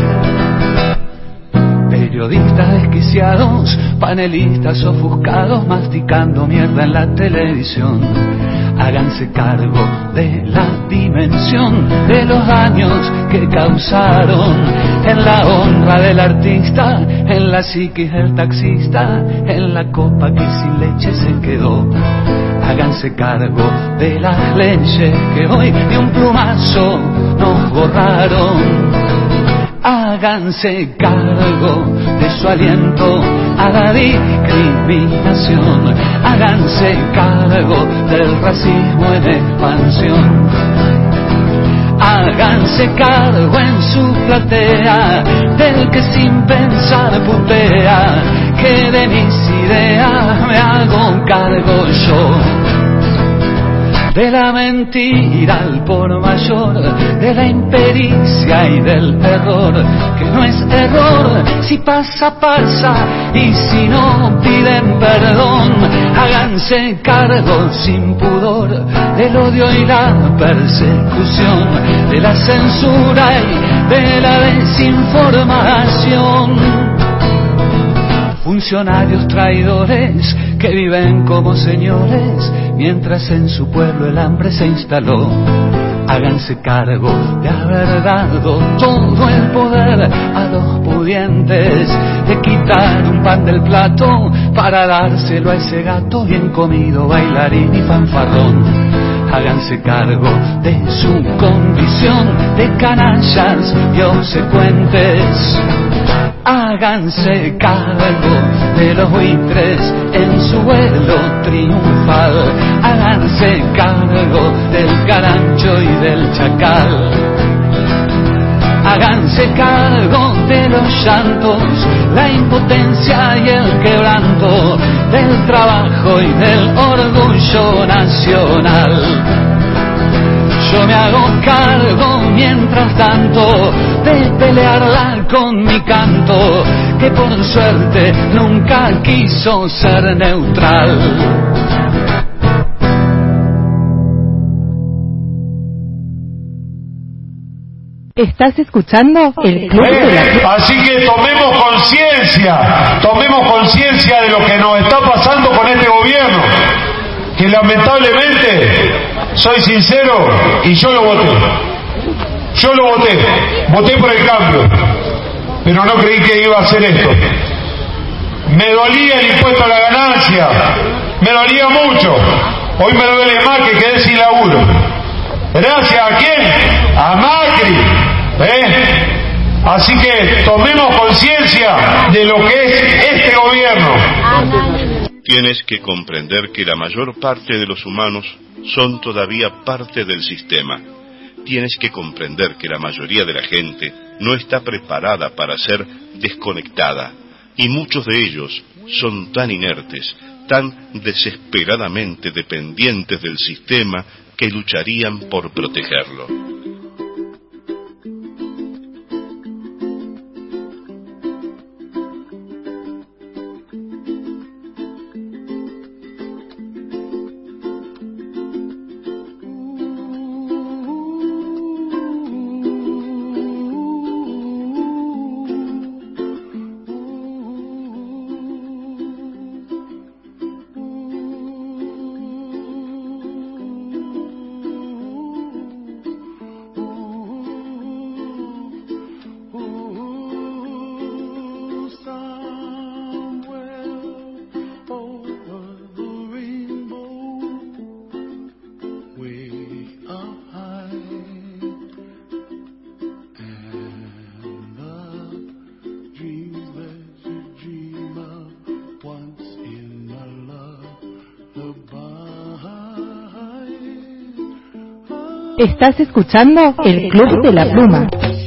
Periodistas desquiciados, panelistas ofuscados, masticando mierda en la televisión. Háganse cargo de la dimensión de los daños que causaron en la honra del artista, en la psiquis del taxista, en la copa que sin leche se quedó. Háganse cargo de las leyes que hoy de un plumazo nos borraron. Háganse cargo de su aliento a la discriminación. Háganse cargo del racismo en expansión. Háganse cargo en su platea del que sin pensar putea, que de mis ideas me hago cargo yo. De la mentira al por mayor, de la impericia y del error, que no es error, si pasa, pasa, y si no piden perdón. Háganse cargo sin pudor del odio y la persecución, de la censura y de la desinformación. Funcionarios traidores que viven como señores, mientras en su pueblo el hambre se instaló. Háganse cargo de haber dado todo el poder a los pudientes, de quitar un pan del plato para dárselo a ese gato bien comido, bailarín y fanfarrón. Háganse cargo de su condición de canallas y obsecuentes. Háganse cargo de los buitres en su vuelo triunfal. Háganse cargo del carancho y del chacal. Háganse cargo de los llantos, la impotencia y el quebranto, del trabajo y del orgullo nacional. Yo me hago cargo mientras tanto de pelearla con mi canto, que por suerte nunca quiso ser neutral. ¿Estás escuchando el Club de la Pluma? Así que tomemos conciencia de lo que nos está pasando con este gobierno, que lamentablemente, soy sincero, y yo lo voté por el cambio, pero no creí que iba a hacer esto. Me dolía el impuesto a la ganancia, me dolía mucho, hoy me duele más que quedé sin laburo. ¿Gracias a quién? A Macri. Así que tomemos conciencia de lo que es este gobierno. Tienes que comprender que la mayor parte de los humanos son todavía parte del sistema. Tienes que comprender que la mayoría de la gente no está preparada para ser desconectada, y muchos de ellos son tan inertes, tan desesperadamente dependientes del sistema, que lucharían por protegerlo. Estás escuchando el Club de la Pluma.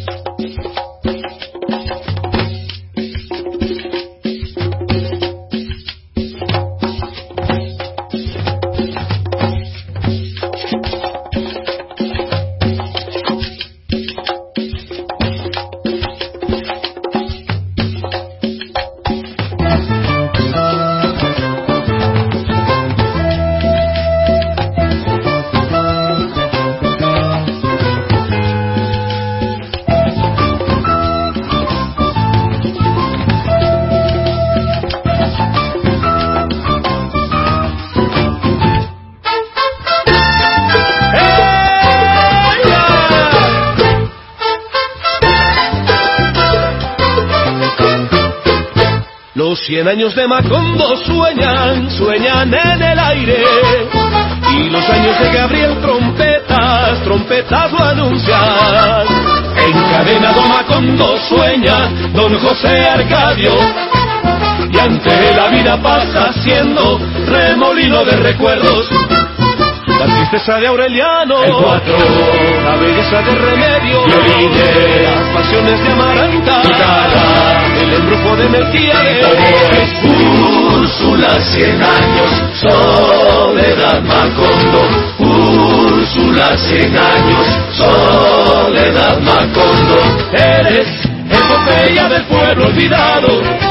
Los 100 años de Macondo sueñan en el aire. Y los años de Gabriel trompetas lo anuncian. Encadenado Macondo sueña don José Arcadio. Y ante la vida pasa siendo remolino de recuerdos. La tristeza de Aureliano, el 4, la belleza de Remedio, violines, las pasiones de Amaranta, guitarra, el embrujo de Melquiades, Úrsula, 100 años, Soledad Macondo, Úrsula, 100 años, Soledad Macondo, eres epopeya del pueblo olvidado,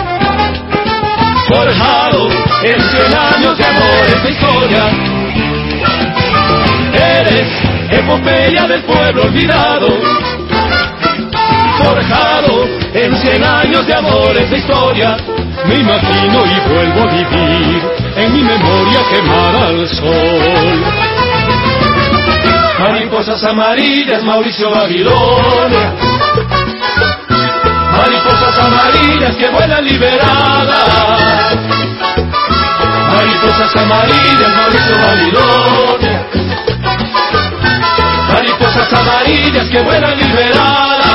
forjado en 100 años de amor, esta historia. Eres epopeya del pueblo olvidado, forjado en 100 años de amor esta historia. Me imagino y vuelvo a vivir en mi memoria quemada al sol. Mariposas amarillas, Mauricio Babilonia. Mariposas amarillas que vuelan liberadas. Mariposas amarillas, Mauricio Babilonia. Mariposas amarillas que vuelan liberadas.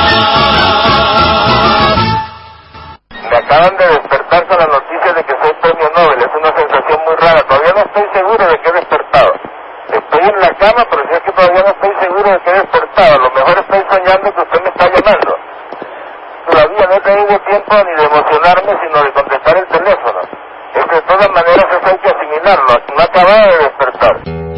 Me acaban de despertar con la noticia de que soy premio Nobel. Es una sensación muy rara. Todavía no estoy seguro de que he despertado. Estoy en la cama, pero si es que todavía no estoy seguro de que he despertado. A lo mejor estoy soñando que usted me está llamando. Todavía no he tenido tiempo ni de emocionarme, sino de contestar el teléfono. Es que de todas maneras eso hay que asimilarlo. No acababa de despertar.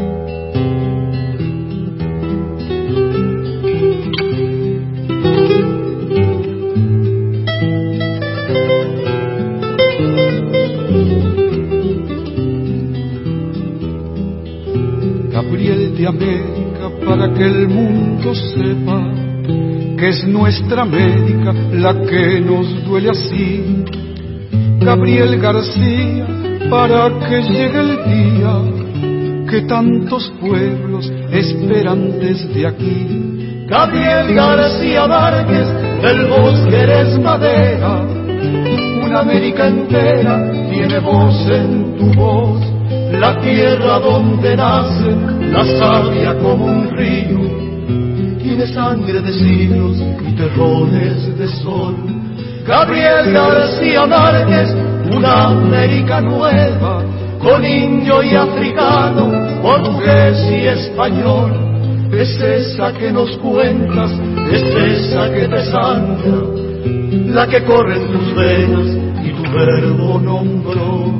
Gabriel de América, para que el mundo sepa que es nuestra América la que nos duele así. Gabriel García, para que llegue el día que tantos pueblos esperan desde aquí. Gabriel García Márquez, del bosque eres madera. Una América entera tiene voz en tu voz. La tierra donde nace la savia como un río, tiene sangre de siglos y terrones de sol. Gabriel García Márquez, una América nueva, con indio y africano, portugués y español. Es esa que nos cuentas, es esa que te sangra, la que corre en tus venas y tu verbo nombró.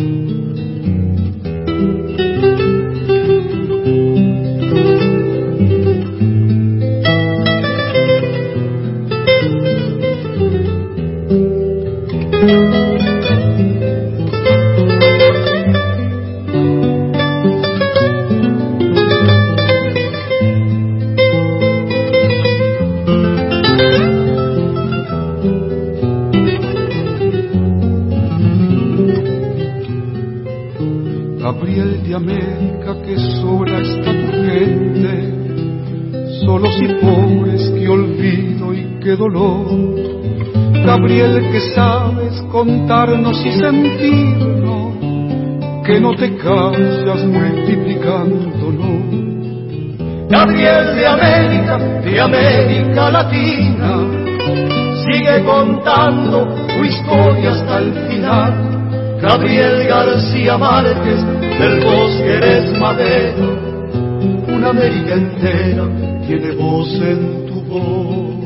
Gabriel de América, que sola está tu gente, solos y pobres, qué olvido y qué dolor. Gabriel, que sabes contarnos y sentirnos, que no te callas multiplicándonos. Gabriel de América Latina, sigue contando tu historia hasta el final. Gabriel García Márquez, del bosque eres madera. una América entera tiene voz en tu voz,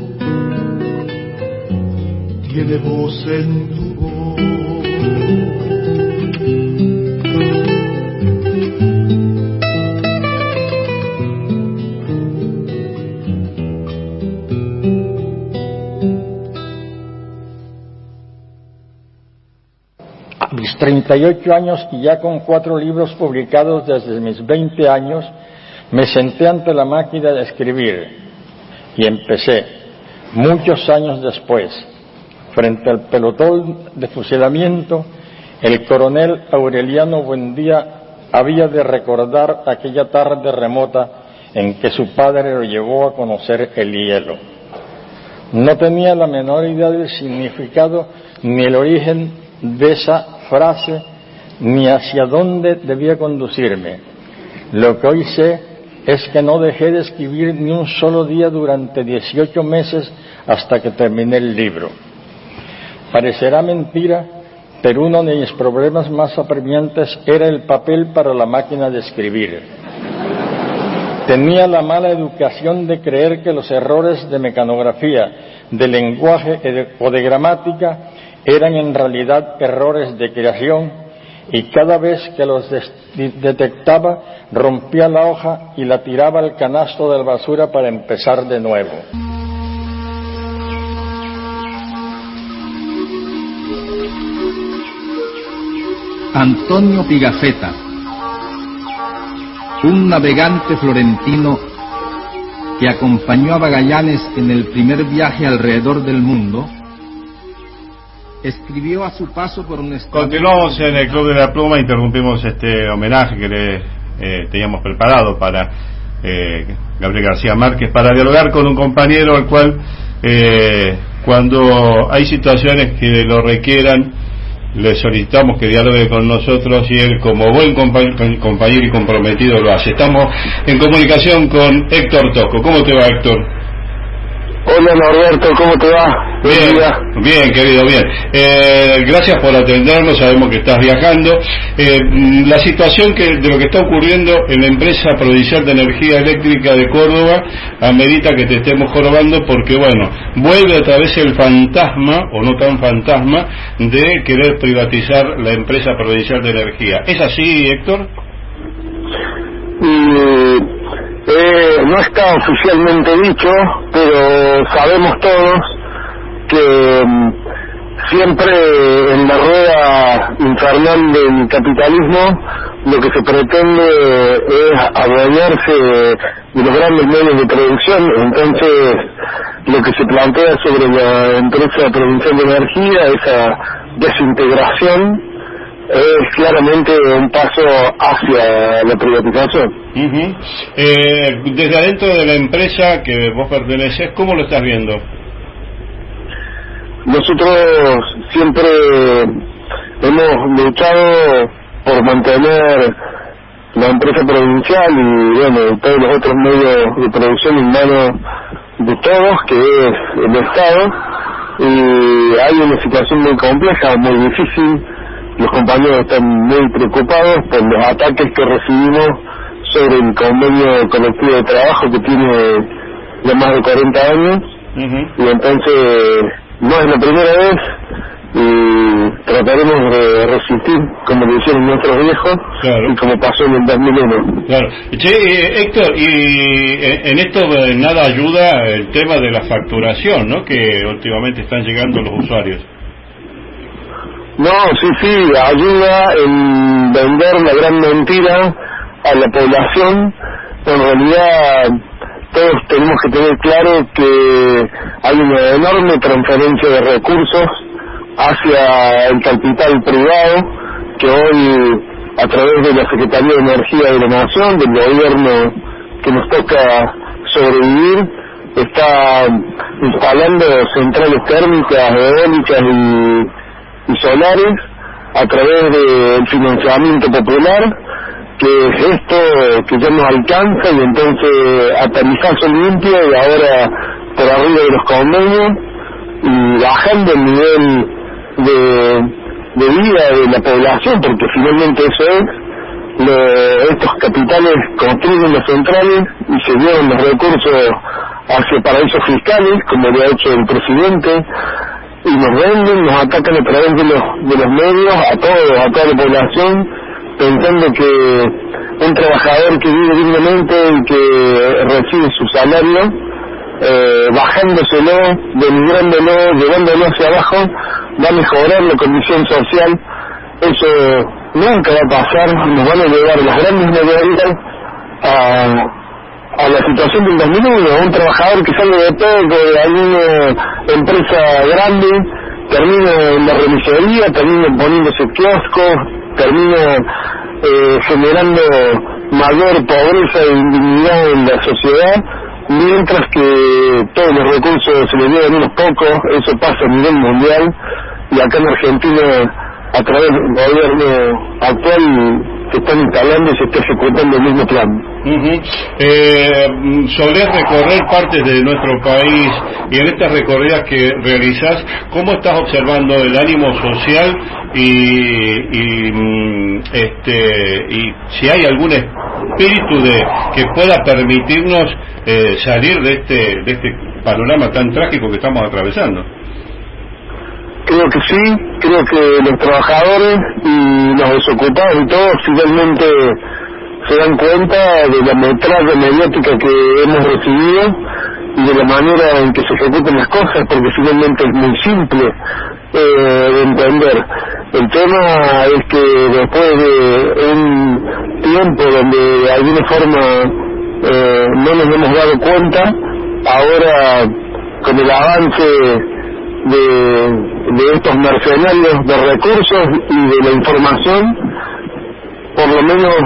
tiene voz en tu voz. 38 años y ya con 4 libros publicados desde mis 20 años, me senté ante la máquina de escribir y empecé, muchos años después, frente al pelotón de fusilamiento, el coronel Aureliano Buendía había de recordar aquella tarde remota en que su padre lo llevó a conocer el hielo. No tenía la menor idea del significado ni el origen de esa frase, ni hacia dónde debía conducirme. Lo que hoy sé es que no dejé de escribir ni un solo día durante 18 meses hasta que terminé el libro. Parecerá mentira, pero uno de mis problemas más apremiantes era el papel para la máquina de escribir. Tenía la mala educación de creer que los errores de mecanografía, de lenguaje o de gramática eran en realidad errores de creación, y cada vez que los detectaba rompía la hoja y la tiraba al canasto de la basura para empezar de nuevo. Antonio Pigafetta, un navegante florentino que acompañó a Magallanes en el primer viaje alrededor del mundo, escribió a su paso por un estado... Continuamos en el Club de la Pluma, interrumpimos este homenaje que le teníamos preparado para Gabriel García Márquez, para dialogar con un compañero al cual cuando hay situaciones que lo requieran le solicitamos que dialogue con nosotros y él, como buen compañero y comprometido, lo hace. Estamos en comunicación con Héctor Tosco. ¿Cómo te va, Héctor? Hola, Norberto, ¿cómo te va? Bien, bien, querido, bien. Gracias por atendernos, sabemos que estás viajando. La situación de lo que está ocurriendo en la empresa provincial de energía eléctrica de Córdoba amerita que te estemos jorobando porque, bueno, vuelve otra vez el fantasma, o no tan fantasma, de querer privatizar la empresa provincial de energía. ¿Es así, Héctor? No está oficialmente dicho, pero sabemos todos que siempre en la rueda infernal del capitalismo lo que se pretende es adueñarse de los grandes medios de producción. Entonces lo que se plantea sobre la empresa provincial de energía, esa desintegración, es claramente un paso hacia la privatización. Desde adentro de la empresa que vos pertenecés, ¿cómo lo estás viendo? Nosotros siempre hemos luchado por mantener la empresa provincial y, bueno, todos los otros medios de producción en manos de todos, que es el Estado, y hay una situación muy compleja, muy difícil. Los compañeros están muy preocupados por los ataques que recibimos sobre el convenio colectivo de trabajo que tiene ya más de 40 años, y entonces no es la primera vez y trataremos de resistir como lo hicieron nuestros viejos, claro, y como pasó en el 2001. Claro. Che, Héctor, y en esto nada ayuda el tema de la facturación, ¿no?, que últimamente están llegando los usuarios. No, sí, ayuda en vender la gran mentira a la población. En realidad todos tenemos que tener claro que hay una enorme transferencia de recursos hacia el capital privado, que hoy, a través de la Secretaría de Energía de la Nación, del gobierno que nos toca sobrevivir, está instalando centrales térmicas, eólicas y solares a través del financiamiento popular, que es esto que ya nos alcanza, y entonces a tarifazo limpio y ahora por arriba de los convenios y bajando el nivel de vida de la población, porque finalmente eso es, estos capitales construyen las centrales y se llevan los recursos hacia paraísos fiscales, como lo ha hecho el presidente, y nos venden, nos atacan a través de los medios a toda la población, pensando que un trabajador que vive dignamente y que recibe su salario, bajándoselo, denigrándolo, llevándolo hacia abajo, va a mejorar la condición social. Eso nunca va a pasar. Nos van a llevar las grandes mayorías a la situación del 2001. Un trabajador que sale de Peco, de alguna empresa grande, termina en la remisería, termina poniéndose kioscos, termina generando mayor pobreza e indignidad en la sociedad, mientras que todos los recursos se les llevan unos pocos. Eso pasa a nivel mundial, y acá en Argentina, a través del gobierno actual, se están instalando y se está ejecutando el mismo plan. Solés recorrer partes de nuestro país, y en estas recorridas que realizás, ¿cómo estás observando el ánimo social y si hay algún espíritu que pueda permitirnos salir de este panorama tan trágico que estamos atravesando? Creo que sí, creo que los trabajadores y los desocupados y todos finalmente se dan cuenta de la metralla mediática que hemos recibido y de la manera en que se ejecutan las cosas, porque finalmente es muy simple de entender. El tema es que después de un tiempo donde de alguna forma no nos hemos dado cuenta, ahora con el avance de estos mercenarios de recursos y de la información, por lo menos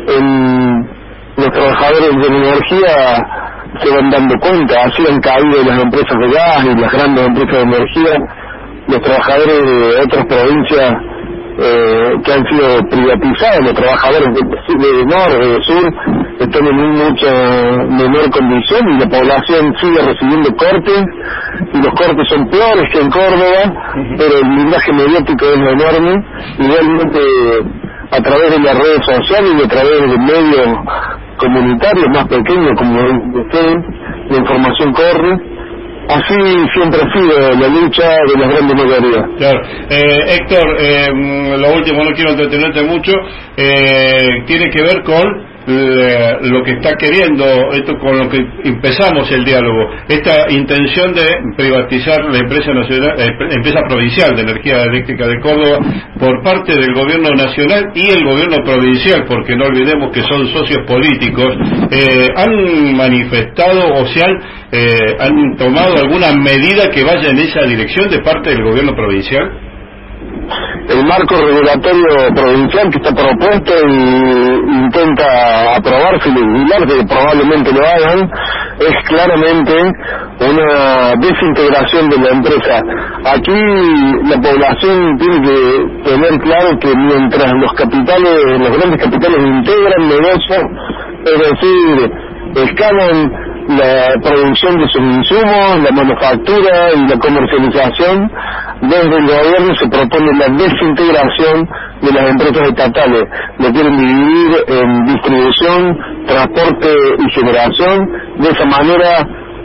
los trabajadores de la energía se van dando cuenta. Así han caído las empresas de gas y las grandes empresas de energía. Los trabajadores de otras provincias que han sido privatizadas, los trabajadores de norte, de sur, están en mucha menor condición, y la población sigue recibiendo cortes, y los cortes son peores que en Córdoba, pero el blindaje mediático es enorme, y realmente a través de las redes sociales y a través de medios comunitarios más pequeños como ustedes, la información corre. Así siempre ha sido la lucha de las grandes mayorías. Claro. Héctor, lo último, no quiero entretenerte mucho, tiene que ver con lo que está queriendo, esto con lo que empezamos el diálogo, esta intención de privatizar la empresa nacional, empresa provincial de energía eléctrica de Córdoba por parte del gobierno nacional y el gobierno provincial, porque no olvidemos que son socios políticos. ¿Han manifestado o se han tomado alguna medida que vaya en esa dirección de parte del gobierno provincial? El marco regulatorio provincial que está propuesto y intenta aprobarse y legislar, que probablemente lo hagan, es claramente una desintegración de la empresa. Aquí la población tiene que tener claro que mientras los grandes capitales integran negocios, es decir, escalan la producción de sus insumos, la manufactura y la comercialización, desde el gobierno se propone la desintegración de las empresas estatales. Lo quieren dividir en distribución, transporte y generación. De esa manera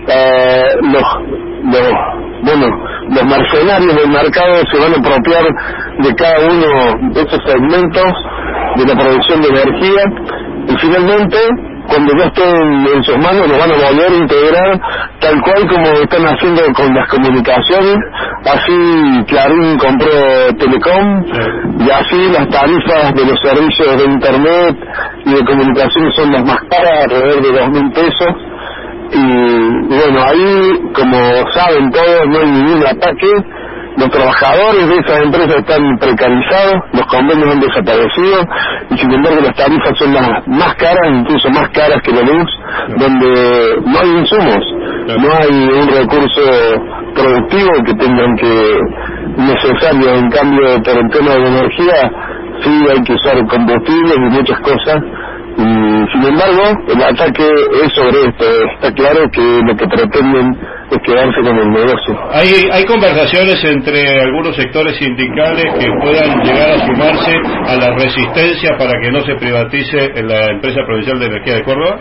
los mercenarios del mercado se van a apropiar de cada uno de esos segmentos de la producción de energía, y finalmente, cuando ya estén en sus manos, lo van a volver a integrar tal cual como están haciendo con las comunicaciones. Así Clarín compró Telecom, y así las tarifas de los servicios de internet y de comunicaciones son las más caras, alrededor de 2.000 pesos. Y bueno, ahí, como saben todos, no hay ningún ataque. Los trabajadores de esas empresas están precarizados, los convenios han desaparecido, y sin embargo las tarifas son las más caras, incluso más caras que la luz, donde no hay insumos, no hay un recurso productivo que tengan que necesario. En cambio, por el tema de la energía, sí hay que usar combustibles y muchas cosas, y sin embargo el ataque es sobre esto. Está claro que lo que pretenden quedarse con el negocio. ¿Hay conversaciones entre algunos sectores sindicales que puedan llegar a sumarse a la resistencia para que no se privatice en la empresa provincial de energía de Córdoba?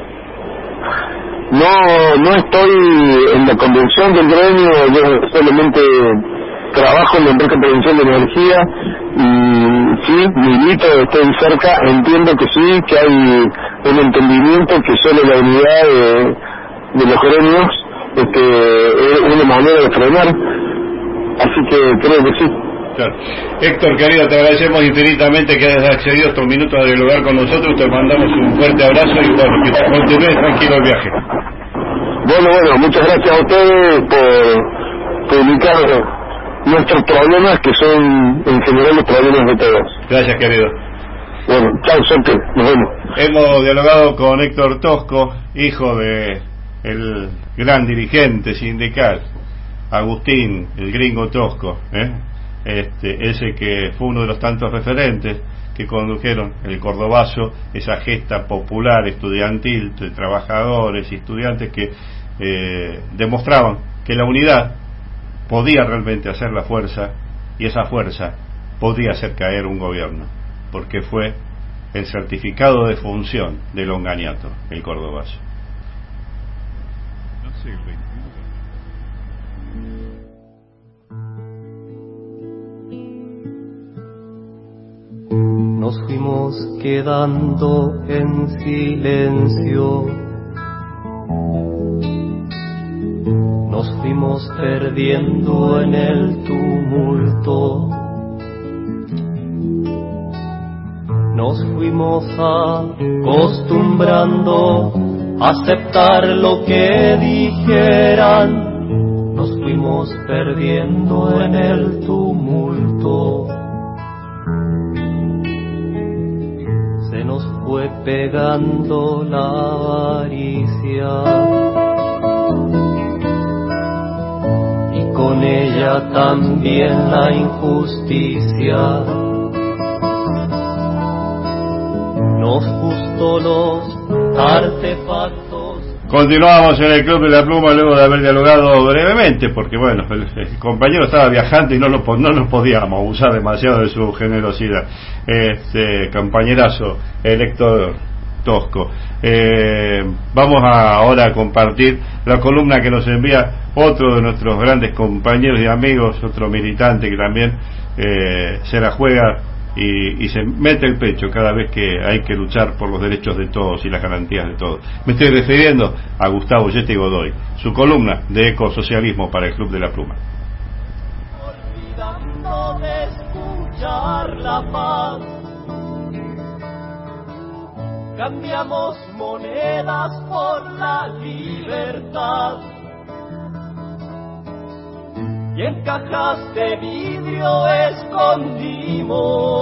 No estoy en la convención del gremio, yo solamente trabajo en la empresa provincial de energía y sí, milito, estoy cerca, entiendo que sí, que hay un entendimiento que solo la unidad de los gremios es una manera de frenar, así que creo que sí. Claro. Héctor, querido, te agradecemos infinitamente que hayas accedido estos minutos a dialogar con nosotros, te mandamos un fuerte abrazo y bueno, que te continúes tranquilo el viaje. Bueno, muchas gracias a ustedes por publicar nuestros problemas, que son en general los problemas de todos. Gracias, querido. Bueno, chao, suerte, nos vemos. Hemos dialogado con Héctor Tosco, hijo de el gran dirigente sindical Agustín, el gringo Tosco, ese que fue uno de los tantos referentes que condujeron el Cordobazo, esa gesta popular estudiantil de trabajadores y estudiantes que demostraban que la unidad podía realmente hacer la fuerza, y esa fuerza podía hacer caer un gobierno, porque fue el certificado de función del Longaniato, el Cordobazo. Nos fuimos quedando en silencio, nos fuimos perdiendo en el tumulto, nos fuimos acostumbrando a aceptar lo que dijeran, nos fuimos perdiendo en el tumulto. Se nos fue pegando la avaricia y con ella también la injusticia. Nos gustó los artefactos. Continuamos en el Club de la Pluma luego de haber dialogado brevemente, porque bueno, el compañero estaba viajando y no nos podíamos abusar demasiado de su generosidad. Compañerazo, el Héctor Tosco. Vamos ahora a compartir la columna que nos envía otro de nuestros grandes compañeros y amigos, otro militante que también se la juega y se mete el pecho cada vez que hay que luchar por los derechos de todos y las garantías de todos. Me estoy refiriendo a Gustavo Yeti Godoy, su columna de ecosocialismo para el Club de la Pluma. Olvidando de escuchar la paz, cambiamos monedas por la libertad, y en cajas de vidrio escondimos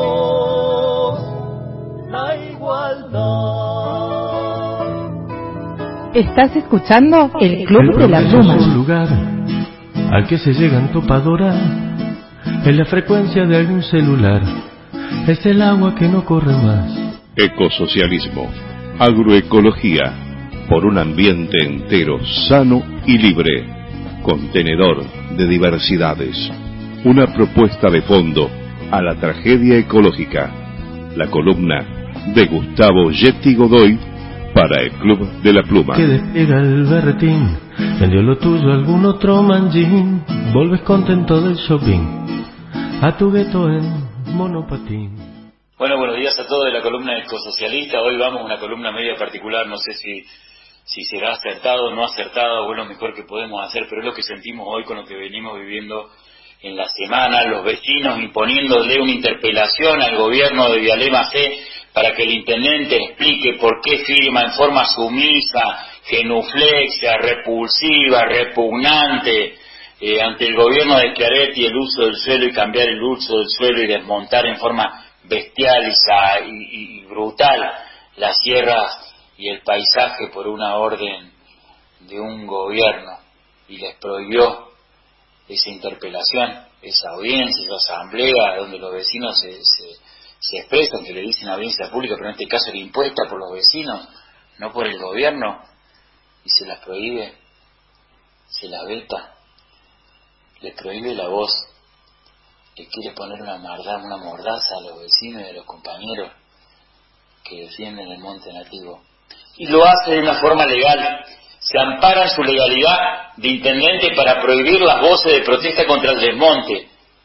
la igualdad. Estás escuchando el Club de la Pluma. Es un lugar al que se llega en topadora, en la frecuencia de algún celular. Es el agua que no corre más. Ecosocialismo, agroecología, por un ambiente entero, sano y libre. Contenedor de diversidades. Una propuesta de fondo a la tragedia ecológica. La columna de Gustavo Yeti Godoy para el Club de la Pluma. Que despega el berretín, vendió lo tuyo algún otro manjín, volves contento del shopping, a tu gueto en monopatín. Bueno, buenos días a todos de la columna ecosocialista. Hoy vamos a una columna media particular, no sé si será acertado o no acertado, o es lo mejor que podemos hacer, pero es lo que sentimos hoy con lo que venimos viviendo en la semana, los vecinos imponiéndole una interpelación al gobierno de Vialema C para que el intendente explique por qué firma en forma sumisa, genuflexa, repulsiva, repugnante ante el gobierno de Schiaretti el uso del suelo y cambiar el uso del suelo y desmontar en forma bestial y brutal las sierras y el paisaje por una orden de un gobierno, y les prohibió esa interpelación, esa audiencia, esa asamblea donde los vecinos se expresan, que le dicen audiencia pública, pero en este caso era impuesta por los vecinos, no por el gobierno, y se las prohíbe. se la veta, le prohíbe la voz, le quiere poner una mordaza a los vecinos y a los compañeros que defienden el monte nativo. Y lo hace de una forma legal. Se ampara en su legalidad de intendente para prohibir las voces de protesta contra el desmonte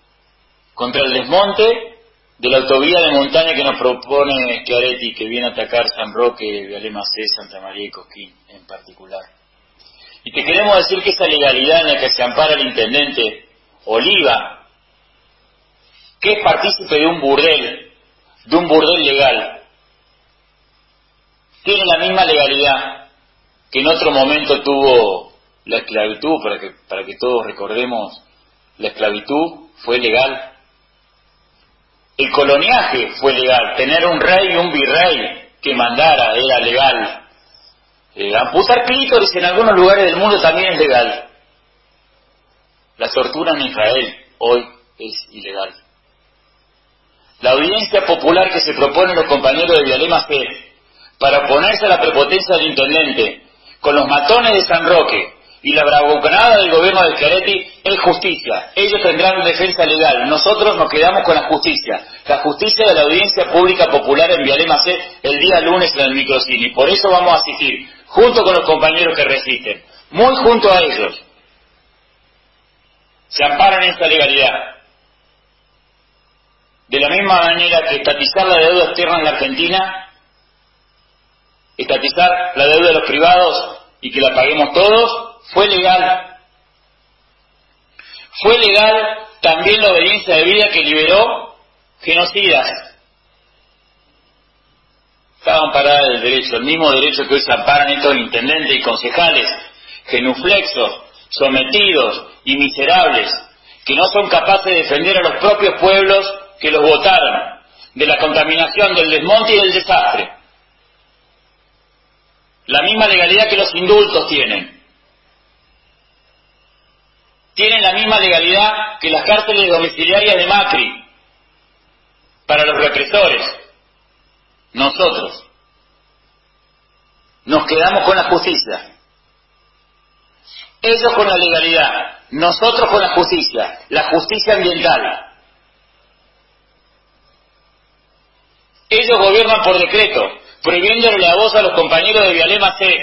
de la autovía de montaña que nos propone Schiaretti, que viene a atacar San Roque, Vialema C, Santa María y Cosquín en particular. Y te queremos decir que esa legalidad en la que se ampara el intendente Oliva, que es partícipe de un burdel legal, tiene la misma legalidad que en otro momento tuvo la esclavitud. Para que todos recordemos, la esclavitud fue legal. El coloniaje fue legal. Tener un rey y un virrey que mandara era legal. Amputar clítoris en algunos lugares del mundo también es legal. La tortura en Israel hoy es ilegal. La audiencia popular que se proponen los compañeros de Vialema C para oponerse a la prepotencia del intendente con los matones de San Roque y la bravuconada del gobierno de Schiaretti es justicia. Ellos tendrán defensa legal. Nosotros nos quedamos con la justicia de la audiencia pública popular en Vialema C el día lunes en el microcine. Y por eso vamos a asistir, junto con los compañeros que resisten, muy junto a ellos. Se amparan en esta legalidad. De la misma manera que estatizar la deuda externa en la Argentina, estatizar la deuda de los privados y que la paguemos todos, fue legal. Fue legal también la obediencia de vida que liberó genocidas. Estaba amparada el derecho, el mismo derecho que hoy se amparan estos intendentes y concejales, genuflexos, sometidos y miserables, que no son capaces de defender a los propios pueblos que los votaron, de la contaminación, del desmonte y del desastre. La misma legalidad que los indultos tienen. Tienen la misma legalidad que las cárceles domiciliarias de Macri para los represores. Nosotros nos quedamos con la justicia. Ellos con la legalidad, nosotros con la justicia ambiental. Ellos gobiernan por decreto, prohibiéndole la voz a los compañeros de Vialema C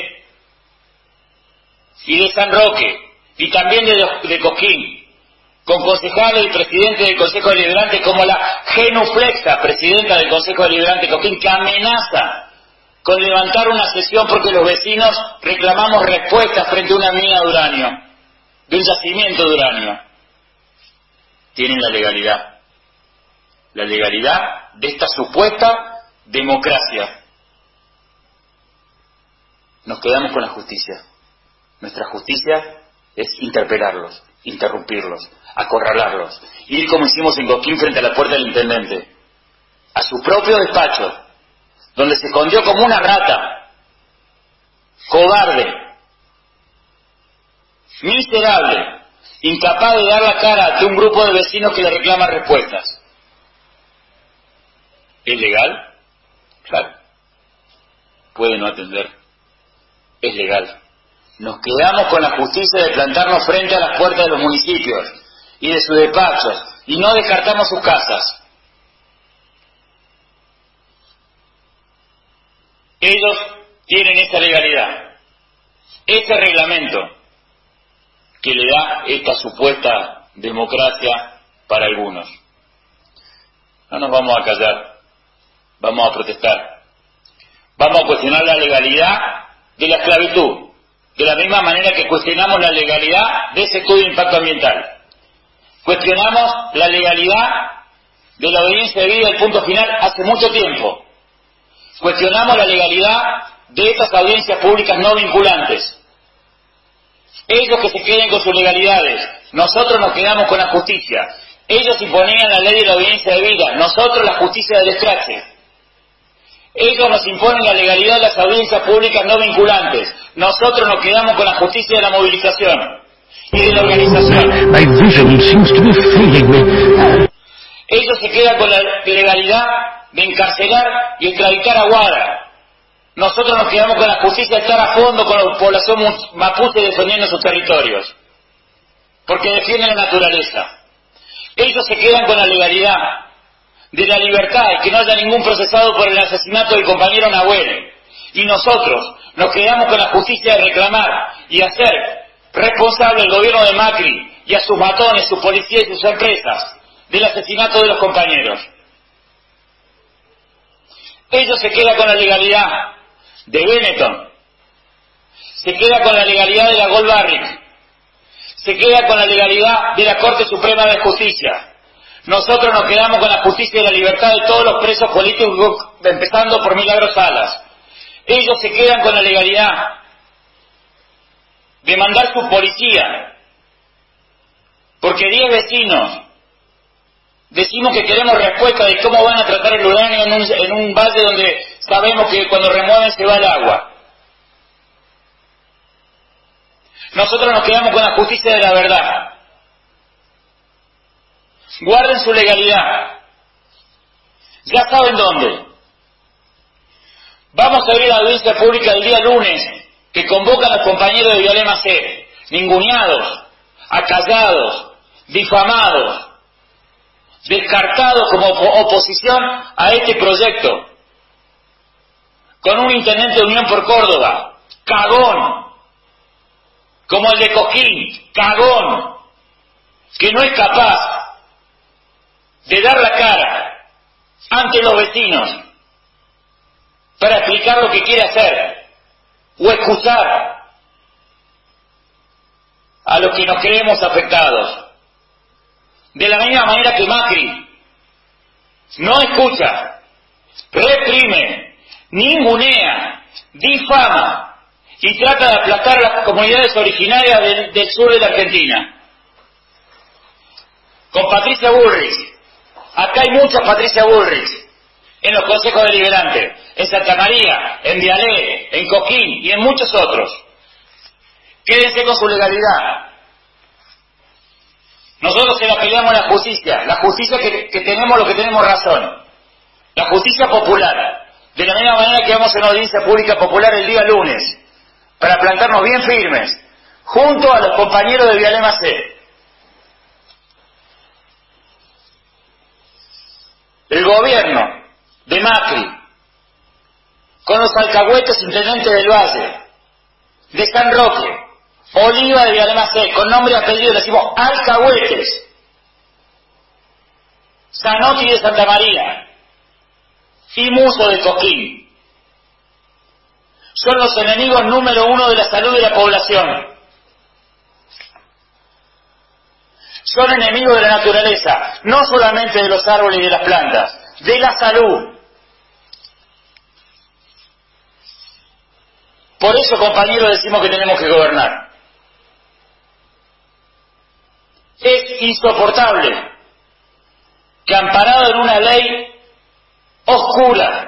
y de San Roque y también de Cosquín, con concejales y presidentes del Consejo Deliberante como la genuflexa presidenta del Consejo Deliberante Cosquín, que amenaza con levantar una sesión porque los vecinos reclamamos respuestas frente a una mina de uranio, de un yacimiento de uranio. Tienen la legalidad de esta supuesta democracia. Nos quedamos con la justicia. Nuestra justicia es interpelarlos, interrumpirlos, acorralarlos, ir como hicimos en Cosquín frente a la puerta del intendente, a su propio despacho, donde se escondió como una rata, cobarde, miserable, incapaz de dar la cara ante un grupo de vecinos que le reclaman respuestas. ¿Es legal? Claro. Puede no atender. Es legal. Nos quedamos con la justicia de plantarnos frente a las puertas de los municipios y de sus despachos y no descartamos sus casas. Ellos tienen esa legalidad, ese reglamento que le da esta supuesta democracia para algunos. No nos vamos a callar, vamos a protestar, vamos a cuestionar la legalidad de la esclavitud, de la misma manera que cuestionamos la legalidad de ese estudio de impacto ambiental. Cuestionamos la legalidad de la obediencia de vida del punto final hace mucho tiempo. Cuestionamos la legalidad de estas audiencias públicas no vinculantes. Ellos que se queden con sus legalidades, nosotros nos quedamos con la justicia. Ellos imponían la ley de la audiencia de vida, nosotros la justicia del escrache. Ellos nos imponen la legalidad de las audiencias públicas no vinculantes, nosotros nos quedamos con la justicia de la movilización y de la organización. Ellos se quedan con la legalidad de encarcelar y extraditar a Guada, nosotros nos quedamos con la justicia de estar a fondo con la población mapuche defendiendo sus territorios, porque defienden la naturaleza. Ellos se quedan con la legalidad de la libertad y que no haya ningún procesado por el asesinato del compañero Nahuel. Y nosotros nos quedamos con la justicia de reclamar y hacer responsable al gobierno de Macri y a sus matones, sus policías y sus empresas del asesinato de los compañeros. Ellos se quedan con la legalidad de Benetton, se queda con la legalidad de la Goldbarrick, se queda con la legalidad de la Corte Suprema de Justicia. Nosotros nos quedamos con la justicia y la libertad de todos los presos políticos, empezando por Milagros Salas. Ellos se quedan con la legalidad de mandar su policía, porque 10 vecinos decimos que queremos respuesta de cómo van a tratar el uranio en un valle donde sabemos que cuando remueven se va el agua. Nosotros nos quedamos con la justicia de la verdad. Guarden su legalidad. Ya saben dónde. Vamos a abrir la audiencia pública el día lunes, que convocan a los compañeros de Vialema C, ninguneados, acallados, difamados, descartados como oposición a este proyecto, con un intendente de Unión por Córdoba, cagón, como el de Coquín, cagón, que no es capaz de dar la cara ante los vecinos para explicar lo que quiere hacer o escuchar a los que nos creemos afectados. De la misma manera que Macri no escucha, reprime, ningunea, difama y trata de aplastar a las comunidades originarias del sur de la Argentina. Con Patricia Bullrich, acá hay muchas Patricia Bullrich en los consejos deliberantes, en Santa María, en Vialé, en Coquín y en muchos otros. Quédense con su legalidad. Nosotros se la peleamos a la justicia que tenemos lo que tenemos razón, la justicia popular, de la misma manera que vamos a una audiencia pública popular el día lunes, para plantarnos bien firmes, junto a los compañeros de Vialema C. El gobierno de Macri, con los alcahuetes intendentes del Valle, de San Roque, Oliva de Vialema C, con nombre y apellido, le decimos alcahuetes, Zanotti de Santa María y Muso de Coquín, son los enemigos número 1 de la salud de la población. Son enemigos de la naturaleza, no solamente de los árboles y de las plantas, de la salud. Por eso, compañeros, decimos que tenemos que gobernar. Es insoportable que, amparado en una ley oscura,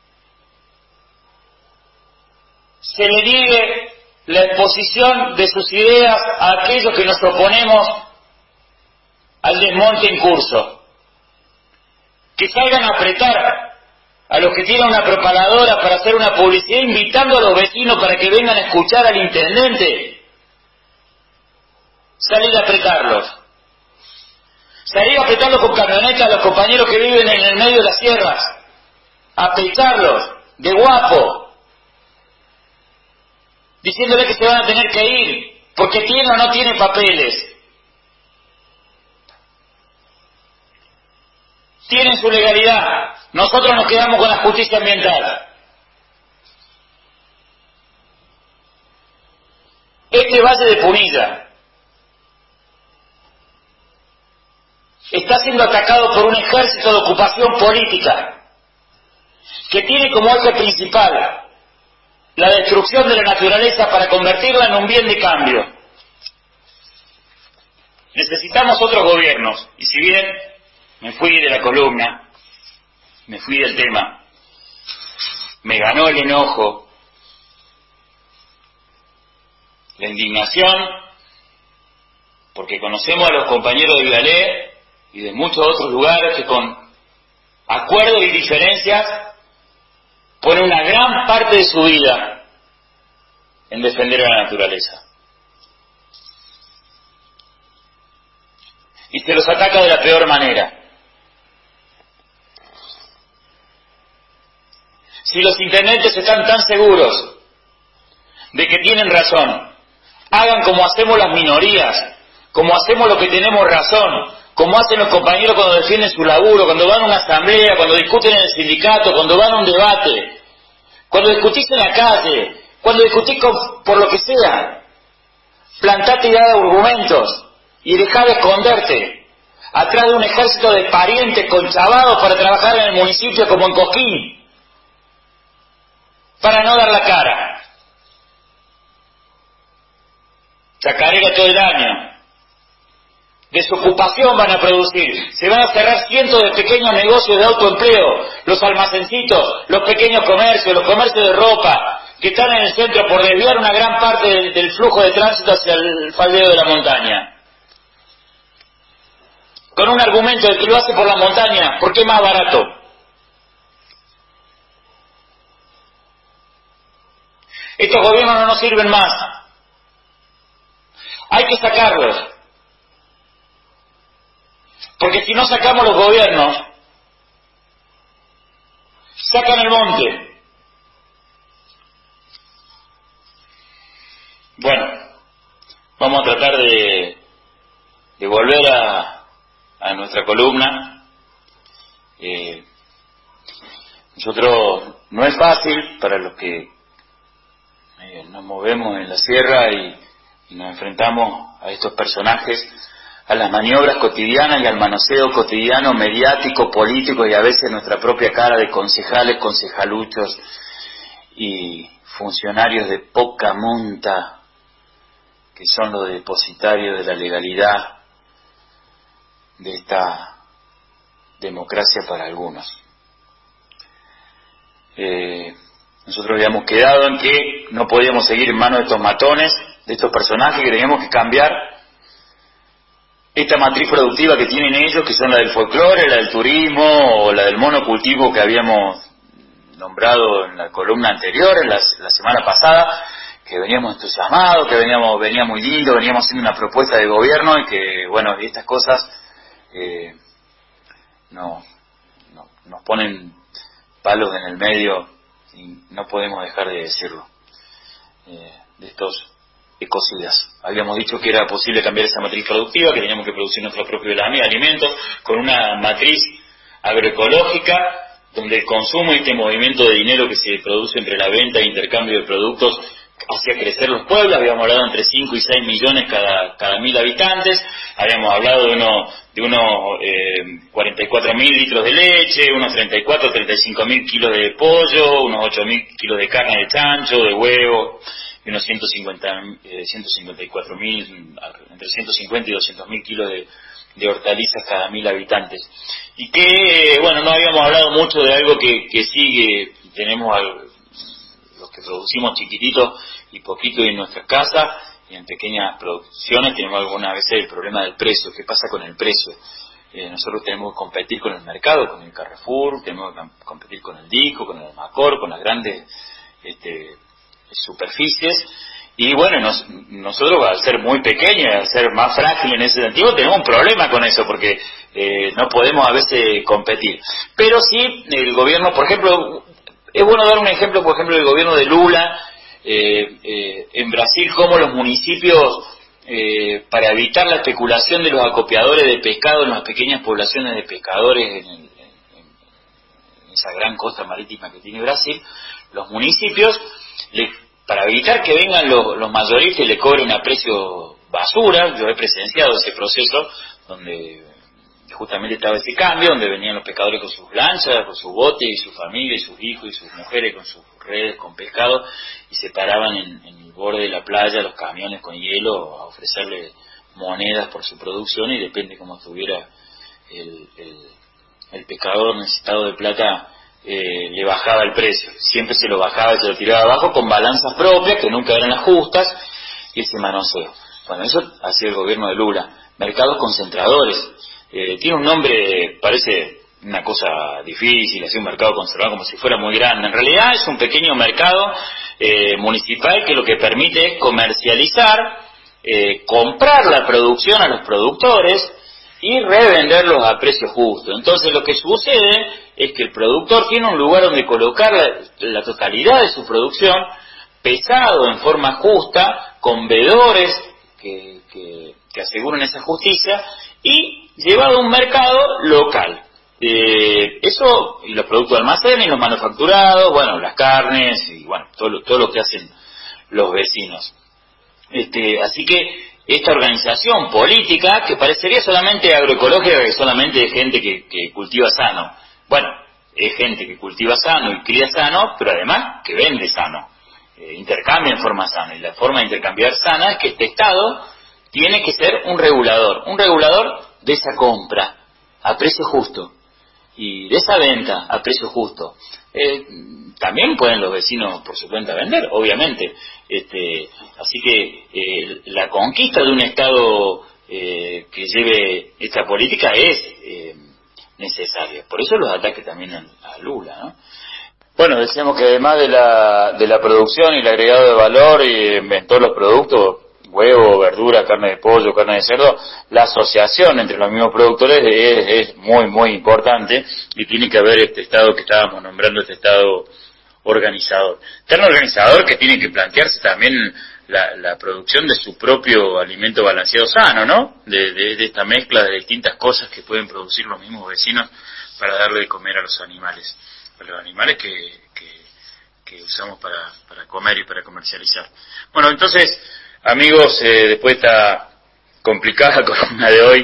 se le niegue la exposición de sus ideas a aquellos que nos oponemos al desmonte en curso. Que salgan a apretar a los que tienen una propagadora para hacer una publicidad, invitando a los vecinos para que vengan a escuchar al intendente. Salir a apretarlos. Salir a apretarlos con camionetas a los compañeros que viven en el medio de las sierras. A pecharlos de guapo, diciéndole que se van a tener que ir porque tiene o no tiene papeles. Tienen su legalidad. Nosotros nos quedamos con la justicia ambiental. Este valle de Punilla está siendo atacado por un ejército de ocupación política que tiene como eje principal la destrucción de la naturaleza para convertirla en un bien de cambio. Necesitamos otros gobiernos, y si bien me fui de la columna, me fui del tema, me ganó el enojo, la indignación, porque conocemos a los compañeros de Vialé y de muchos otros lugares que con acuerdos y diferencias pone una gran parte de su vida en defender a la naturaleza. Y se los ataca de la peor manera. Si los intendentes están tan seguros de que tienen razón, hagan como hacemos las minorías, como hacemos los que tenemos razón, como hacen los compañeros cuando defienden su laburo, cuando van a una asamblea, cuando discuten en el sindicato, cuando van a un debate, cuando discutís en la calle, cuando discutís por lo que sea. Plantate y da argumentos y dejá de esconderte atrás de un ejército de parientes conchavados para trabajar en el municipio como en Cosquín, para no dar la cara. Chacarera todo el año. Desocupación van a producir. Se van a cerrar cientos de pequeños negocios de autoempleo, los almacencitos, los pequeños comercios, los comercios de ropa, que están en el centro por desviar una gran parte del flujo de tránsito hacia el faldeo de la montaña. Con un argumento de que lo hace por la montaña, porque es más barato. Estos gobiernos no nos sirven más. Hay que sacarlos. Porque si no sacamos los gobiernos, sacan el monte. Bueno, vamos a tratar de volver a nuestra columna. Nosotros no es fácil para los que nos movemos en la sierra y nos enfrentamos a estos personajes, a las maniobras cotidianas y al manoseo cotidiano mediático, político y a veces nuestra propia cara de concejales, concejaluchos y funcionarios de poca monta que son los depositarios de la legalidad de esta democracia para algunos. Nosotros habíamos quedado en que no podíamos seguir en manos de estos matones, de estos personajes, que teníamos que cambiar esta matriz productiva que tienen ellos, que son la del folclore, la del turismo o la del monocultivo que habíamos nombrado en la columna anterior, en la semana pasada, que veníamos entusiasmados, que venía muy lindo, veníamos haciendo una propuesta de gobierno y que, bueno, estas cosas nos ponen palos en el medio y no podemos dejar de decirlo, de estos ecocidas. Habíamos dicho que era posible cambiar esa matriz productiva, que teníamos que producir nuestro propio alimento con una matriz agroecológica donde el consumo y este movimiento de dinero que se produce entre la venta e intercambio de productos hacía crecer los pueblos. Habíamos hablado entre 5 y 6 millones cada 1.000 habitantes. Habíamos hablado de unos 44.000 litros de leche, unos 35.000 kilos de pollo, unos 8.000 kilos de carne de chancho, de huevo, y unos 154.000, entre 150 y 200.000 kilos de hortalizas cada 1.000 habitantes. Y que, bueno, no habíamos hablado mucho de algo que sigue, tenemos los que producimos chiquititos y poquito en nuestras casas y en pequeñas producciones, tenemos algunas veces el problema del precio. ¿Qué pasa con el precio? Nosotros tenemos que competir con el mercado, con el Carrefour, tenemos que competir con el Dico, con el Macor, con las grandes superficies, y bueno, nosotros al ser muy pequeños, al ser más frágiles en ese sentido, tenemos un problema con eso, porque no podemos a veces competir. Pero sí, el gobierno, por ejemplo, es bueno dar un ejemplo, por ejemplo, del gobierno de Lula, en Brasil, cómo los municipios, para evitar la especulación de los acopiadores de pescado en las pequeñas poblaciones de pescadores en esa gran costa marítima que tiene Brasil, los municipios, para evitar que vengan los mayoristas y le cobren a precio basura. Yo he presenciado ese proceso donde justamente estaba ese cambio, donde venían los pescadores con sus lanchas, con sus botes y su familia y sus hijos y sus mujeres con sus redes con pescado, y se paraban en el borde de la playa los camiones con hielo a ofrecerle monedas por su producción, y depende cómo estuviera el pescador necesitado de plata, le bajaba el precio. Siempre se lo bajaba y se lo tiraba abajo con balanzas propias que nunca eran las justas, y ese manoseo. Bueno, eso hacía el gobierno de Lula. Mercados concentradores. Tiene un nombre, parece una cosa difícil, así un mercado conservado como si fuera muy grande. En realidad es un pequeño mercado municipal que lo que permite es comercializar, comprar la producción a los productores y revenderlos a precio justo. Entonces lo que sucede es que el productor tiene un lugar donde colocar la totalidad de su producción, pesado en forma justa, con veedores que aseguren esa justicia, y llevado a un mercado local. Eso, y los productos de almacén y los manufacturados, bueno, las carnes y bueno, todo lo que hacen los vecinos. Así que esta organización política, que parecería solamente agroecológica, que solamente de gente que cultiva sano, bueno, es gente que cultiva sano y cría sano, pero además que vende sano, intercambia en forma sana, y la forma de intercambiar sana es que este Estado tiene que ser un regulador de esa compra a precio justo y de esa venta a precio justo. También pueden los vecinos por su cuenta vender, obviamente. Así que la conquista de un Estado que lleve esta política es necesaria. Por eso los ataques también a Lula, ¿no? Bueno, decíamos que además de la producción y el agregado de valor en todos los productos, huevo, verdura, carne de pollo, carne de cerdo, la asociación entre los mismos productores es muy, muy importante, y tiene que haber este Estado que estábamos nombrando, este Estado organizador. Estado organizador que tiene que plantearse también la producción de su propio alimento balanceado sano, ¿no? De esta mezcla de distintas cosas que pueden producir los mismos vecinos para darle de comer a los animales que usamos para comer y para comercializar. Bueno, entonces, amigos, después de esta complicada columna de hoy,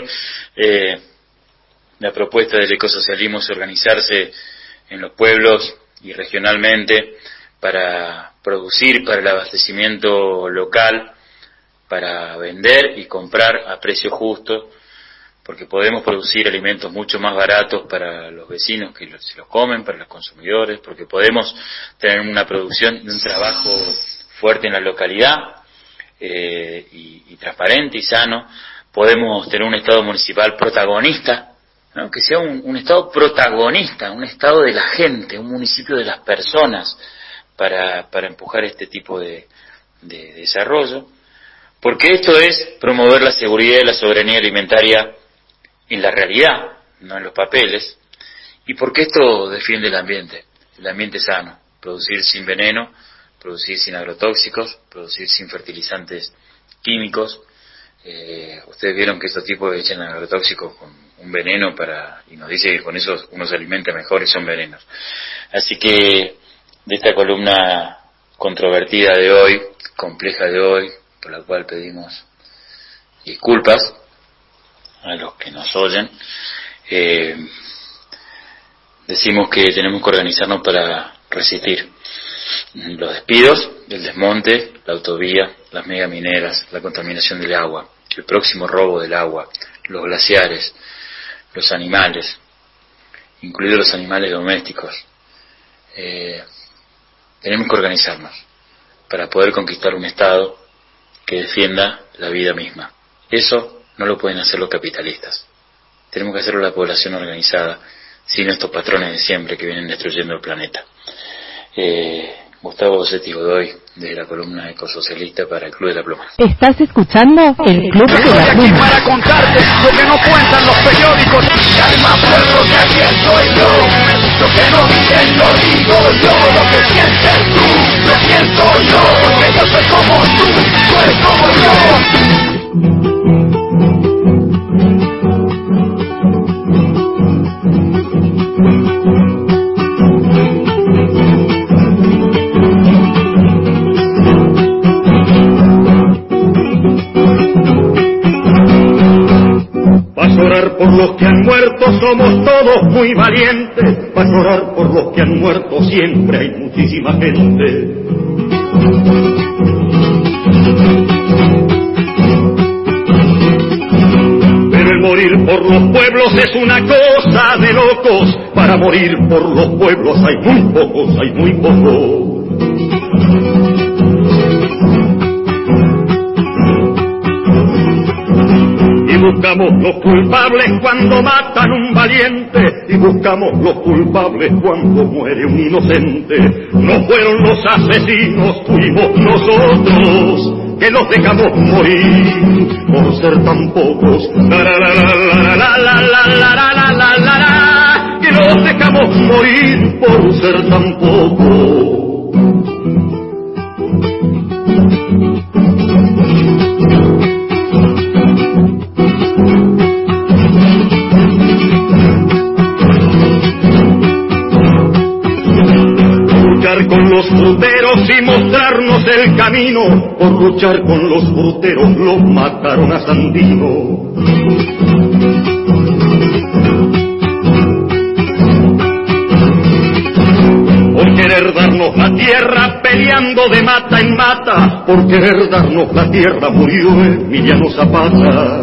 la propuesta del ecosocialismo es organizarse en los pueblos y regionalmente para producir para el abastecimiento local, para vender y comprar a precio justo, porque podemos producir alimentos mucho más baratos para los vecinos que se los comen, para los consumidores, porque podemos tener una producción y un trabajo fuerte en la localidad, y transparente y sano. Podemos tener un Estado municipal protagonista, ¿no? Que sea un Estado protagonista, un Estado de la gente, un municipio de las personas, para empujar este tipo de desarrollo, porque esto es promover la seguridad y la soberanía alimentaria en la realidad, no en los papeles, y porque esto defiende el ambiente sano, producir sin veneno, producir sin agrotóxicos, producir sin fertilizantes químicos. Ustedes vieron que estos tipos echan agrotóxicos con un veneno y nos dice que con eso uno se alimenta mejor y son venenos. Así que de esta columna controvertida de hoy, compleja de hoy, por la cual pedimos disculpas a los que nos oyen, decimos que tenemos que organizarnos para resistir los despidos, el desmonte, la autovía, las megamineras, la contaminación del agua, el próximo robo del agua, los glaciares, los animales, incluidos los animales domésticos. Tenemos que organizarnos para poder conquistar un Estado que defienda la vida misma. Eso no lo pueden hacer los capitalistas. Tenemos que hacerlo la población organizada, sin estos patrones de siempre que vienen destruyendo el planeta. Gustavo Bossetti Godoy, de la columna ecosocialista para el Club de la Pluma. ¿Estás escuchando el Club de la Pluma? Estoy aquí para contarte lo que no cuentan los periódicos. Y al más pueblo que aquí estoy yo. Lo que no dicen lo digo yo. Lo que sientes tú, lo siento yo. Porque yo soy como tú eres como yo. Por los que han muerto somos todos muy valientes, para llorar por los que han muerto siempre hay muchísima gente. Pero el morir por los pueblos es una cosa de locos, para morir por los pueblos hay muy pocos, hay muy pocos. Buscamos los culpables cuando matan un valiente y buscamos los culpables cuando muere un inocente. No fueron los asesinos, fuimos nosotros que los dejamos morir por ser tan pocos. Que los dejamos morir por ser tan pocos. Con los fruteros y mostrarnos el camino, por luchar con los fruteros los mataron a Sandino. Por querer darnos la tierra peleando de mata en mata, por querer darnos la tierra murió Emiliano Zapata.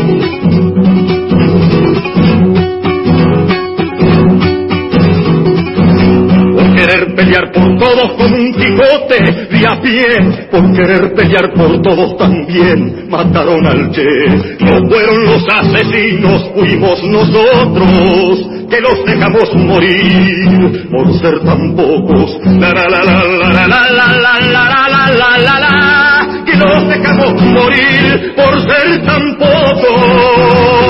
Querer pelear por todos como un Quijote de a pie, por querer pelear por todos también mataron al Che. No fueron los asesinos, fuimos nosotros que los dejamos morir por ser tan pocos. Que los dejamos morir por ser tan pocos.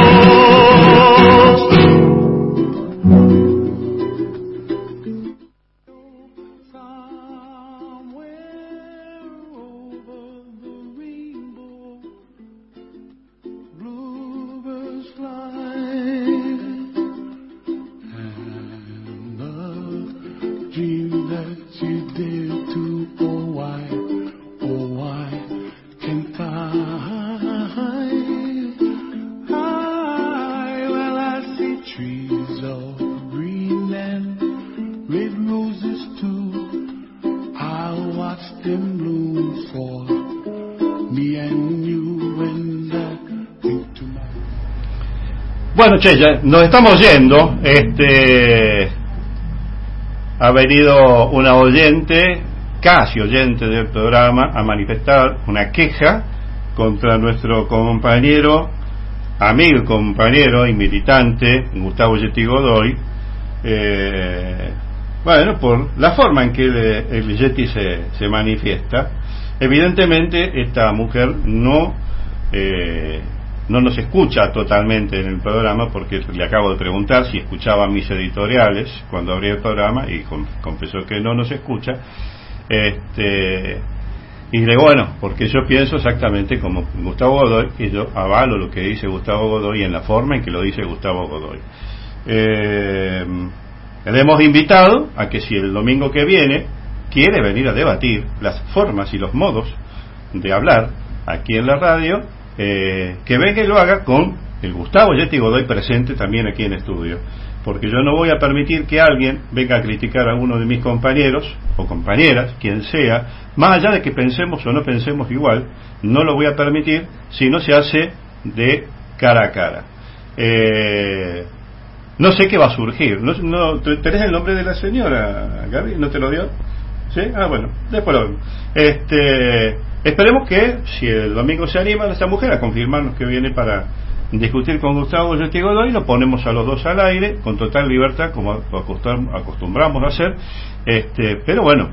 Bueno, che, ya nos estamos yendo. Ha venido una oyente, casi oyente del programa, a manifestar una queja contra nuestro compañero, amigo, compañero y militante, Gustavo Yeti Godoy, bueno, por la forma en que el Yeti se manifiesta. Evidentemente, esta mujer no nos escucha totalmente en el programa, porque le acabo de preguntar si escuchaba mis editoriales cuando abrí el programa y confesó que no nos escucha. Y le digo, bueno, porque yo pienso exactamente como Gustavo Godoy, y yo avalo lo que dice Gustavo Godoy en la forma en que lo dice Gustavo Godoy. Le hemos invitado a que si el domingo que viene quiere venir a debatir las formas y los modos de hablar aquí en la radio, que venga y lo haga con el Gustavo Yeti Godoy presente también aquí en estudio, porque yo no voy a permitir que alguien venga a criticar a uno de mis compañeros o compañeras, quien sea, más allá de que pensemos o no pensemos igual. No lo voy a permitir si no se hace de cara a cara. No sé qué va a surgir. No, ¿tenés el nombre de la señora, Gaby? ¿No te lo dio? ¿Sí? Ah, bueno, después lo vemos. Esperemos que, si el domingo se anima esta mujer a confirmarnos que viene para discutir con Gustavo Yeti Godoy, lo ponemos a los dos al aire, con total libertad, como acostumbramos a hacer. Pero bueno,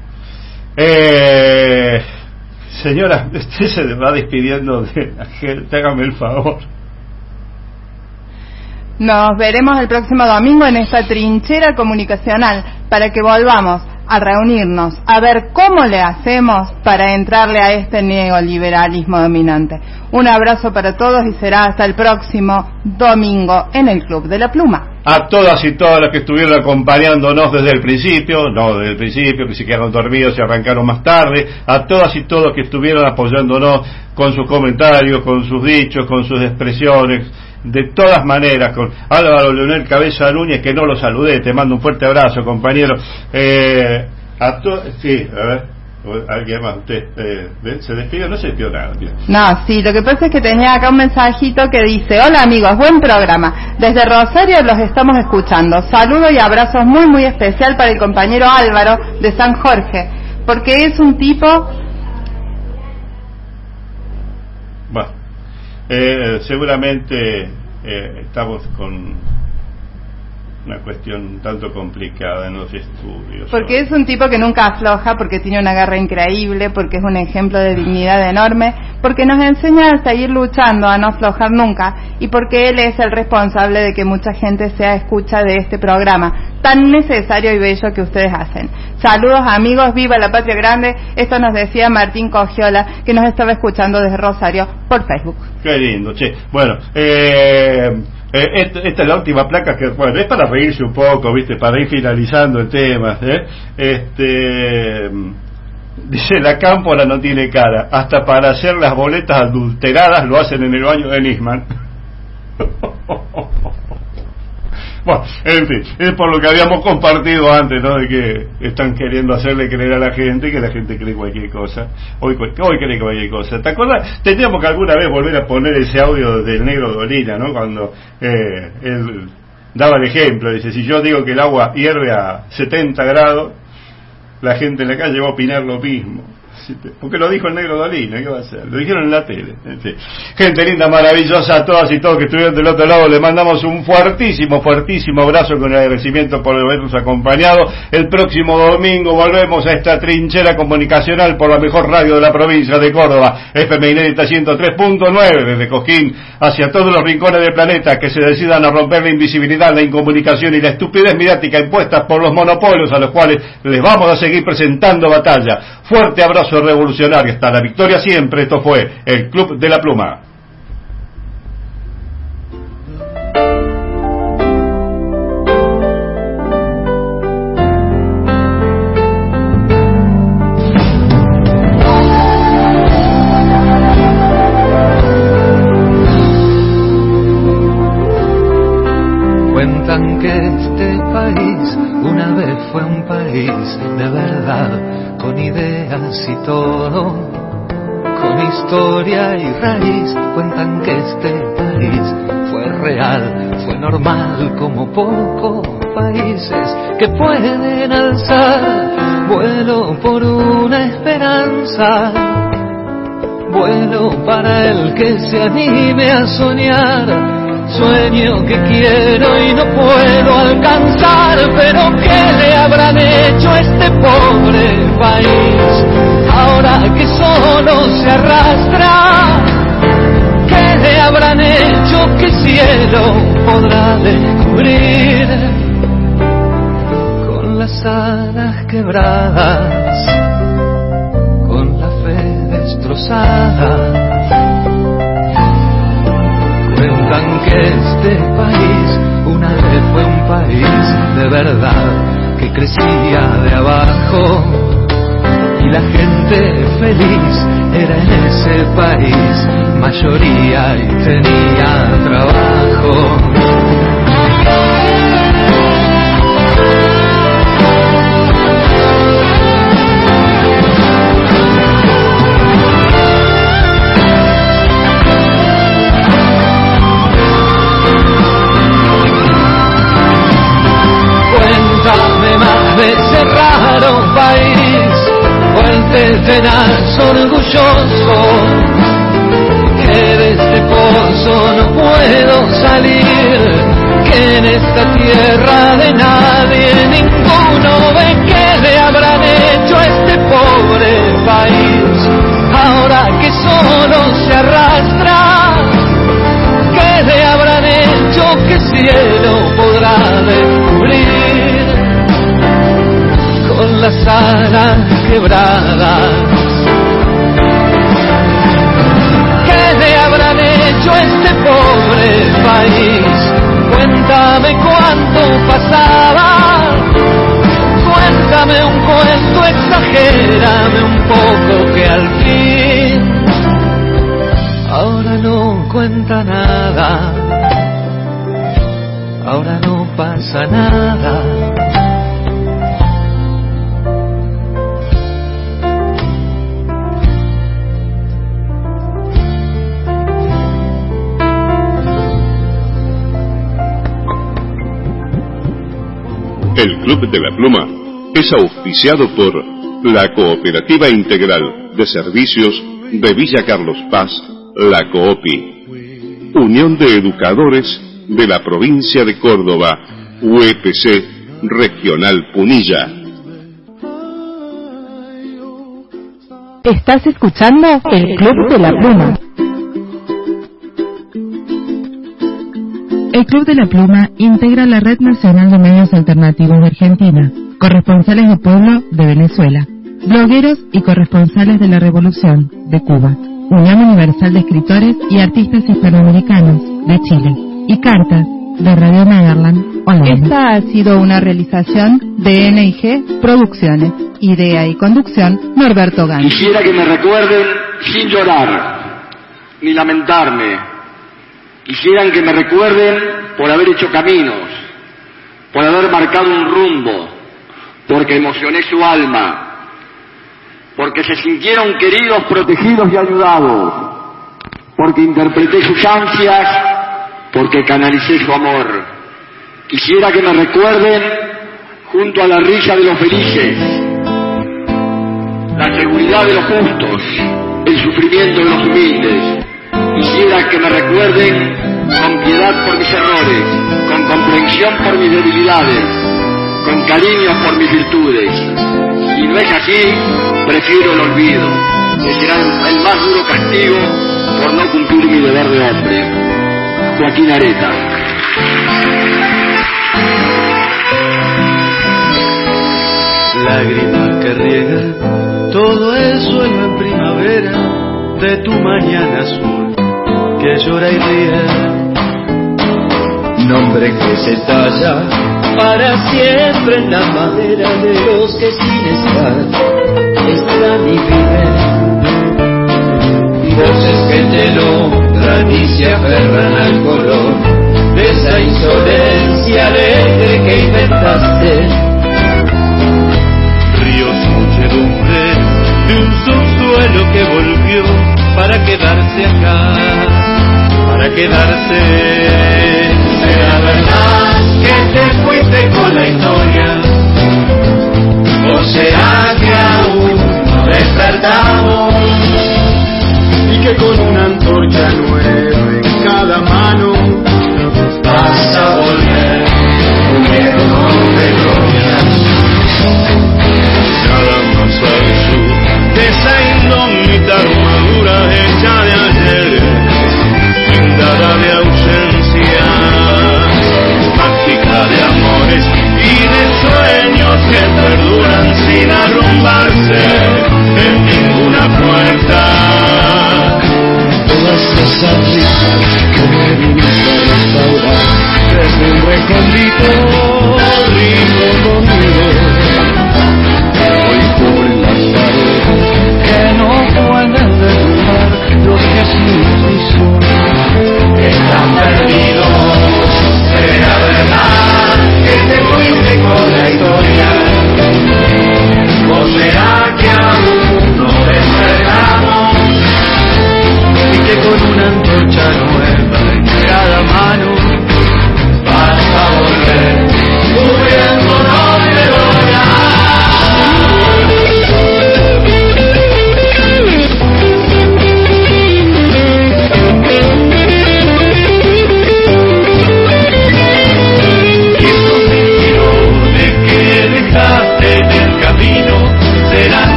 señora, usted se va despidiendo de Ángel, hágame el favor. Nos veremos el próximo domingo en esta trinchera comunicacional para que volvamos a reunirnos, a ver cómo le hacemos para entrarle a este neoliberalismo dominante. Un abrazo para todos y será hasta el próximo domingo en el Club de la Pluma. A todas y todas las que estuvieron acompañándonos desde el principio, que se quedaron dormidos y arrancaron más tarde, a todas y todos que estuvieron apoyándonos con sus comentarios, con sus dichos, con sus expresiones, de todas maneras, con Álvaro Leonel Cabeza Núñez, que no lo saludé, te mando un fuerte abrazo, compañero. Sí, a ver, alguien más, usted se despidió, no se despidió nada. No, sí, lo que pasa es que tenía acá un mensajito que dice: hola amigos, buen programa, desde Rosario los estamos escuchando, saludo y abrazos muy muy especial para el compañero Álvaro de San Jorge, porque es un tipo... Bueno, seguramente estamos con una cuestión un tanto complicada en los estudios. Porque es un tipo que nunca afloja, porque tiene una garra increíble, porque es un ejemplo de dignidad enorme, porque nos enseña a seguir luchando, a no aflojar nunca, y porque él es el responsable de que mucha gente sea escucha de este programa tan necesario y bello que ustedes hacen. Saludos amigos, viva la patria grande. Esto nos decía Martín Cogiola, que nos estaba escuchando desde Rosario por Facebook. Qué lindo, che. Bueno, esta es la última placa que, bueno, es para reírse un poco, ¿viste? Para ir finalizando el tema, dice: la cámpora no tiene cara, hasta para hacer las boletas adulteradas lo hacen en el baño de Nisman. Bueno, en fin, es por lo que habíamos compartido antes, ¿no? De que están queriendo hacerle creer a la gente que la gente cree cualquier cosa. Hoy cree cualquier cosa. ¿Te acuerdas? Tendríamos que alguna vez volver a poner ese audio del Negro Dolina, ¿no? Cuando él daba el ejemplo. Dice: si yo digo que el agua hierve a 70 grados, la gente en la calle va a opinar lo mismo. Porque lo dijo el Negro Dolina, ¿qué va a hacer? Lo dijeron en la tele. En fin. Gente linda, maravillosa, a todas y todos que estuvieron del otro lado, le mandamos un fuertísimo abrazo con el agradecimiento por habernos acompañado. El próximo domingo volvemos a esta trinchera comunicacional por la mejor radio de la provincia de Córdoba, FM Inédita 103.9, desde Cosquín hacia todos los rincones del planeta, que se decidan a romper la invisibilidad, la incomunicación y la estupidez mediática impuestas por los monopolios a los cuales les vamos a seguir presentando batalla. Fuerte abrazo revolucionario, hasta la victoria siempre. Esto fue el Club de la Pluma. Cuentan que este país una vez fue un país de verdad, con ideas y todo, con historia y raíz. Cuentan que este país fue real, fue normal, como pocos países que pueden alzar vuelo por una esperanza, vuelo para el que se anime a soñar. Sueño que quiero y no puedo alcanzar, pero ¿qué le habrán hecho a este pobre país ahora que solo se arrastra? ¿Qué le habrán hecho que el cielo podrá descubrir? Con las alas quebradas, con la fe destrozada. Cuentan que este país una vez fue un país de verdad, que crecía de abajo y la gente feliz era en ese país mayoría y tenía trabajo. Me cerraron país, fuente tenaz, orgulloso, que de este pozo no puedo salir, que en esta tierra de nadie ninguno ve. Que le habrán hecho a este pobre país ahora que solo se arrastra? Que le habrán hecho que el cielo podrá descubrir? Con las alas quebradas, ¿qué le habrán hecho a este pobre país? Cuéntame cuánto pasaba, cuéntame un cuento, exagérame un poco, que al fin ahora no cuenta nada, ahora no pasa nada. El Club de la Pluma es auspiciado por la Cooperativa Integral de Servicios de Villa Carlos Paz, la COOPI. Unión de Educadores de la Provincia de Córdoba, UEPC Regional Punilla. Estás escuchando el Club de la Pluma. El Club de la Pluma integra la Red Nacional de Medios Alternativos de Argentina, corresponsales de Pueblo de Venezuela, blogueros y corresponsales de la Revolución de Cuba, Unión Universal de Escritores y Artistas Hispanoamericanos de Chile y Cartas de Radio Neverland Holanda. Esta ha sido una realización de NIG Producciones. Idea y conducción, Norberto Gans. Quisiera que me recuerden sin llorar ni lamentarme. Quisieran que me recuerden por haber hecho caminos, por haber marcado un rumbo, porque emocioné su alma, porque se sintieron queridos, protegidos y ayudados, porque interpreté sus ansias, porque canalicé su amor. Quisiera que me recuerden junto a la risa de los felices, la seguridad de los justos, el sufrimiento de los humildes. Quisiera que me recuerden con piedad por mis errores, con comprensión por mis debilidades, con cariño por mis virtudes. Si no es así, prefiero el olvido, que será el más duro castigo por no cumplir mi deber de hombre. Joaquín Areta. Lágrimas que riegan todo el suelo en primavera de tu mañana azul que llora y ríe. Nombre que se talla para siempre en la madera de los que sin estar están y viven. Voces que te nombran y se aferran al color de esa insolencia alegre que inventaste. Muchedumbre de un subsuelo que volvió para quedarse acá, para quedarse.